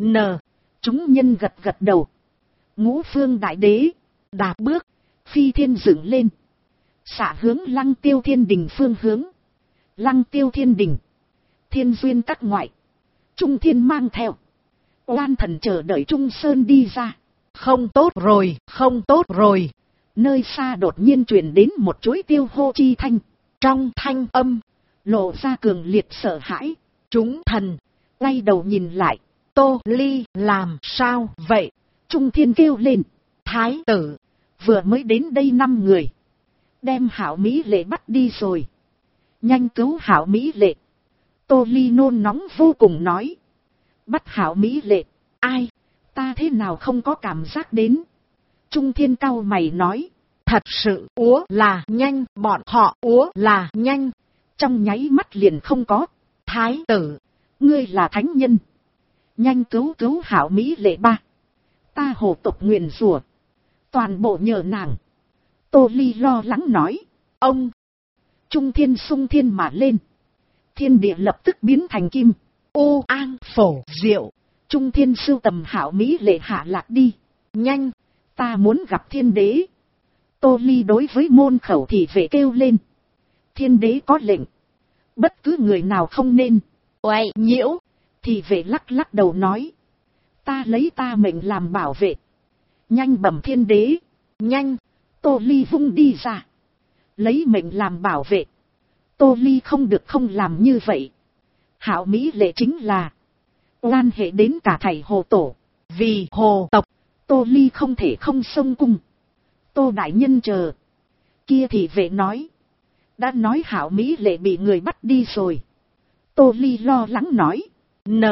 Chúng nhân gật gật đầu. Ngũ Phương Đại Đế. Đạp bước. Phi thiên dựng lên. xạ hướng Lăng Tiêu Thiên Đình phương hướng. Lăng Tiêu Thiên Đình, Thiên Duyên các ngoại, Trung Thiên mang theo. Oan Thần chờ đợi Trung Sơn đi ra. Không tốt rồi, không tốt rồi. Nơi xa đột nhiên truyền đến một chuỗi tiêu hô chi thanh. Trong thanh âm, lộ ra cường liệt sợ hãi. chúng thần, Quay đầu nhìn lại. Tô Ly làm sao vậy? Trung Thiên kêu lên. Thái tử, Vừa mới đến đây 5 người. Đem Hảo Mỹ Lệ bắt đi rồi. Nhanh cứu Hảo Mỹ Lệ. Tô Ly nôn nóng vô cùng nói. Bắt Hảo Mỹ Lệ. ai? Ta thế nào không có cảm giác đến. Trung Thiên cau mày nói. Thật sự úa là nhanh, bọn họ úa là nhanh. Trong nháy mắt liền không có. Thái tử, Ngươi là thánh nhân. Nhanh cứu Hảo Mỹ Lệ ba. Ta hồ tộc nguyền rủa. Toàn bộ nhờ nàng. Tô Ly lo lắng nói. ông, Trung Thiên xung thiên mà lên. Thiên địa lập tức biến thành kim. u an phổ diệu. Trung Thiên sưu tầm Hảo Mỹ Lệ hạ lạc đi. Nhanh, Ta muốn gặp thiên đế. Tô Ly đối với môn khẩu thị vệ kêu lên. Thiên đế có lệnh. Bất cứ người nào không nên. oai nhiễu. Thị vệ lắc lắc đầu nói. Ta lấy ta mệnh làm bảo vệ. Nhanh bẩm thiên đế. Nhanh, Tô Ly vung đi ra. Lấy mệnh làm bảo vệ. Tô Ly không được không làm như vậy. Hảo Mỹ Lệ chính là oan hệ đến cả thầy hồ tổ. vì hồ tộc, Tô Ly không thể không xông cung. Tô đại nhân chờ. Kia thì vệ nói. Đã nói Hảo Mỹ Lệ bị người bắt đi rồi. Tô Ly lo lắng nói. n,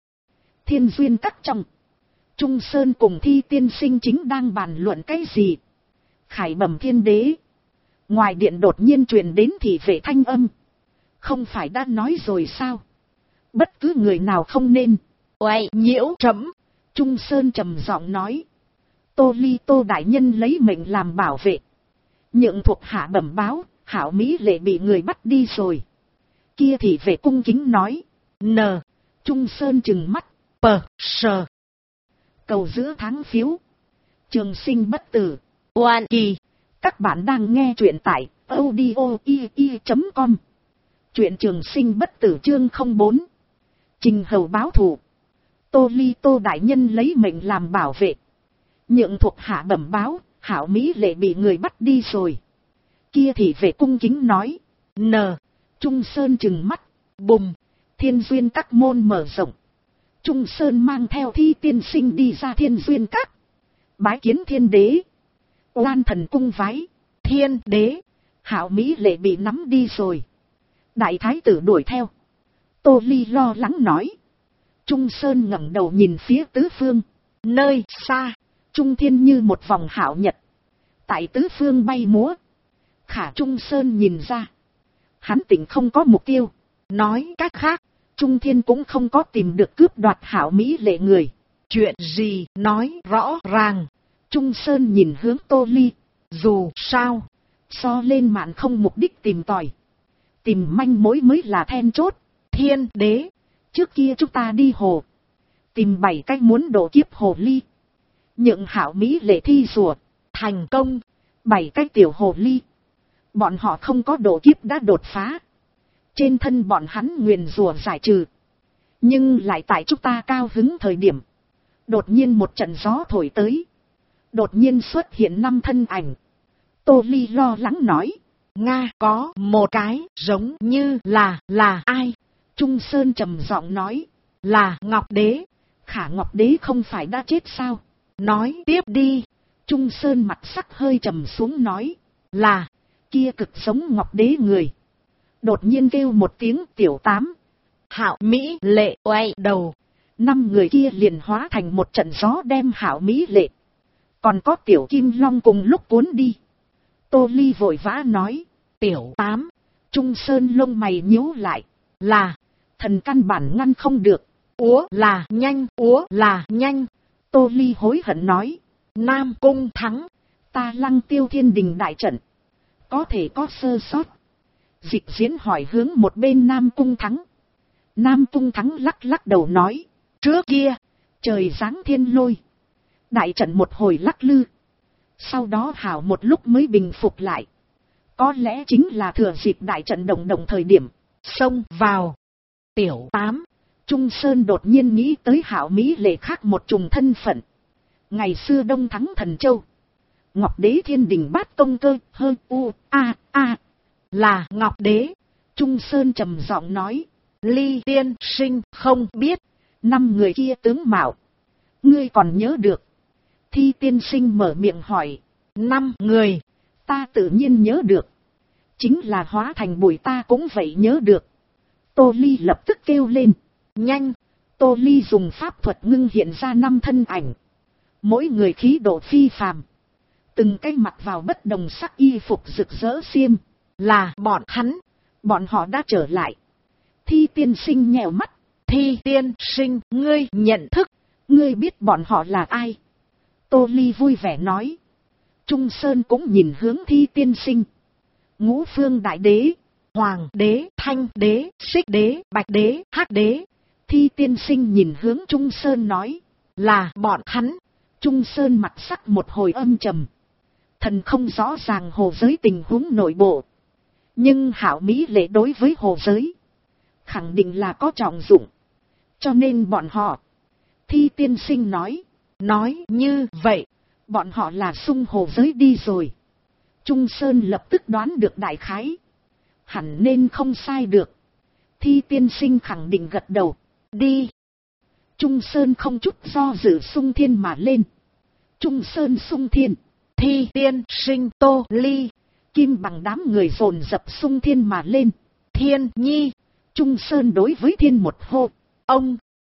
Thiên Duyên các trong. Trung Sơn cùng Thi tiên sinh chính đang bàn luận cái gì. Khải bẩm thiên đế. Ngoài điện đột nhiên truyền đến thị vệ thanh âm. Không phải đã nói rồi sao? Bất cứ người nào không nên. oai nhiễu trẫm. Trung Sơn trầm giọng nói. Tô Ly Tô đại nhân lấy mệnh làm bảo vệ. Nhượng thuộc hạ bẩm báo, Hảo Mỹ Lệ bị người bắt đi rồi. Kia thị vệ cung kính nói. n, Trung Sơn trừng mắt. p, sờ. Cầu giữa tháng phiếu. Trường sinh bất tử. Oan kỳ. Các bạn đang nghe truyện tại audio.com. Truyện trường sinh bất tử chương 04. Trình hầu báo thù. Tô Ly Tô đại nhân lấy mệnh làm bảo vệ. Nhượng thuộc hạ bẩm báo, Hảo Mỹ Lệ bị người bắt đi rồi. Kia thì về cung kính nói. n, Trung Sơn trừng mắt. bùng. Thiên Duyên các môn mở rộng. Trung Sơn mang theo Thi tiên sinh đi ra Thiên Duyên các. Bái kiến thiên đế. Oan Thần cung vái. Thiên đế, Hảo Mỹ Lệ bị nắm đi rồi. Đại thái tử đuổi theo. Tô Ly lo lắng nói. Trung Sơn ngẩng đầu nhìn phía tứ phương. nơi xa, Trung thiên như một vòng hảo nhật. Tại tứ phương bay múa. Khả Trung Sơn nhìn ra. Hắn tỉnh không có mục tiêu. nói cách khác, Trung thiên cũng không có tìm được cướp đoạt Hảo Mỹ Lệ người. chuyện gì nói rõ ràng. Trung Sơn nhìn hướng Tô Ly. Dù sao, So lên mạn không mục đích tìm tòi. Tìm manh mối mới là then chốt. thiên đế, Trước kia chúng ta đi hồ. Tìm 7 cách muốn độ kiếp hồ ly. Nhượng Hảo Mỹ Lệ thi rùa. thành công, 7 cách tiểu hồ ly. Bọn họ không có độ kiếp đã đột phá. Trên thân bọn hắn nguyền rùa giải trừ. Nhưng lại tại chúng ta cao hứng thời điểm. Đột nhiên một trận gió thổi tới. Đột nhiên xuất hiện 5 thân ảnh. Tô Ly lo lắng nói. Nga có một cái giống như là ai? Trung Sơn trầm giọng nói. Là Ngọc Đế. Khả Ngọc Đế không phải đã chết sao? Nói tiếp đi. Trung Sơn mặt sắc hơi trầm xuống nói. Là Kia cực giống Ngọc Đế người. Đột nhiên kêu một tiếng tiểu tám. Hạo Mỹ Lệ oai đầu. 5 người kia liền hóa thành một trận gió đem Hảo Mỹ Lệ. Còn có tiểu Kim Long cùng lúc cuốn đi. Tô Ly vội vã nói. Tiểu tám, Trung Sơn lông mày nhíu lại. là Thần căn bản ngăn không được. úa là nhanh, úa là nhanh. Tô Ly hối hận nói. Nam Cung thắng. Ta Lăng Tiêu Thiên Đình đại trận. Có thể có sơ sót. Dịch diễn hỏi hướng một bên Nam Cung thắng. Nam Cung thắng lắc lắc đầu nói. Trước kia, Trời giáng thiên lôi. Đại trận một hồi lắc lư. Sau đó hảo một lúc mới bình phục lại. Có lẽ chính là thừa dịp đại trận đồng thời điểm, xông vào. Tiểu 8. Trung Sơn đột nhiên nghĩ tới Hạo Mỹ Lệ khác một trùng thân phận. Ngày xưa Đông thắng Thần Châu, Ngọc Đế Thiên Đình Bát Công Cơ, là Ngọc Đế. Trung Sơn trầm giọng nói. Ly tiên sinh không biết. 5 người kia tướng mạo, ngươi còn nhớ được? Thi tiên sinh mở miệng hỏi. 5 người, ta tự nhiên nhớ được. Chính là hóa thành bụi ta cũng vậy nhớ được. Tô Ly lập tức kêu lên. Nhanh. Tô Ly dùng pháp thuật ngưng hiện ra 5 thân ảnh. Mỗi người khí độ phi phàm. Từng cái mặc vào bất đồng sắc y phục rực rỡ xiêm. Là bọn hắn. Bọn họ đã trở lại. Thi tiên sinh nhèo mắt. Thi tiên sinh, ngươi nhận thức. Ngươi biết bọn họ là ai? Tô Ly vui vẻ nói. Trung Sơn cũng nhìn hướng Thi tiên sinh. Ngũ Phương Đại Đế, Hoàng Đế, Thanh Đế, Xích Đế, Bạch Đế, Hắc Đế. Thi tiên sinh nhìn hướng Trung Sơn nói. Là bọn hắn. Trung Sơn mặt sắc một hồi âm trầm. Thần không rõ ràng hồ giới tình huống nội bộ. Nhưng Hạo Mỹ Lệ đối với hồ giới khẳng định là có trọng dụng. Cho nên bọn họ. Thi tiên sinh nói. Nói như vậy. Bọn họ là xung hồ giới đi rồi. Trung Sơn lập tức đoán được đại khái. Hẳn nên không sai được. Thi tiên sinh khẳng định gật đầu. Đi. Trung Sơn không chút do dự xung thiên mà lên. Trung Sơn xung thiên. Thi tiên sinh Tô Ly. Kim Bằng đám người dồn dập xung thiên mà lên. Thiên Nhi. Trung Sơn đối với thiên một hô. Ông.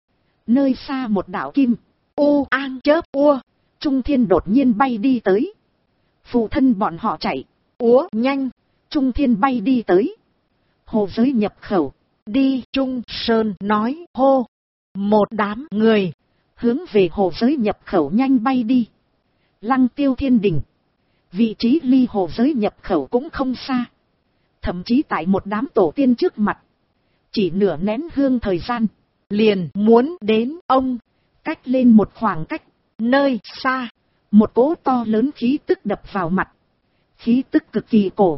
Nơi xa một đạo kim. U an chớp ua. Trung Thiên đột nhiên bay đi tới. Phụ thân bọn họ chạy. Úa nhanh. Trung Thiên bay đi tới. Hồ giới nhập khẩu. Đi. Trung Sơn nói hô. Một đám người. Hướng về hồ giới nhập khẩu nhanh bay đi. Lăng Tiêu Thiên Đình. Vị trí ly hồ giới nhập khẩu cũng không xa. Thậm chí tại một đám tổ tiên trước mặt. Chỉ nửa nén hương thời gian. Liền muốn đến ông. Cách lên một khoảng cách. Nơi xa. Một cỗ to lớn khí tức đập vào mặt. Khí tức cực kỳ cổ.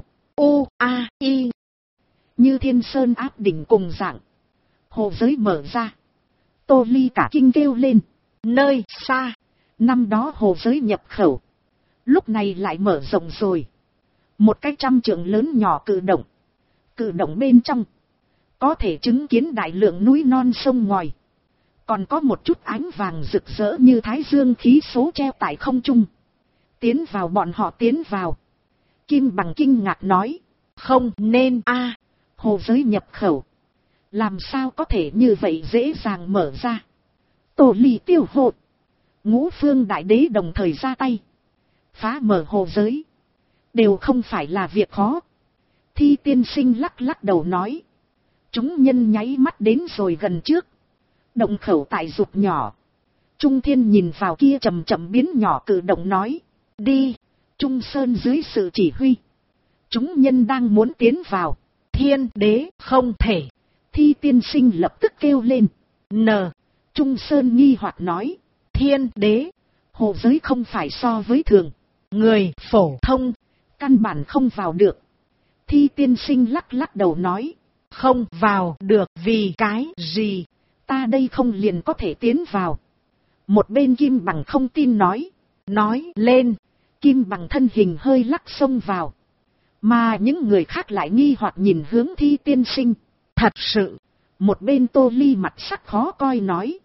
I. Như thiên sơn áp đỉnh cùng dạng. Hồ giới mở ra. Tô Ly cả kinh kêu lên. Nơi xa. Năm đó hồ giới nhập khẩu. Lúc này lại mở rộng rồi. Một cái 100 trượng lớn nhỏ cử động. Cử động bên trong. Có thể chứng kiến đại lượng núi non sông ngòi. Còn có một chút ánh vàng rực rỡ như thái dương khí số treo tại không trung. Tiến vào bọn họ tiến vào. Kim Bằng kinh ngạc nói. Không nên hồ giới nhập khẩu. Làm sao có thể như vậy dễ dàng mở ra. Tô Ly tiêu hộ. Ngũ Phương Đại Đế đồng thời ra tay. Phá mở hồ giới. Đều không phải là việc khó. Thi tiên sinh lắc lắc đầu nói. Chúng nhân nháy mắt đến rồi gần trước. Động khẩu tại rụt nhỏ. Trung Thiên nhìn vào kia chậm chậm biến nhỏ cử động nói. Đi. Trung Sơn dưới sự chỉ huy. Chúng nhân đang muốn tiến vào. Thiên Đế không thể. Thi tiên sinh lập tức kêu lên. Trung Sơn nghi hoặc nói. Thiên Đế. Hồ giới không phải so với thường. Người phổ thông. Căn bản không vào được. Thi tiên sinh lắc lắc đầu nói. Không vào được vì cái gì? Ta đây không liền có thể tiến vào. Một bên Kim Bằng không tin nói. Nói lên. Kim Bằng thân hình hơi lắc xông vào. Mà những người khác lại nghi hoặc nhìn hướng Thi tiên sinh. Thật sự. Một bên Tô Ly mặt sắc khó coi nói.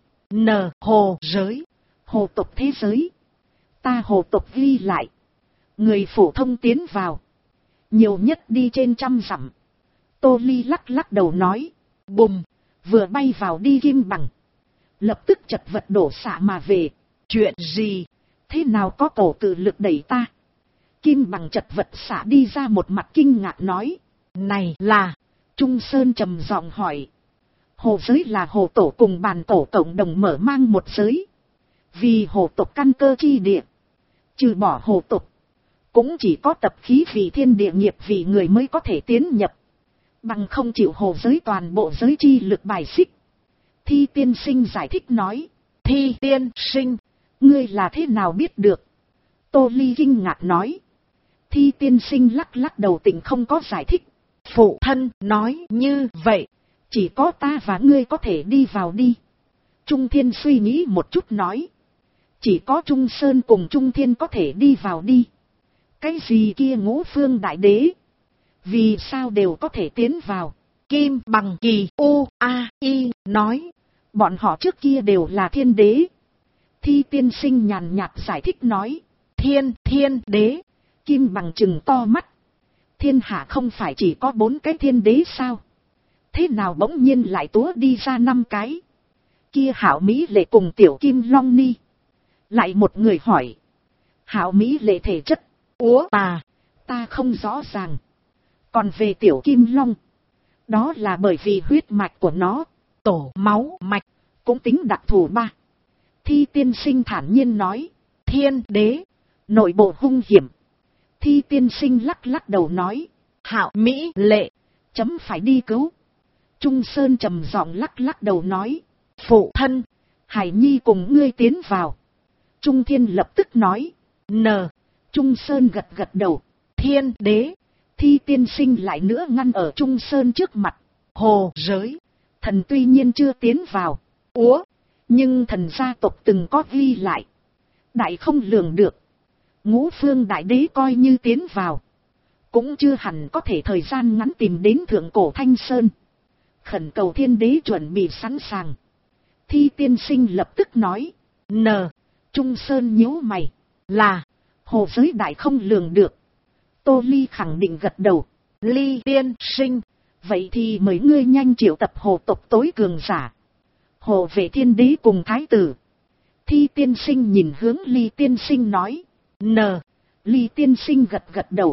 Hồ giới. Hồ tộc thế giới. Ta hồ tộc ghi lại. Người phổ thông tiến vào. Nhiều nhất đi trên 100 dặm. Tô Ly lắc lắc đầu nói. Bùm. Vừa bay vào đi Kim Bằng. Lập tức chật vật đổ xạ mà về. Chuyện gì? Thế nào có cổ cự lực đẩy ta? Kim Bằng chật vật xạ đi ra một mặt kinh ngạc nói. Này là. Trung Sơn trầm giọng hỏi. Hồ giới là hồ tổ cùng bàn tổ cộng đồng mở mang một giới. Vì hồ tộc căn cơ chi địa. Trừ bỏ hồ tộc. Cũng chỉ có tập khí vì thiên địa nghiệp vì người mới có thể tiến nhập. Bằng không chịu hồ giới toàn bộ giới chi lực bài xích. Thi tiên sinh giải thích nói. Thi tiên sinh. Ngươi là thế nào biết được? Tô Ly kinh ngạc nói. Thi tiên sinh lắc lắc đầu tỉnh không có giải thích. Phụ thân nói như vậy. Chỉ có ta và ngươi có thể đi vào đi. Trung Thiên suy nghĩ một chút nói. Chỉ có Trung Sơn cùng Trung Thiên có thể đi vào đi. Cái gì kia Ngũ Phương Đại Đế? Vì sao đều có thể tiến vào? Kim Bằng Kỳ U.A.I nói. Bọn họ trước kia đều là thiên đế. Thi tiên sinh nhàn nhạt giải thích nói. Thiên đế. Kim Bằng trừng to mắt. Thiên hạ không phải chỉ có 4 cái thiên đế sao? Thế nào bỗng nhiên lại túa đi ra 5 cái? Kia Hạo Mỹ Lệ cùng Tiểu Kim Long Ni. Lại một người hỏi. Hạo Mỹ Lệ thể chất. Úa ta không rõ ràng. Còn về Tiểu Kim Long. Đó là bởi vì huyết mạch của nó. Tổ máu mạch. Cũng tính đặc thù ba. Thi tiên sinh thản nhiên nói. Thiên đế. Nội bộ hung hiểm. Thi tiên sinh lắc lắc đầu nói. Hạo Mỹ Lệ. Chấm phải đi cứu. Trung Sơn trầm giọng lắc lắc đầu nói. Phụ thân. Hải Nhi cùng ngươi tiến vào. Trung Thiên lập tức nói. Trung Sơn gật gật đầu. Thiên đế. Thi tiên sinh lại nữa ngăn ở Trung Sơn trước mặt. Hồ giới. Thần tuy nhiên chưa tiến vào. Nhưng thần gia tộc từng có ghi lại. Đại không lường được. Ngũ Phương Đại Đế coi như tiến vào. Cũng chưa hẳn có thể thời gian ngắn tìm đến thượng cổ Thanh Sơn. Khẩn cầu thiên đế chuẩn bị sẵn sàng. Thi tiên sinh lập tức nói. Trung Sơn nhíu mày. Là. Hồ giới đại không lường được. Tô Ly khẳng định gật đầu. Ly tiên sinh. Vậy thì mời ngươi nhanh triệu tập hồ tộc tối cường giả. Hồ vệ thiên đế cùng thái tử. Thi tiên sinh nhìn hướng Ly tiên sinh nói. Ly tiên sinh gật gật đầu.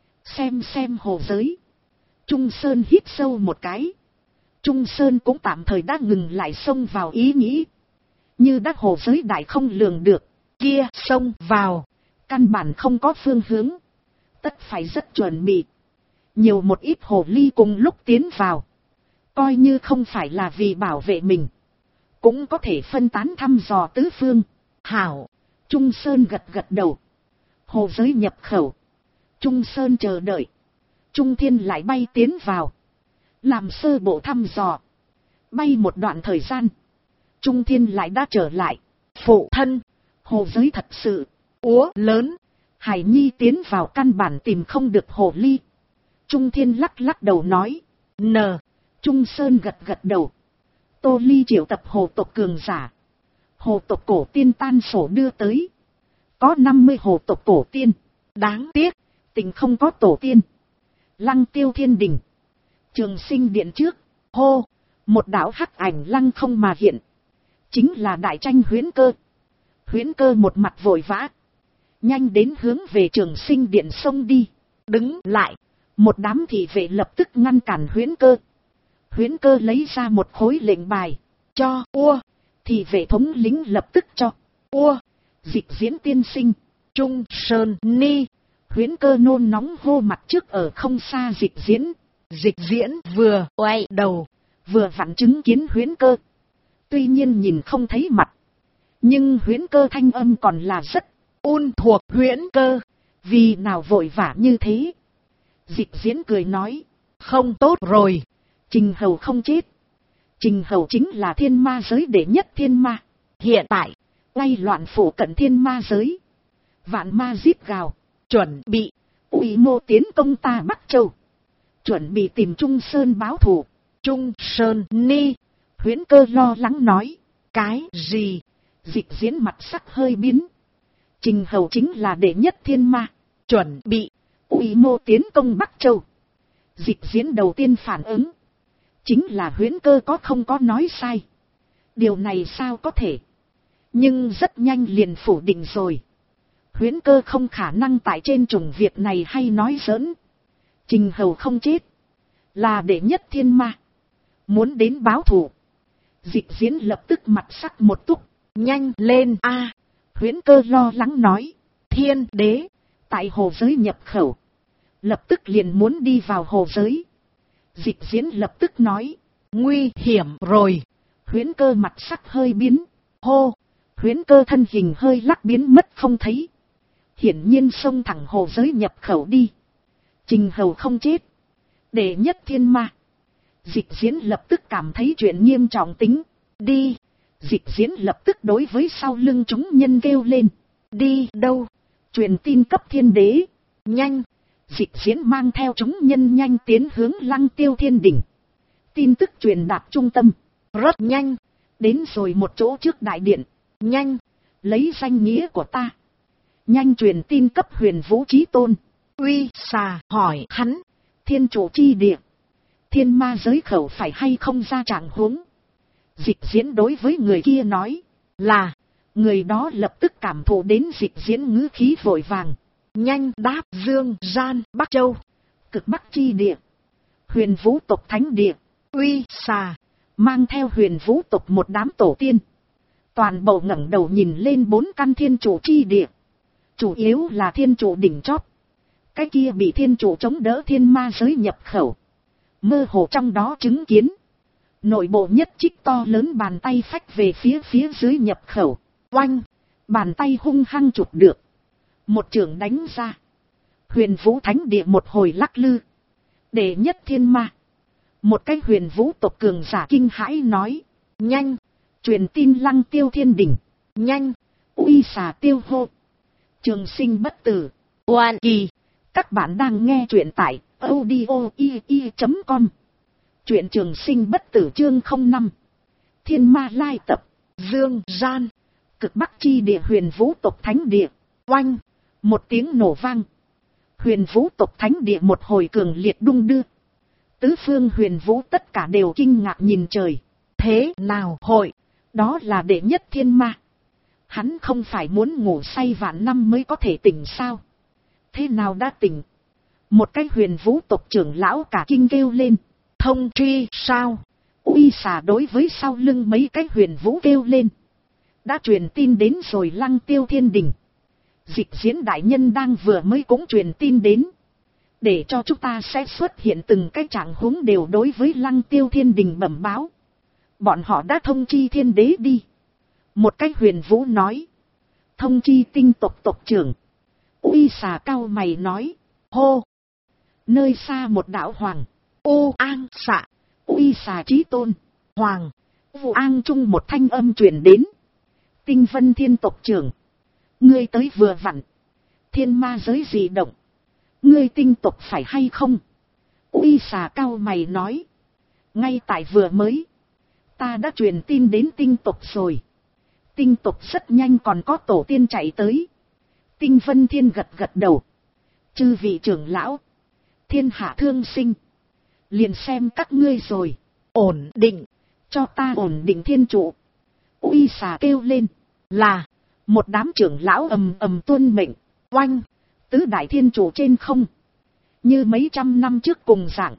Xem hồ giới. Trung Sơn hít sâu một cái. Trung Sơn cũng tạm thời đã ngừng lại xông vào ý nghĩ. Như đã hồ giới đại không lường được. Kia xông vào. Căn bản không có phương hướng. Tất phải rất chuẩn bị. Nhiều một ít hồ ly cùng lúc tiến vào. Coi như không phải là vì bảo vệ mình. Cũng có thể phân tán thăm dò tứ phương. Hảo. Trung Sơn gật gật đầu. Hồ giới nhập khẩu. Trung Sơn chờ đợi. Trung Thiên lại bay tiến vào. Làm sơ bộ thăm dò. Bay một đoạn thời gian. Trung Thiên lại đã trở lại. Phụ thân. Hồ giới thật sự. Lớn. Hải Nhi tiến vào căn bản tìm không được hồ ly. Trung Thiên lắc lắc đầu nói. Trung Sơn gật gật đầu. Tô Ly triệu tập hồ tộc cường giả. Hồ tộc cổ tiên tan sổ đưa tới. Có 50 hồ tộc cổ tiên. Đáng tiếc, tình không có tổ tiên. Lăng Tiêu Thiên Đình. Trường Sinh Điện trước. Hô, một đạo hắc ảnh lăng không mà hiện. Chính là Đại Tranh Huyễn Cơ. Huyễn Cơ một mặt vội vã. Nhanh đến hướng về Trường Sinh Điện xông đi. Đứng lại. Một đám thị vệ lập tức ngăn cản Huyễn Cơ. Huyễn Cơ lấy ra một khối lệnh bài. Cho thị vệ thống lĩnh lập tức cho. Dịch Diễn tiên sinh. Trung Sơn Ni. Huyễn Cơ nôn nóng hô mặt trước ở không xa Dịch Diễn. Dịch Diễn vừa quay đầu. Vừa vặn chứng kiến Huyễn Cơ. Tuy nhiên nhìn không thấy mặt. Nhưng Huyễn Cơ thanh âm còn là rất thuộc. Huyễn Cơ. Vì nào vội vã như thế? Dịch Diễn cười nói. Không tốt rồi. Trình Hầu không chết. Trình Hầu chính là thiên ma giới đệ nhất thiên ma. Hiện tại, ngay loạn phủ cận thiên ma giới. Vạn ma giết gào. Chuẩn bị. Uy mô tiến công ta Bắc Châu. Chuẩn bị tìm Trung Sơn báo thù. Trung Sơn Ni. Huyễn Cơ lo lắng nói. Cái gì? Dịch Diễn mặt sắc hơi biến. Trình Hầu chính là đệ nhất thiên ma. Chuẩn bị. Uy mô tiến công Bắc Châu. Dịch Diễn đầu tiên phản ứng. Chính là Huyễn Cơ có không có nói sai. Điều này sao có thể? Nhưng rất nhanh liền phủ định rồi. Huyễn Cơ không khả năng tại trên chủng việc này hay nói giỡn. Trình Hầu không chết. Là đệ nhất thiên ma. Muốn đến báo thù. Dịch Diễn lập tức mặt sắc một túc. Nhanh lên a! Huyễn Cơ lo lắng nói. Thiên đế. Tại hồ giới nhập khẩu. Lập tức liền muốn đi vào hồ giới. Dịch Diễn lập tức nói. Nguy hiểm rồi. Huyễn Cơ mặt sắc hơi biến. Hô. Huyễn Cơ thân hình hơi lắc biến mất không thấy. hiển nhiên xông thẳng hồ giới nhập khẩu đi. Trình Hầu không chết. Đệ nhất thiên ma. Dịch Diễn lập tức cảm thấy chuyện nghiêm trọng tính. Đi. Dịch Diễn lập tức đối với sau lưng chúng nhân kêu lên. Đi đâu? Truyền tin cấp thiên đế. Nhanh. Dịch Diễn mang theo chúng nhân nhanh tiến hướng Lăng Tiêu Thiên Đỉnh. Tin tức truyền đạt trung tâm. Rất nhanh. Đến rồi một chỗ trước đại điện. Nhanh. Lấy danh nghĩa của ta. Nhanh truyền tin cấp Huyền Vũ Chí Tôn. Uy Xà hỏi hắn. Thiên chủ chi địa. Thiên ma giới khẩu phải hay không ra trạng huống. Dịch Diễn đối với người kia nói. Là. Người đó lập tức cảm thụ đến Dịch Diễn ngữ khí vội vàng. Nhanh đáp. Dương Gian Bắc Châu. Cực Bắc chi địa. Huyền Vũ tộc thánh địa. Uy Xà. Mang theo Huyền Vũ tộc một đám tổ tiên. Toàn bộ ngẩng đầu nhìn lên 4 căn thiên chủ chi địa. Chủ yếu là thiên chủ đỉnh chót. Cái kia bị thiên chủ chống đỡ thiên ma giới nhập khẩu. Mơ hồ trong đó chứng kiến. Nội bộ nhất trích to lớn bàn tay phách về phía dưới nhập khẩu. Oanh. Bàn tay hung hăng chụp được. Một chưởng đánh ra. Huyền Vũ thánh địa một hồi lắc lư. Đệ nhất thiên ma. Một cái Huyền Vũ tộc cường giả kinh hãi nói. Nhanh. Truyền tin Lăng Tiêu Thiên Đỉnh. Nhanh. Uy Xà tiêu hô. Trường sinh bất tử. Oan kỳ. Các bạn đang nghe truyện tại audio.com. Truyện trường sinh bất tử chương 05. Thiên ma lai tập. Dương Gian. Cực Bắc chi địa Huyền Vũ tộc thánh địa. Oanh. Một tiếng nổ vang. Huyền Vũ tộc thánh địa một hồi cường liệt đung đưa. Tứ phương Huyền Vũ tất cả đều kinh ngạc nhìn trời. Thế nào hội? Đó là đệ nhất thiên ma. Hắn không phải muốn ngủ say vạn năm mới có thể tỉnh sao? Thế nào đã tỉnh? Một cái Huyền Vũ tộc trưởng lão cả kinh kêu lên. Thông tri sao? Uy Xà đối với sau lưng mấy cái Huyền Vũ kêu lên. Đã truyền tin đến rồi Lăng Tiêu Thiên Đình. Dịch Diễn đại nhân đang vừa mới cũng truyền tin đến. Để cho chúng ta sẽ xuất hiện từng cái trạng huống đều đối với Lăng Tiêu Thiên Đình bẩm báo. Bọn họ đã thông chi thiên đế đi. Một cái Huyền Vũ nói. Thông chi tinh tộc tộc trưởng. Uy Xà cao mày nói. Hô. Nơi xa một đạo hoàng. Ô An Xạ. Uy Xà Chí Tôn. Hoàng. Vụ An Trung một thanh âm truyền đến. Tinh Vân Thiên tộc trưởng. Ngươi tới vừa vặn. Thiên ma giới dị động. Ngươi tinh tộc phải hay không? Uy Xà cao mày nói. Ngay tại vừa mới. Ta đã truyền tin đến tinh tộc rồi. Tinh tộc rất nhanh còn có tổ tiên chạy tới. Tinh Vân Thiên gật gật đầu. Chư vị trưởng lão. Thiên hạ thương sinh. Liền xem các ngươi rồi. Ổn định. Cho ta ổn định thiên trụ. Uy Xà kêu lên. Là. Một đám trưởng lão ầm ầm tuân mệnh. Oanh. Tứ đại thiên trụ trên không. Như mấy trăm năm trước cùng dạng.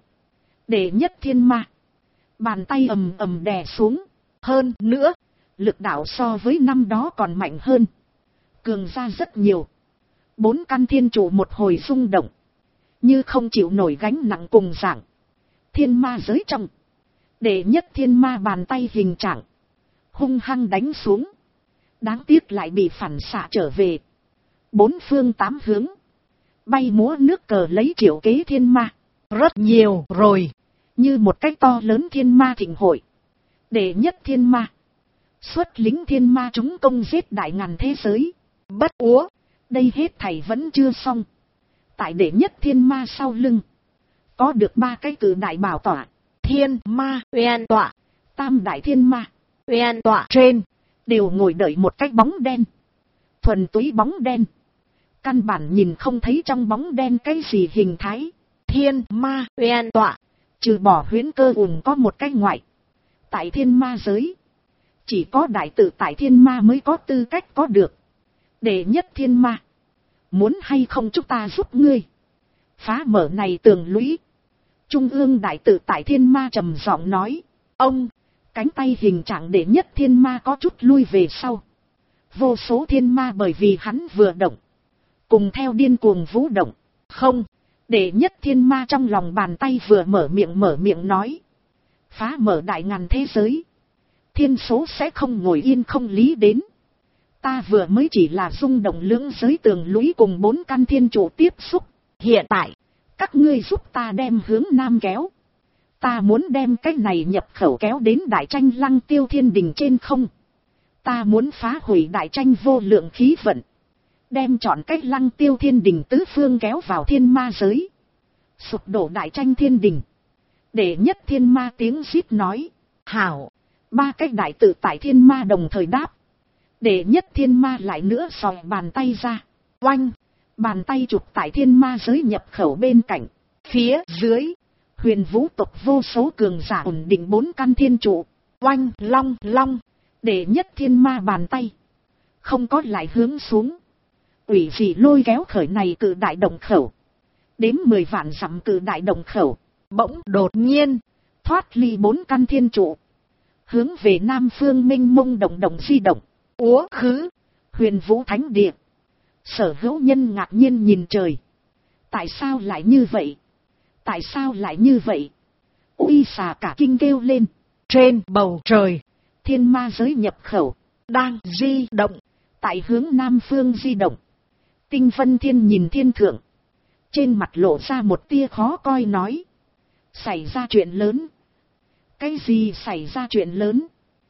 Đệ nhất thiên ma. Bàn tay ầm ầm đè xuống. Hơn nữa. Lực đạo so với năm đó còn mạnh hơn. Cường ra rất nhiều. 4 căn thiên trụ một hồi rung động. Như không chịu nổi gánh nặng cùng dạng. Thiên ma giới trong. Đệ nhất thiên ma bàn tay hình trạng. Hung hăng đánh xuống. Đáng tiếc lại bị phản xạ trở về. 4 phương 8 hướng. Bay múa nước cờ lấy triệu kế thiên ma. Rất nhiều rồi. Như một cái to lớn thiên ma thịnh hội. Đệ nhất thiên ma. Xuất lính thiên ma chúng công giết đại ngàn thế giới. Bất úa. Đây hết thảy vẫn chưa xong. Tại đệ nhất thiên ma sau lưng. Có được 3 cái cử đại bảo tọa. Thiên ma uyên tọa. Tam đại thiên ma uyên tọa trên. Đều ngồi đợi một cái bóng đen. Thuần túy bóng đen. Căn bản nhìn không thấy trong bóng đen cái gì hình thái. Thiên ma uyên tọa. Trừ bỏ huyễn cơ ùn có một cái ngoại. Tại thiên ma giới. Chỉ có đại tự tại thiên ma mới có tư cách có được. Đệ nhất thiên ma. Muốn hay không chúng ta giúp ngươi. Phá mở này tường lũy. Trung ương đại tự tại thiên ma trầm giọng nói. Ông. Cánh tay hình trạng đệ nhất thiên ma có chút lui về sau. Vô số thiên ma bởi vì hắn vừa động. Cùng theo điên cuồng vũ động. Không. Đệ nhất thiên ma trong lòng bàn tay vừa mở miệng nói. Phá mở đại ngàn thế giới. Thiên số sẽ không ngồi yên không lý đến. ta vừa mới chỉ là rung động lưỡng giới tường lũy cùng 4 căn thiên trụ tiếp xúc. Hiện tại, các ngươi giúp ta đem hướng nam kéo. Ta muốn đem cái này nhập khẩu kéo đến đại tranh Lăng Tiêu Thiên Đình trên không. Ta muốn phá hủy đại tranh vô lượng khí vận. Đem chọn cách Lăng Tiêu Thiên Đình tứ phương kéo vào thiên ma giới. Sụp đổ đại tranh thiên đình. Đệ nhất thiên ma tiếng rít nói. Hảo. 3 cái đại tự tại thiên ma đồng thời đáp. Đệ nhất thiên ma lại nữa sòi bàn tay ra. Oanh. Bàn tay chụp tại thiên ma giới nhập khẩu bên cạnh. Phía dưới. Huyền vũ tộc vô số cường giả ổn định 4 căn thiên trụ. Oanh long long. Đệ nhất thiên ma bàn tay. Không có lại hướng xuống. Ủy dị lôi kéo khởi này cự đại động khẩu. Đếm 10 vạn dặm cự đại động khẩu. Bỗng đột nhiên. Thoát ly 4 căn thiên trụ. Hướng về nam phương minh mông động di động. Úa khứ. Huyền vũ thánh địa. Sở hữu nhân ngạc nhiên nhìn trời. Tại sao lại như vậy? Tại sao lại như vậy? Uy xà cả kinh kêu lên. Trên bầu trời. Thiên ma giới nhập khẩu. Đang di động. Tại hướng nam phương di động. Tinh Vân Thiên nhìn thiên thượng. Trên mặt lộ ra một tia khó coi nói. Xảy ra chuyện lớn. Cái gì xảy ra chuyện lớn?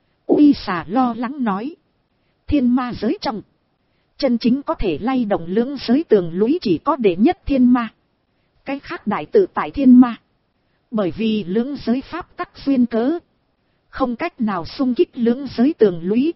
Uy xà lo lắng nói. Thiên ma giới trong. Chân chính có thể lay động lưỡng giới tường lũy chỉ có đệ nhất thiên ma. Cái khác đại tự tại thiên ma. Bởi vì lưỡng giới pháp tắc duyên cớ. Không cách nào xung kích lưỡng giới tường lũy.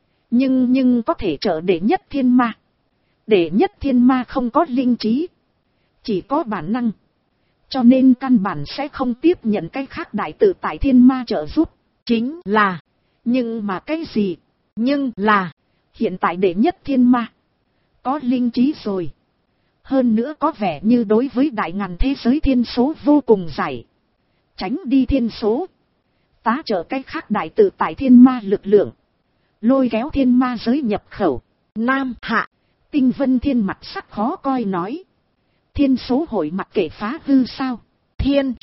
Nhưng có thể trợ đệ nhất thiên ma. Đệ nhất thiên ma không có linh trí. Chỉ có bản năng. Cho nên căn bản sẽ không tiếp nhận cái khác đại tự tại thiên ma trợ giúp. Chính là. Nhưng mà cái gì? Nhưng là. Hiện tại đệ nhất thiên ma. Có linh trí rồi. Hơn nữa có vẻ như đối với đại ngàn thế giới thiên số vô cùng giải. Tránh đi thiên số. Tá trợ cái khác đại tự tại thiên ma lực lượng. Lôi kéo thiên ma giới nhập khẩu. Nam hạ. Tinh Vân Thiên mặt sắc khó coi nói. Thiên số hội mặc kệ phá hư sao? Thiên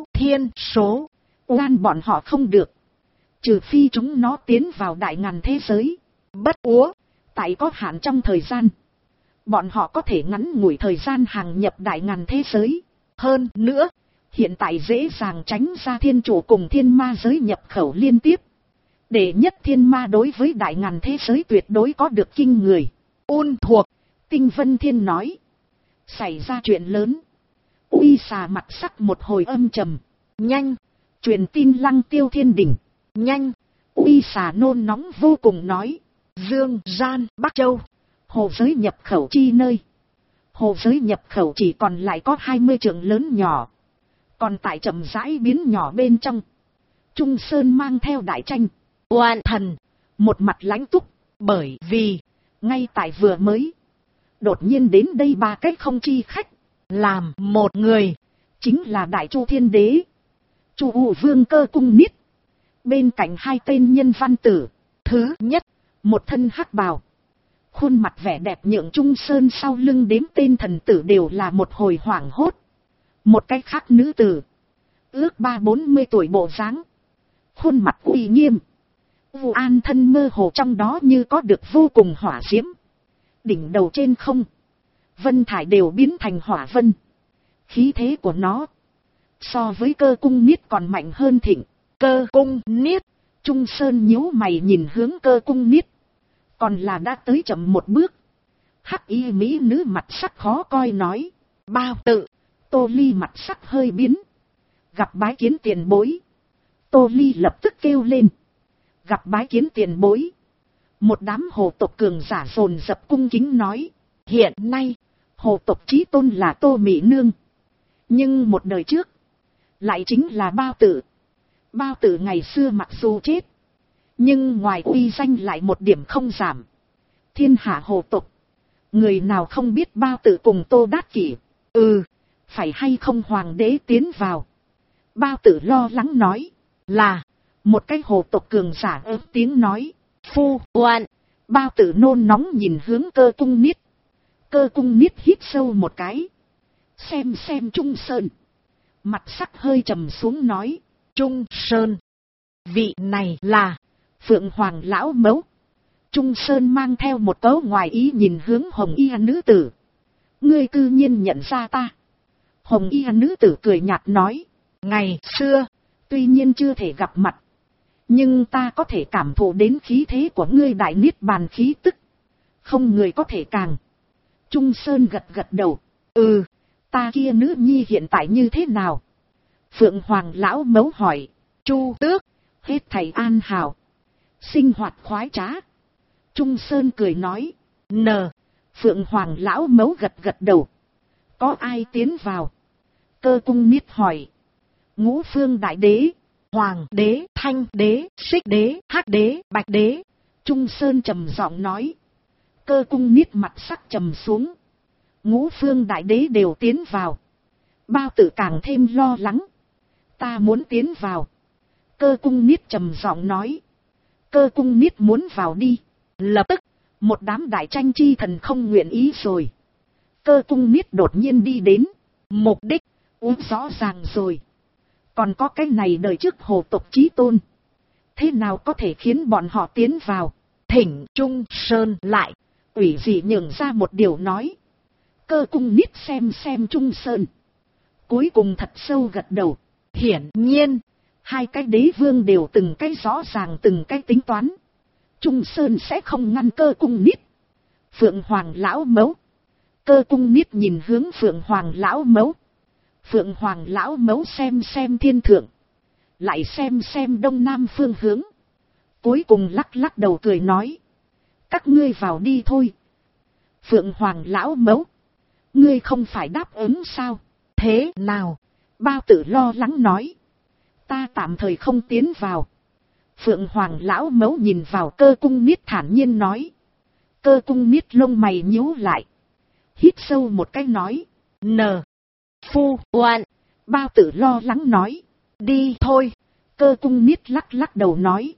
số. Oan bọn họ không được. Trừ phi chúng nó tiến vào đại ngàn thế giới. Bất úa. Tại có hạn trong thời gian. Bọn họ có thể ngắn ngủi thời gian hàng nhập đại ngàn thế giới. Hơn nữa. Hiện tại dễ dàng tránh ra thiên chủ cùng thiên ma giới nhập khẩu liên tiếp. Đệ nhất thiên ma đối với đại ngàn thế giới tuyệt đối có được kinh người. Thuộc. Tinh Vân Thiên nói. Xảy ra chuyện lớn. Uy xà mặt sắc một hồi âm trầm. Nhanh. Truyền tin Lăng Tiêu Thiên Đình. Nhanh. Uy xà nôn nóng vô cùng nói. Dương Gian Bắc Châu. Hồ giới nhập khẩu chi nơi. Hồ giới nhập khẩu chỉ còn lại có 20 trượng lớn nhỏ. Còn tại chậm rãi biến nhỏ bên trong. Trung Sơn mang theo đại tranh. Oan thần. Một mặt lãnh túc. Bởi vì. Ngay tại vừa mới. Đột nhiên đến đây 3 cái không chi khách. Làm một người. Chính là Đại Chu Thiên Đế. Chu U Vương Cơ Cung Niết. Bên cạnh 2 tên nhân văn tử. Thứ nhất. Một thân hắc bào. Khuôn mặt vẻ đẹp nhượng Trung Sơn sau lưng đếm tên thần tử đều là một hồi hoảng hốt. Một cái khác nữ tử. Ước 30-40 tuổi bộ dáng. Khuôn mặt uy nghiêm. Vu an thân mơ hồ trong đó như có được vô cùng hỏa diễm. Đỉnh đầu trên không. Vân thải đều biến thành hỏa vân. Khí thế của nó. So với Cơ Cung Niết còn mạnh hơn thịnh. Cơ Cung Niết. Trung Sơn nhíu mày nhìn hướng Cơ Cung Niết. Còn là đã tới chậm một bước. Hắc y mỹ nữ mặt sắc khó coi nói. Bao tự. Tô Ly mặt sắc hơi biến. Gặp bái kiến tiền bối. Tô Ly lập tức kêu lên. Gặp bái kiến tiền bối. Một đám hồ tộc cường giả dồn dập cung kính nói. Hiện nay, hồ tộc chí tôn là Tô Mỹ Nương. Nhưng một đời trước, lại chính là Bao Tử. Bao Tử ngày xưa mặc dù chết, nhưng ngoài uy danh lại một điểm không giảm. Thiên hạ hồ tộc, người nào không biết Bao Tử cùng Tô Đát Kỷ. Phải hay không hoàng đế tiến vào. Bao Tử lo lắng nói. Là. Một cái hồ tộc cường giả ớt tiếng nói. Phu oan. Bao Tử nôn nóng nhìn hướng Cơ Cung Niết. Cơ Cung Niết hít sâu một cái. Xem Trung Sơn. Mặt sắc hơi trầm xuống nói. Trung Sơn. Vị này là Phượng Hoàng Lão Mẫu. Trung Sơn mang theo một cấu ngoài ý nhìn hướng hồng y nữ tử. Ngươi cư nhiên nhận ra ta. Hồng y nữ tử cười nhạt nói. Ngày xưa, tuy nhiên chưa thể gặp mặt. Nhưng ta có thể cảm thụ đến khí thế của ngươi đại niết bàn khí tức. Không người có thể càng. Trung Sơn gật gật đầu. Ừ, ta kia nữ nhi hiện tại như thế nào? Phượng Hoàng lão mấu hỏi. Chu Tước, hết thầy an hảo. Sinh hoạt khoái trá. Trung Sơn cười nói. Phượng Hoàng lão mấu gật gật đầu. Có ai tiến vào? Cơ cung niết hỏi. Ngũ phương đại đế, Hoàng đế, Thanh đế, Xích đế, Hắc đế, Bạch đế. Trung Sơn trầm giọng nói. Cơ cung niết mặt sắc trầm xuống. Ngũ phương đại đế đều tiến vào. Bao tử càng thêm lo lắng. Ta muốn tiến vào. Cơ cung niết trầm giọng nói. Cơ cung niết muốn vào đi. Lập tức, một đám đại tranh chi thần không nguyện ý rồi. Cơ cung niết đột nhiên đi đến. Mục đích, rõ ràng rồi. Còn có cái này đời trước hồ tộc chí tôn. Thế nào có thể khiến bọn họ tiến vào? Thỉnh Trung Sơn lại. Ủy dị nhường ra một điều nói. Cơ cung niết xem Trung Sơn. Cuối cùng thật sâu gật đầu. Hiển nhiên, hai cái đế vương đều từng cái rõ ràng từng cái tính toán. Trung Sơn sẽ không ngăn cơ cung niết. Phượng Hoàng lão mấu. Cơ cung niết nhìn hướng Phượng Hoàng lão mấu. Phượng Hoàng lão mấu xem thiên thượng. Lại xem đông nam phương hướng. Cuối cùng lắc đầu cười nói. Các ngươi vào đi thôi. Phượng Hoàng lão mấu. Ngươi không phải đáp ứng sao? Thế nào? Bao tử lo lắng nói. Ta tạm thời không tiến vào. Phượng Hoàng lão mấu nhìn vào cơ cung niết thản nhiên nói. Cơ cung niết lông mày nhíu lại. Hít sâu một cái nói. Phu oan. Bao tử lo lắng nói. Đi thôi. Cơ cung niết lắc đầu nói.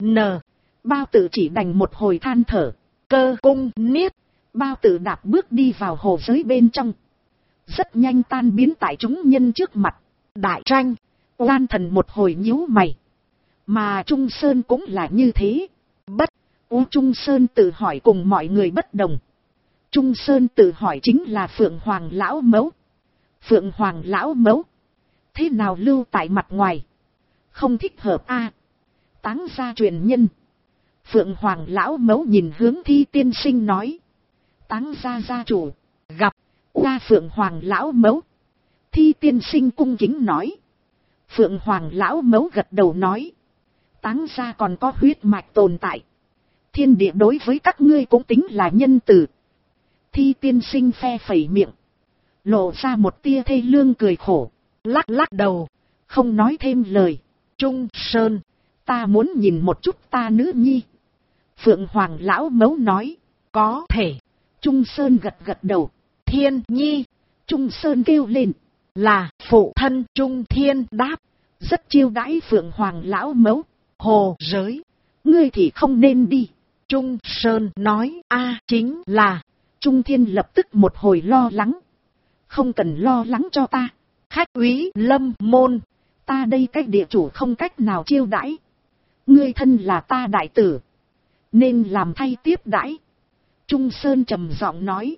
Bao tử chỉ đành một hồi than thở. Cơ cung niết. Bao tử đạp bước đi vào hồ giới bên trong. Rất nhanh tan biến tại chúng nhân trước mặt. Đại tranh. Oan thần một hồi nhíu mày. Mà Trung Sơn cũng là như thế. Trung Sơn tự hỏi cùng mọi người bất đồng. Trung Sơn tự hỏi chính là Phượng Hoàng lão mấu. Phượng Hoàng lão mấu. Thế nào lưu tại mặt ngoài? Không thích hợp a. Táng gia truyền nhân. Phượng Hoàng lão mấu nhìn hướng Thi tiên sinh nói. Táng gia gia chủ. Gặp. Qua Phượng Hoàng lão mấu. Thi tiên sinh cung kính nói. Phượng Hoàng lão mấu gật đầu nói. Táng gia còn có huyết mạch tồn tại. Thiên địa đối với các ngươi cũng tính là nhân từ. Thi tiên sinh phe phẩy miệng. Lộ ra một tia thê lương cười khổ. Lắc đầu. Không nói thêm lời. Trung Sơn. Ta muốn nhìn một chút ta nữ nhi. Phượng Hoàng lão mấu nói. Có thể. Trung Sơn gật đầu. Thiên nhi. Trung Sơn kêu lên. Là phụ thân Trung Thiên đáp. Rất chiêu đãi Phượng Hoàng lão mấu. Hồ giới. Ngươi thì không nên đi. Trung Sơn nói. Chính là. Trung Thiên lập tức một hồi lo lắng. Không cần lo lắng cho ta. Khách úy Lâm môn. Ta đây cách địa chủ không cách nào chiêu đãi. Ngươi thân là ta đại tử. Nên làm thay tiếp đãi. Trung Sơn trầm giọng nói.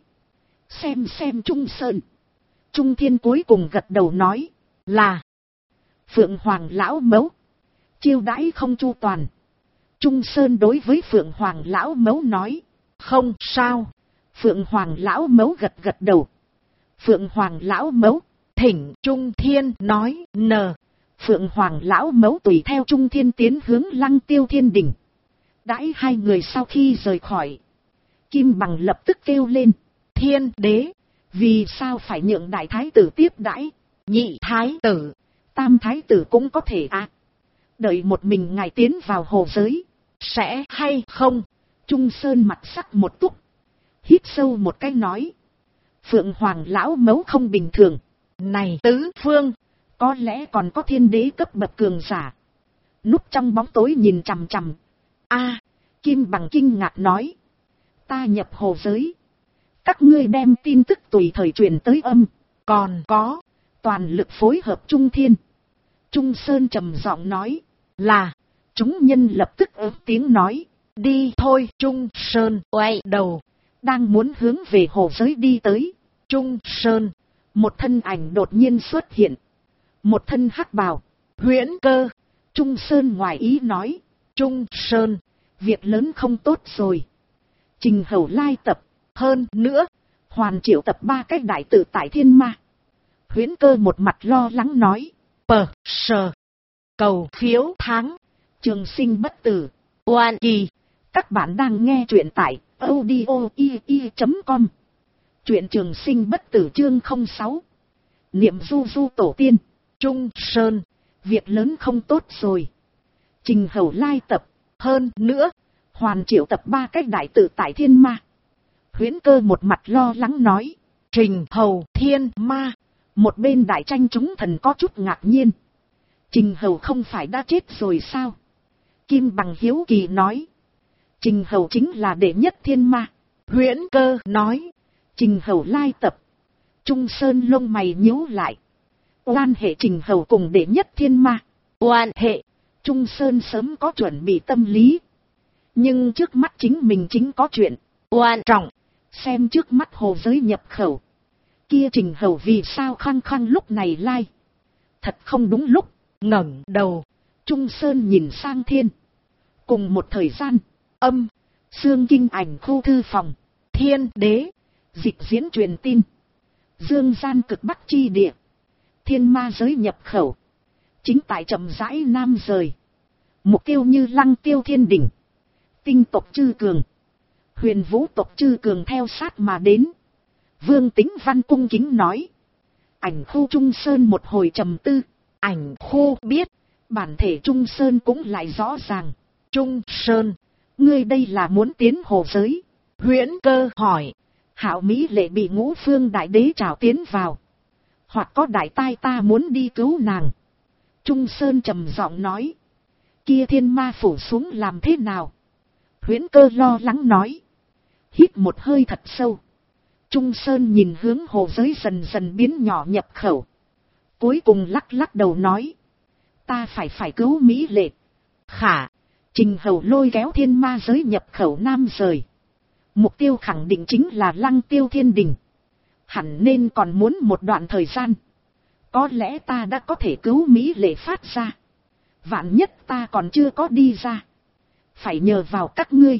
Xem Trung Sơn. Trung Thiên cuối cùng gật đầu nói. Là. Phượng Hoàng lão mấu. Chiêu đãi không chu toàn. Trung Sơn đối với Phượng Hoàng lão mấu nói. Không sao. Phượng Hoàng lão mấu gật đầu. Phượng Hoàng lão mấu. Thỉnh Trung Thiên nói. Phượng Hoàng lão mấu tùy theo Trung Thiên tiến hướng Lăng Tiêu Thiên Đình. Đãi hai người sau khi rời khỏi. Kim Bằng lập tức kêu lên. Thiên đế. Vì sao phải nhượng đại thái tử tiếp đãi? Nhị thái tử. Tam thái tử cũng có thể đợi một mình ngài tiến vào hồ giới. Sẽ hay không? Trung Sơn mặt sắc một túc. Hít sâu một cái nói. Phượng Hoàng lão mấu không bình thường. Này tứ phương. Có lẽ còn có thiên đế cấp bậc cường giả. Núp trong bóng tối nhìn chằm chằm. Kim Bằng kinh ngạc nói. Ta nhập hồ giới. Các ngươi đem tin tức tùy thời truyền tới âm. Còn có. Toàn lực phối hợp Trung Thiên. Trung Sơn trầm giọng nói. Là. Chúng nhân lập tức ớt tiếng nói. đi thôi. Trung Sơn quay đầu, đang muốn hướng về hồ giới đi tới. Trung Sơn, một thân ảnh đột nhiên xuất hiện. Một thân hắc bào. Huyễn Cơ. Trung Sơn ngoài ý nói. Trung Sơn, việc lớn không tốt rồi. Trình Hầu lai tập. hơn nữa, Hoàn triệu tập 3 cái đại tự tại Thiên Ma. Huyễn Cơ một mặt lo lắng nói. sờ, cầu phiếu tháng, Trường sinh bất tử. oan kỳ. Các bạn đang nghe truyện tại audio.com. Truyện Trường sinh bất tử chương 06. Niệm du du tổ tiên. Trung Sơn, việc lớn không tốt rồi. Trình Hầu lai tập. hơn nữa, Hoàn triệu tập 3 cái đại tự tại Thiên Ma. Huyễn Cơ một mặt lo lắng nói. Trình Hầu Thiên Ma. Một bên đại tranh chúng thần có chút ngạc nhiên. Trình Hầu không phải đã chết rồi sao? Kim Bằng hiếu kỳ nói. Trình Hầu chính là đệ nhất thiên ma. Huyễn Cơ nói. Trình Hầu lai tập. Trung Sơn lông mày nhíu lại. Oan hệ Trình Hầu cùng đệ nhất thiên ma. Oan hệ. Trung Sơn sớm có chuẩn bị tâm lý. Nhưng trước mắt chính mình chính có chuyện Oan trọng. Xem trước mắt hồ giới nhập khẩu. Kia Trình Hầu vì sao khăng khăng lúc này lai. Thật không đúng lúc. Ngẩng đầu, Trung Sơn nhìn sang thiên. Cùng một thời gian, âm, Xương Kinh Ảnh khu thư phòng. Thiên Đế, Dịch diễn truyền tin. Dương gian cực bắc chi địa. Thiên ma giới nhập khẩu. Chính tại chậm rãi nam rời. Mục tiêu như Lăng Tiêu Thiên Đỉnh. Tinh tộc Chư Cường. Huyền Vũ tộc Chư Cường theo sát mà đến. Vương Tính Văn cung kính nói. Ảnh khu Trung Sơn một hồi trầm tư. ảnh khu biết, Bản thể Trung Sơn cũng lại rõ ràng. Trung Sơn, Ngươi đây là muốn tiến hồ giới. Huyễn Cơ hỏi. Hạo Mỹ Lệ bị Ngũ Phương Đại Đế trảo tiến vào. Hoặc có đại tai ta muốn đi cứu nàng. Trung Sơn trầm giọng nói. Kia thiên ma phủ xuống làm thế nào? Huyễn Cơ lo lắng nói. Hít một hơi thật sâu. Trung Sơn nhìn hướng hồ giới dần dần biến nhỏ nhập khẩu. Cuối cùng lắc lắc đầu nói. Ta phải cứu Mỹ Lệ. Khả. Trình Hầu lôi kéo thiên ma giới nhập khẩu nam rời. Mục tiêu khẳng định chính là Lăng Tiêu Thiên Đình. Hẳn nên còn muốn một đoạn thời gian. Có lẽ ta đã có thể cứu Mỹ Lệ phát ra. Vạn nhất ta còn chưa có đi ra. Phải nhờ vào các ngươi.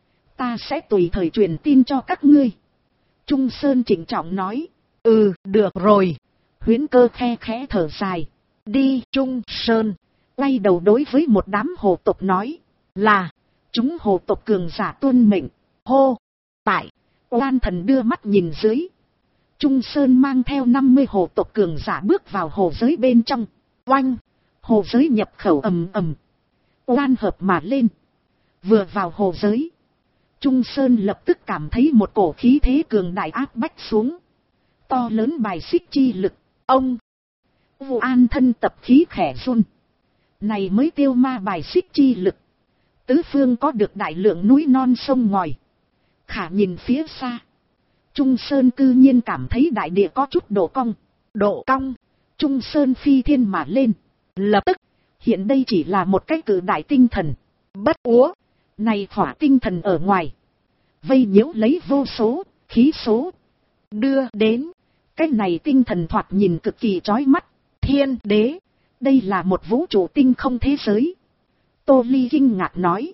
Ta sẽ tùy thời truyền tin cho các ngươi. Trung Sơn trịnh trọng nói. Được rồi. Huyễn Cơ khe khẽ thở dài. Đi. Trung Sơn, Quay đầu đối với một đám hồ tộc nói. là, Chúng hồ tộc cường giả tuân mệnh. hô, tại, Oan Thần đưa mắt nhìn dưới. Trung Sơn mang theo 50 hồ tộc cường giả bước vào hồ giới bên trong. oanh, Hồ giới nhập khẩu ầm ầm. Oan hợp mà lên. Vừa vào hồ giới. Trung Sơn lập tức cảm thấy một cổ khí thế cường đại áp bách xuống. To lớn bài xích chi lực. ông, Vụ An thân tập khí khẽ run. Này mới tiêu ma bài xích chi lực. Tứ phương có được đại lượng núi non sông ngòi. Khả nhìn phía xa. Trung Sơn cư nhiên cảm thấy đại địa có chút độ cong. Trung Sơn phi thiên mà lên. lập tức, Hiện đây chỉ là một cái cử đại tinh thần. bất úa, Này hỏa tinh thần ở ngoài. Vây nhiễu lấy vô số, khí số. đưa đến, Cái này tinh thần thoạt nhìn cực kỳ chói mắt. Thiên Đế, Đây là một vũ trụ tinh không thế giới. Tô Ly kinh ngạc nói.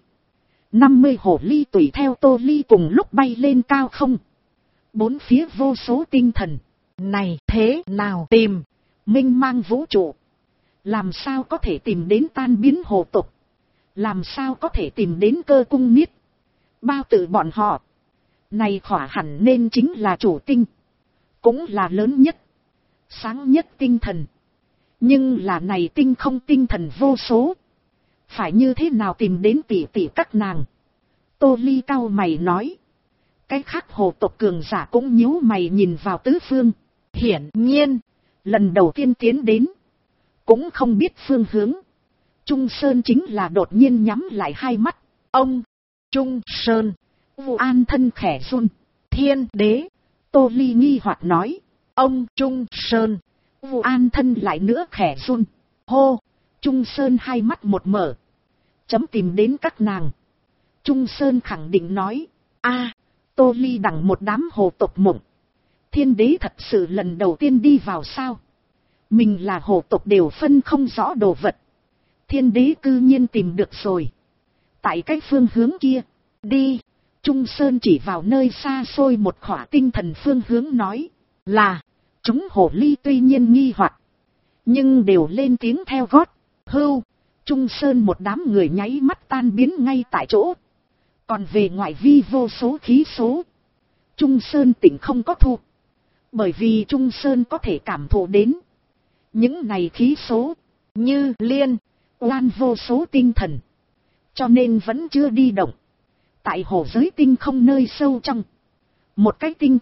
50 hồ ly tùy theo Tô Ly cùng lúc bay lên cao không. Bốn phía vô số tinh thần. này thế nào tìm, Mênh mang vũ trụ. Làm sao có thể tìm đến tan biến hồ tộc. Làm sao có thể tìm đến cơ cung niết. Bao tử bọn họ. Này khỏa hẳn nên chính là chủ tinh. Cũng là lớn nhất. Sáng nhất tinh thần. Nhưng là này tinh không tinh thần vô số. Phải như thế nào tìm đến tỷ tỷ các nàng. Tô Ly cau mày nói. Cái khác hồ tộc cường giả cũng nhíu mày nhìn vào tứ phương. hiển nhiên, Lần đầu tiên tiến đến. Cũng không biết phương hướng. Trung Sơn chính là đột nhiên nhắm lại hai mắt. ông, Trung Sơn, Vụ An thân khẽ run. Thiên Đế, Tô Ly nghi hoặc nói. ông Trung Sơn, Vụ An thân lại nữa khẽ run. hô, Trung Sơn hai mắt một mở. Chấm tìm đến các nàng. Trung Sơn khẳng định nói. Tô Ly đằng một đám hồ tộc mộng. Thiên đế thật sự lần đầu tiên đi vào sao? Mình là hồ tộc đều phân không rõ đồ vật. Thiên đế cư nhiên tìm được rồi. Tại cái phương hướng kia. Đi. Trung Sơn chỉ vào nơi xa xôi một khỏa tinh thần phương hướng nói. Là. Chúng hồ ly tuy nhiên nghi hoặc, nhưng đều lên tiếng theo gót. Hưu. Trung Sơn một đám người nháy mắt tan biến ngay tại chỗ. Còn về ngoại vi vô số khí số, Trung Sơn tỉnh không có thu. Bởi vì Trung Sơn có thể cảm thụ đến những này khí số như liên oan vô số tinh thần, cho nên vẫn chưa đi động. Tại hồ giới tinh không nơi sâu trong, một cái tinh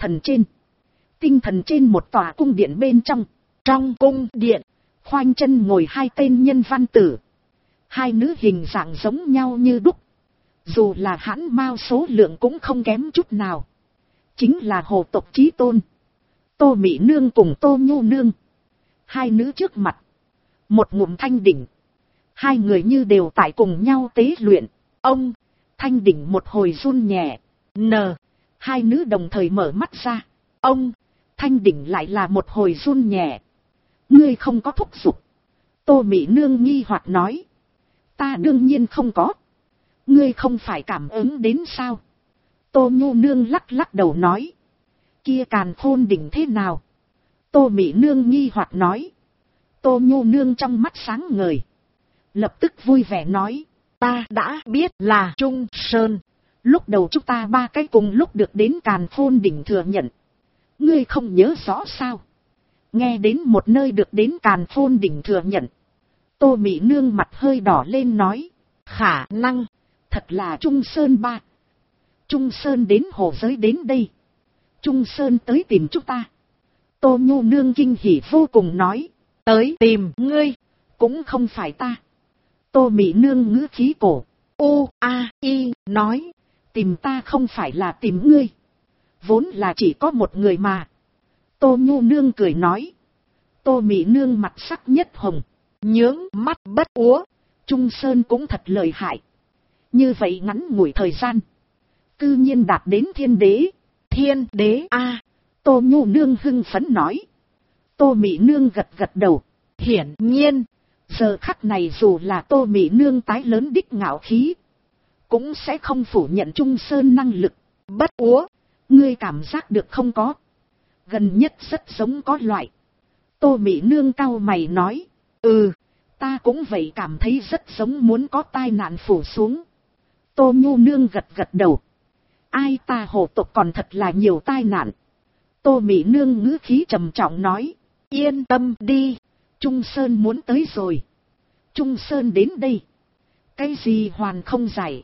thần trên một tòa cung điện bên trong. Trong cung điện, khoanh chân ngồi hai tên nhân văn tử. Hai nữ hình dạng giống nhau như đúc, dù là hãn mao số lượng cũng không kém chút nào. Chính là hồ tộc chí tôn Tô Mị Nương cùng Tô Nhu Nương. Hai nữ trước mặt, một ngụm thanh đỉnh. Hai người như đều tại cùng nhau tế luyện. Ông, thanh đỉnh một hồi run nhẹ. Hai nữ đồng thời mở mắt ra. Ông, thanh đỉnh lại là một hồi run nhẹ. Ngươi không có thúc giục? Tô Mị Nương nghi hoặc nói. Ta đương nhiên không có. Ngươi không phải cảm ứng đến sao? Tô Nhu Nương lắc lắc đầu nói. Kia càn khôn đỉnh thế nào? Tô Mị Nương nghi hoặc nói. Tô Nhu Nương trong mắt sáng ngời, lập tức vui vẻ nói. Ta đã biết là Trung Sơn. Lúc đầu chúng ta ba cái cùng lúc được đến càn khôn đỉnh thừa nhận. Ngươi không nhớ rõ sao? Nghe đến một nơi được đến càn khôn đỉnh thừa nhận, Tô Mị Nương mặt hơi đỏ lên nói. Khả năng, thật là Trung Sơn ba. Trung Sơn đến hồ giới đến đây. Trung Sơn tới tìm chúng ta. Tô Nhu Nương kinh hỉ vô cùng nói. Tới tìm ngươi, cũng không phải ta. Tô Mị Nương ngữ khí cổ. Nói. Tìm ta không phải là tìm ngươi. Vốn là chỉ có một người mà. Tô Nhu Nương cười nói. Tô Mị Nương mặt sắc nhất hồng, nhướng mắt bất úa. Trung Sơn cũng thật lợi hại. Như vậy ngắn ngủi thời gian, cư nhiên đạt đến thiên đế. Thiên đế Tô Nhu Nương hưng phấn nói. Tô Mị Nương gật gật đầu. Hiển nhiên, giờ khắc này dù là Tô Mị Nương tái lớn đích ngạo khí, cũng sẽ không phủ nhận Trung Sơn năng lực. Bất úa, ngươi cảm giác được không có? Gần nhất rất giống có loại. Tô Mị Nương cau mày nói. Ta cũng vậy cảm thấy rất giống muốn có tai nạn phủ xuống. Tô Nhu Nương gật gật đầu. Ai ta hồ tộc còn thật là nhiều tai nạn. Tô Mị Nương ngữ khí trầm trọng nói. Yên tâm đi, Trung Sơn muốn tới rồi. Trung Sơn đến đây. Cái gì hoàn không giải.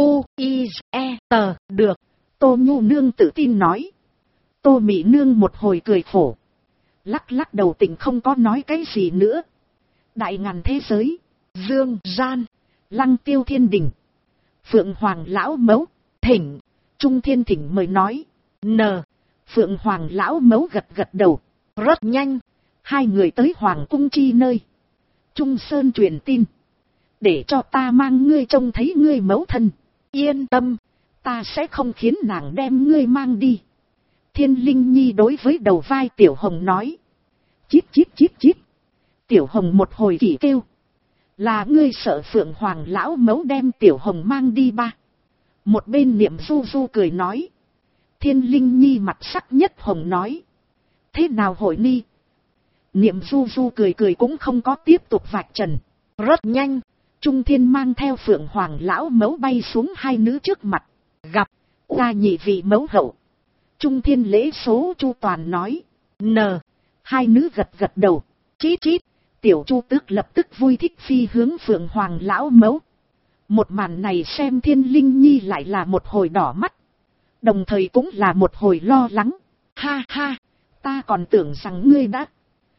Được. Tô Nhu Nương tự tin nói. Tô Mị Nương một hồi cười khổ, lắc lắc đầu tỉnh không có nói cái gì nữa. Đại ngàn thế giới, dương gian, Lăng Tiêu Thiên Đình, Phượng Hoàng Lão Mẫu, thỉnh. Trung Thiên Thỉnh mời nói. Phượng Hoàng Lão Mẫu gật gật đầu. Rất nhanh, hai người tới Hoàng cung chi nơi. Trung Sơn truyền tin. Để cho ta mang ngươi trông thấy ngươi mẫu thân. Yên tâm, ta sẽ không khiến nàng đem ngươi mang đi. Thiên Linh Nhi đối với đầu vai Tiểu Hồng nói. Chít chít chít chít. Tiểu Hồng một hồi kỳ kêu. Là ngươi sợ Phượng Hoàng Lão Mẫu đem Tiểu Hồng mang đi ba. Một bên Niệm Du Du cười nói. Thiên Linh Nhi mặt sắc nhất hồng nói. Thế nào hội ni? Niệm Du Du cười cười cũng không có tiếp tục vạch trần. Rất nhanh, Trung Thiên mang theo Phượng Hoàng Lão Mẫu bay xuống hai nữ trước mặt. Gặp, ra nhị vị mẫu hậu. Trung Thiên lễ số chu toàn nói. Hai nữ gật gật đầu. Chít chít. Tiểu Chu Tước lập tức vui thích phi hướng Phượng Hoàng Lão Mẫu. Một màn này xem Thiên Linh Nhi lại là một hồi đỏ mắt. Đồng thời cũng là một hồi lo lắng. Ha ha, ta còn tưởng rằng ngươi đã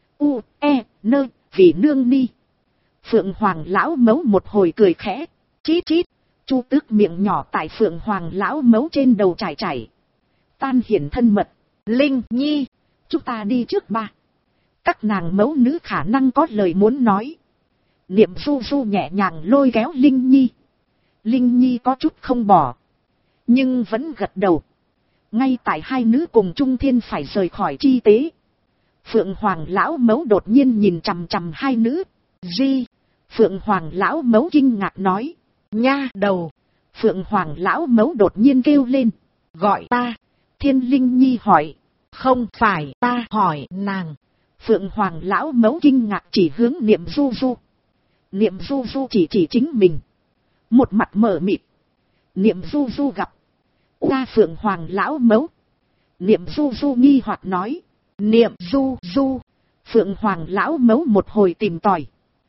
vì nương ni. Phượng Hoàng Lão Mẫu một hồi cười khẽ. Chít chít. Chu Tước miệng nhỏ tại Phượng Hoàng Lão Mẫu trên đầu chảy chảy. Tan hiển thân mật. Linh Nhi, chúng ta đi trước ba. Các nàng mẫu nữ khả năng có lời muốn nói. Niệm Du Du nhẹ nhàng lôi kéo Linh Nhi. Linh Nhi có chút không bỏ, nhưng vẫn gật đầu. Ngay tại hai nữ cùng Trung Thiên phải rời khỏi chi tế, Phượng Hoàng lão mẫu đột nhiên nhìn chằm chằm hai nữ. Di, Phượng Hoàng lão mẫu kinh ngạc nói. Nha đầu. Phượng Hoàng lão mẫu đột nhiên kêu lên. Gọi ta. Thiên Linh Nhi hỏi. Không phải ta hỏi nàng. Phượng Hoàng lão mẫu kinh ngạc chỉ hướng Niệm Du Du. Niệm Du Du chỉ chính mình, một mặt mờ mịt. Niệm Du Du gặp qua Phượng Hoàng lão mẫu. Niệm Du Du nghi hoặc nói. Niệm Du Du. Phượng Hoàng lão mẫu một hồi tìm tòi.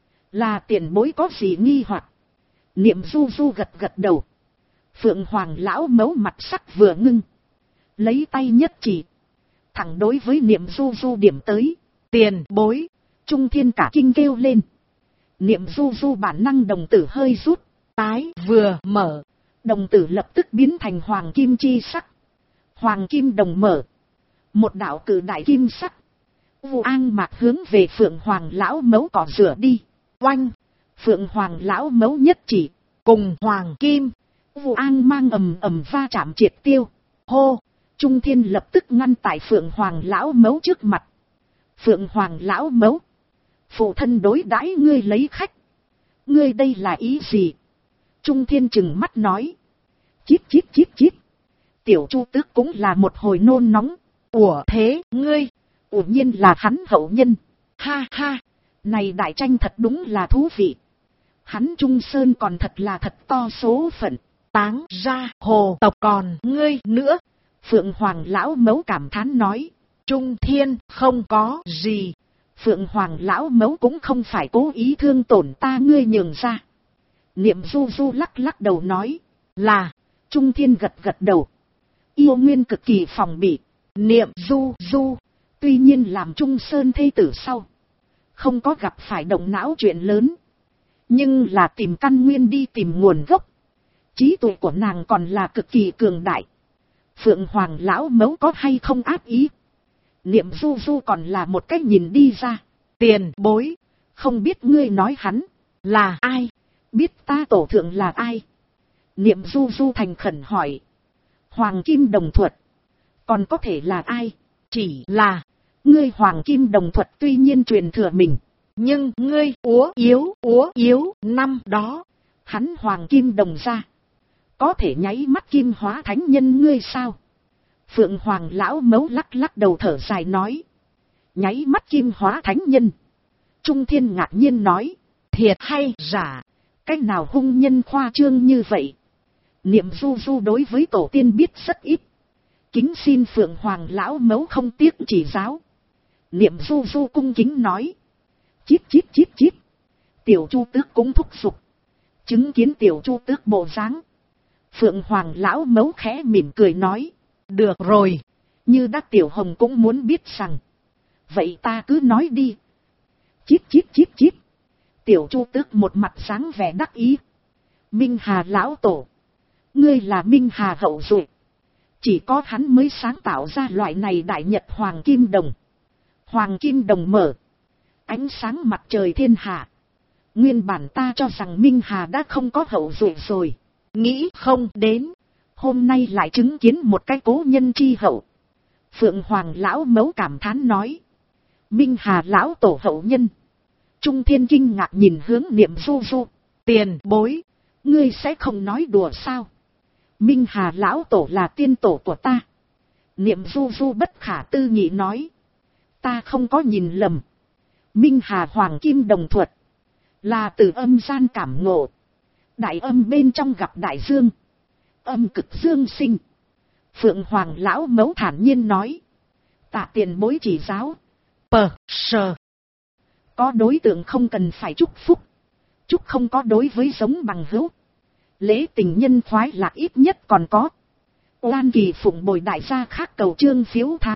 Là tiền bối có gì nghi hoặc? Niệm Du Du gật đầu. Phượng Hoàng lão mẫu mặt sắc vừa ngưng, lấy tay nhất chỉ, thẳng đối với Niệm Du Du điểm tới. Tiền bối. Trung Thiên cả kinh kêu lên. Niệm Du Du bản năng đồng tử hơi rút, tái vừa mở, đồng tử lập tức biến thành hoàng kim chi sắc. Hoàng kim đồng mở, một đạo cử đại kim sắc vu an mạc hướng về Phượng Hoàng lão mẫu cỏ rửa đi. Oanh. Phượng Hoàng lão mẫu nhất chỉ, cùng hoàng kim vu an mang ầm ầm va chạm triệt tiêu. Hô. Trung Thiên lập tức ngăn tại Phượng Hoàng lão mẫu trước mặt. Phượng Hoàng lão mẫu, phụ thân đối đãi ngươi lấy khách, ngươi đây là ý gì? Trung Thiên trừng mắt nói. Chíp chíp chíp chíp. Tiểu Chu Tước cũng là một hồi nôn nóng. Ủa thế ngươi, ủa nhiên là hắn hậu nhân. Ha ha, này đại tranh thật đúng là thú vị. Hắn Trung Sơn còn thật là thật to số phận. Táng ra hồ tộc còn ngươi nữa. Phượng Hoàng lão mẫu cảm thán nói. Trung Thiên không có gì. Phượng Hoàng lão mẫu cũng không phải cố ý thương tổn ta, ngươi nhường ra. Niệm Du Du lắc đầu nói. Là. Trung Thiên gật đầu. Yêu Nguyên cực kỳ phòng bị. Niệm Du Du tuy nhiên làm Trung Sơn thê tử sau, không có gặp phải động não chuyện lớn, nhưng là tìm căn nguyên đi tìm nguồn gốc. Trí tuệ của nàng còn là cực kỳ cường đại. Phượng Hoàng lão mẫu có hay không ác ý, Niệm Du Du còn là một cách nhìn đi ra. Tiền bối, không biết ngươi nói hắn là ai? Biết ta tổ thượng là ai? Niệm Du Du thành khẩn hỏi. Hoàng kim đồng thuật. Còn có thể là ai? Chỉ là ngươi Hoàng kim đồng thuật tuy nhiên truyền thừa mình, nhưng ngươi úa yếu năm đó hắn Hoàng kim đồng ra, có thể nháy mắt kim hóa thánh nhân ngươi sao? Phượng Hoàng lão mẫu lắc đầu thở dài nói. Nháy mắt kim hóa thánh nhân. Trung Thiên ngạc nhiên nói. Thiệt hay giả? Cách nào hung nhân khoa trương như vậy? Niệm Du Du đối với tổ tiên biết rất ít, kính xin Phượng Hoàng lão mẫu không tiếc chỉ giáo. Niệm Du Du cung kính nói. Chíp chíp chíp chíp. Tiểu Chu Tước cũng thúc giục. Chứng kiến Tiểu Chu Tước bộ dáng, Phượng Hoàng lão mẫu khẽ mỉm cười nói. Được rồi, như Đắc Tiểu Hồng cũng muốn biết rằng, vậy ta cứ nói đi. Chíp chíp chíp chíp. Tiểu Chu Tước một mặt sáng vẻ đắc ý. Minh Hà lão tổ, ngươi là Minh Hà hậu duệ, chỉ có hắn mới sáng tạo ra loại này đại nhật Hoàng kim đồng. Hoàng kim đồng mở, ánh sáng mặt trời thiên hạ. Nguyên bản ta cho rằng Minh Hà đã không có hậu duệ rồi, nghĩ không đến hôm nay lại chứng kiến một cái cố nhân chi hậu. Phượng Hoàng lão mẫu cảm thán nói. Minh Hà lão tổ hậu nhân. Trung Thiên kinh ngạc nhìn hướng Niệm Du Du. Tiền bối, ngươi sẽ không nói đùa sao? Minh Hà lão tổ là tiên tổ của ta. Niệm Du Du bất khả tư nghị nói. Ta không có nhìn lầm. Minh Hà Hoàng kim đồng thuật là từ âm gian cảm ngộ. Đại âm bên trong gặp đại dương, âm cực dương sinh. Phượng Hoàng lão mẫu thản nhiên nói. Tạ tiền bối chỉ giáo. Sờ. Có đối tượng không cần phải chúc phúc, chúc không có đối với giống bằng hữu. Lễ tình nhân khoái lạc ít nhất còn có. Oan kỳ phụng bồi đại gia khác cầu chương phiếu tháng.